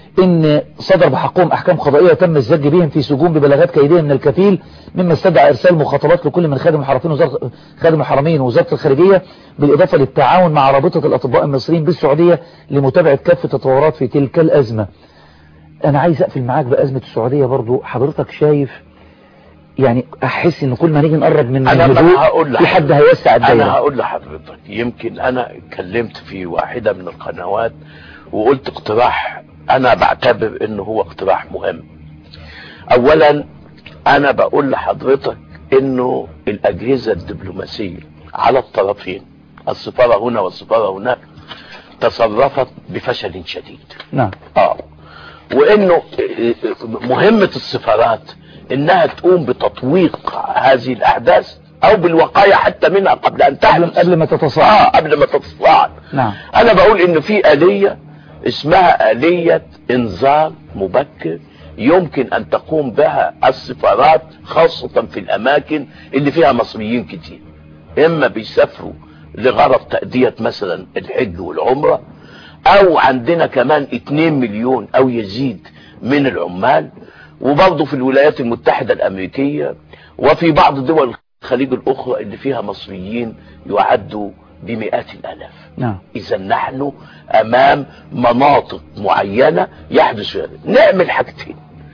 ان صدر بحقهم احكام قضائية تم الزج بهم في سجون ببلاغات كيدية من الكفيل، مما استدعى ارسال مخاطبات لكل من خادم الحرمين وزارة خادم الحرمين ووزارة الخارجية، بالاضافة للتعاون مع رابطة الاطباء المصريين بالسعودية لمتابعة كافة التطورات في تلك الازمة. انا عايز اقفل معاك بازمة السعودية برضو. حضرتك شايف يعني احس ان كل ما نيجي نقرب من الهدوء في حد هيوسع الدايره. انا هقول لحضرتك، يمكن انا اتكلمت في واحدة من القنوات وقلت اقتراح انا بعتبر انه هو اقتراح مهم. اولا انا بقول لحضرتك انه الاجهزة الدبلوماسية على الطرفين، السفارة هنا والسفارة هناك، تصرفت بفشل شديد. نعم. اه وانه مهمة السفارات انها تقوم بتطويق هذه الاحداث او بالوقاية حتى منها قبل ان تحدث، قبل ما تتصاعد. اه قبل ما تتصاعد. نعم. انا بقول انه في آلية اسمها آلية انذار مبكر يمكن ان تقوم بها السفارات، خاصة في الاماكن اللي فيها مصريين كتير، اما بيسافروا لغرض تأدية مثلا الحج والعمرة، او عندنا كمان اتنين مليون او يزيد من العمال، وبرضه في الولايات المتحدة الامريكية وفي بعض دول الخليج الاخرى اللي فيها مصريين يعدوا بمئات الالاف. نعم. اذا نحن امام مناطق معينة يحدث فيها. نعمل حاجتين،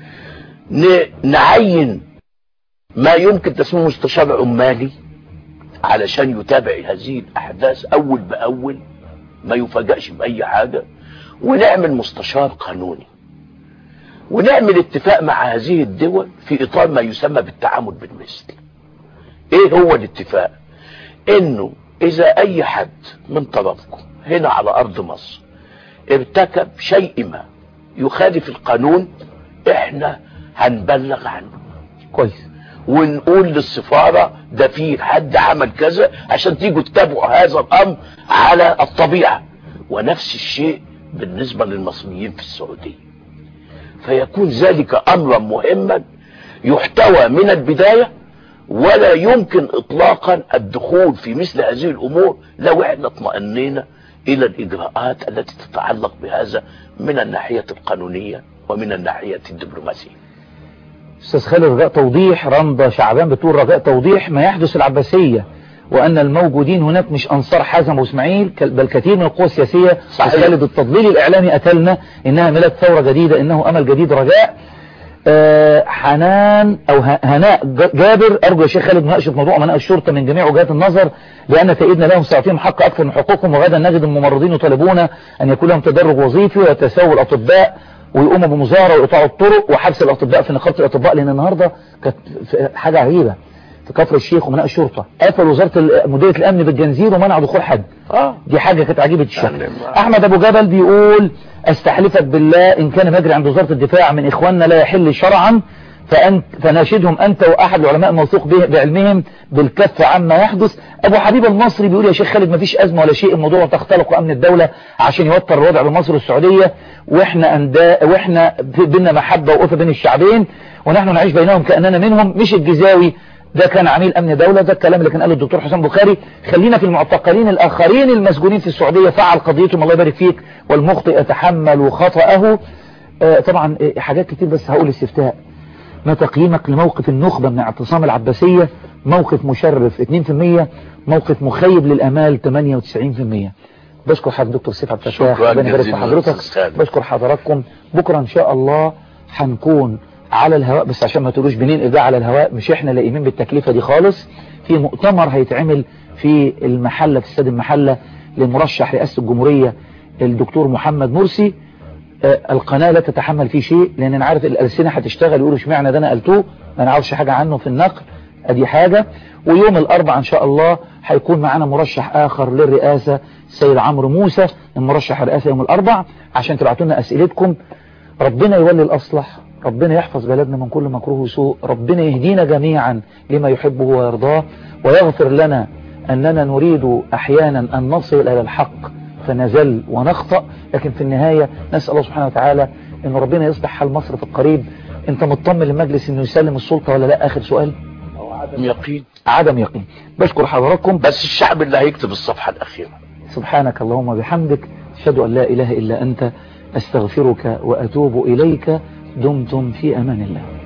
نعين ما يمكن تسميه مستشار عمالي علشان يتابع هذه الاحداث اول باول، ما يفاجئش باي حاجة، ونعمل مستشار قانوني، ونعمل اتفاق مع هذه الدول في اطار ما يسمى بالتعامل بالمثل. ايه هو الاتفاق؟ انه اذا اي حد من طرفكم هنا على ارض مصر ارتكب شيء ما يخالف القانون، احنا هنبلغ عنه كويس، ونقول للسفارة ده في حد عمل كذا عشان تيجوا تتابعوا هذا الامر على الطبيعة. ونفس الشيء بالنسبة للمصريين في السعودية، فيكون ذلك امرا مهما يحتوى من البداية، ولا يمكن اطلاقا الدخول في مثل هذه الامور لو احنا اطمأنينا الى الاجراءات التي تتعلق بهذا من الناحية القانونية ومن الناحية الدبلوماسية. استاذ خالد، رجاء توضيح. رمضة شعبان بتقول رجاء توضيح ما يحدث العباسية، وان الموجودين هناك مش انصار حازم واسماعيل بل كثير من القوى السياسية. خالد التضليل الاعلامي اتلنا انها ميلاد ثورة جديدة، انه امل جديد. رجاء آه حنان او هناء جابر، ارجو يا شيخ خالد مناقشه موضوع امناء الشرطة من جميع وجهات النظر، لان تأييدنا لهم سيعطيهم حق اكثر من حقوقهم، وغدا نجد الممرضين يطالبون ان يكون لهم تدرج وظيفي ويتساووا الاطباء ويقوموا بمظاهرة ويقطعوا الطرق وحبس الاطباء في نقابة الاطباء. لان النهاردة كانت حاجة عجيبة في كفر الشيخ ومناء الشرطة قفل وزارة مديرية الامن بالجنزير ومنعوا دخول حد. اه دي حاجة كانت عجيبة الشكل. احمد ابو جبل بيقول استحلفك بالله ان كان مجري عند وزارة الدفاع من اخواننا لا يحل شرعا فأنت فناشدهم انت واحد العلماء الموثوق به بعلمهم بالكف عما يحدث. ابو حبيب المصري بيقول يا شيخ خالد مفيش ازمة ولا شيء، الموضوع تختلق امن الدولة عشان يوتر الوضع بين مصر والسعودية، واحنا أنداء واحنا بينا محبة وقفة بين الشعبين ونحن نعيش بينهم كأننا منهم. مش الجزاوي ده كان عميل امن دولة، ده الكلام اللي كان قاله الدكتور حسام بخاري. خلينا في المعتقلين الاخرين المسجونين في السعودية، فعل قضيتهم الله يبارك فيك، والمخطئ يتحمل خطأه. آه طبعا حاجات كتير، بس هقول استفتاء. ما تقييمك لموقف النخبة من اعتصام العباسية؟ موقف مشرف اثنين في المية، موقف مخيب للامال ثمانية وتسعين في المية. بشكر حضرتك دكتور سيف عبد الفتاح، ربنا يبارك في حضرتك. بشكر حضراتكم. بكره ان شاء الله هنكون على الهواء، بس عشان ما تقولوش بننقل ده على الهواء، مش احنا لاقيين بالتكلفة دي خالص. في مؤتمر هيتعمل في المحلة في استاد المحلة لمرشح رئاسة الجمهورية الدكتور محمد مرسي. آه القناة لا تتحمل فيه شيء، لان انا عارف الألسنة هتشتغل يقولوا اشمعنى ده انا قلتوه، ما نعرفش حاجة عنه في النقل، ادي حاجة. ويوم الاربعاء ان شاء الله هيكون معنا مرشح اخر للرئاسة السيد عمرو موسى، المرشح الرئاسي يوم الاربعاء، عشان تبعتوا لنا اسئلتكم. ربنا يولي الاصلح، ربنا يحفظ بلدنا من كل مكروه وسوء، ربنا يهدينا جميعا لما يحبه ويرضاه، ويغفر لنا أننا نريد أحيانا أن نصل إلى الحق فنزل ونخطأ، لكن في النهاية نسأل الله سبحانه وتعالى أن ربنا يصلح حال مصر في القريب. أنت مطمن للمجلس أنه يسلم السلطة ولا لا؟ آخر سؤال. عدم يقين. عدم يقين. بشكر حضراتكم. بس الشعب اللي هيكتب الصفحة الأخيرة. سبحانك اللهم وبحمدك، أشهد أن لا إله إلا أنت، أستغفرك وأتوب إليك. دمتم في أمان الله.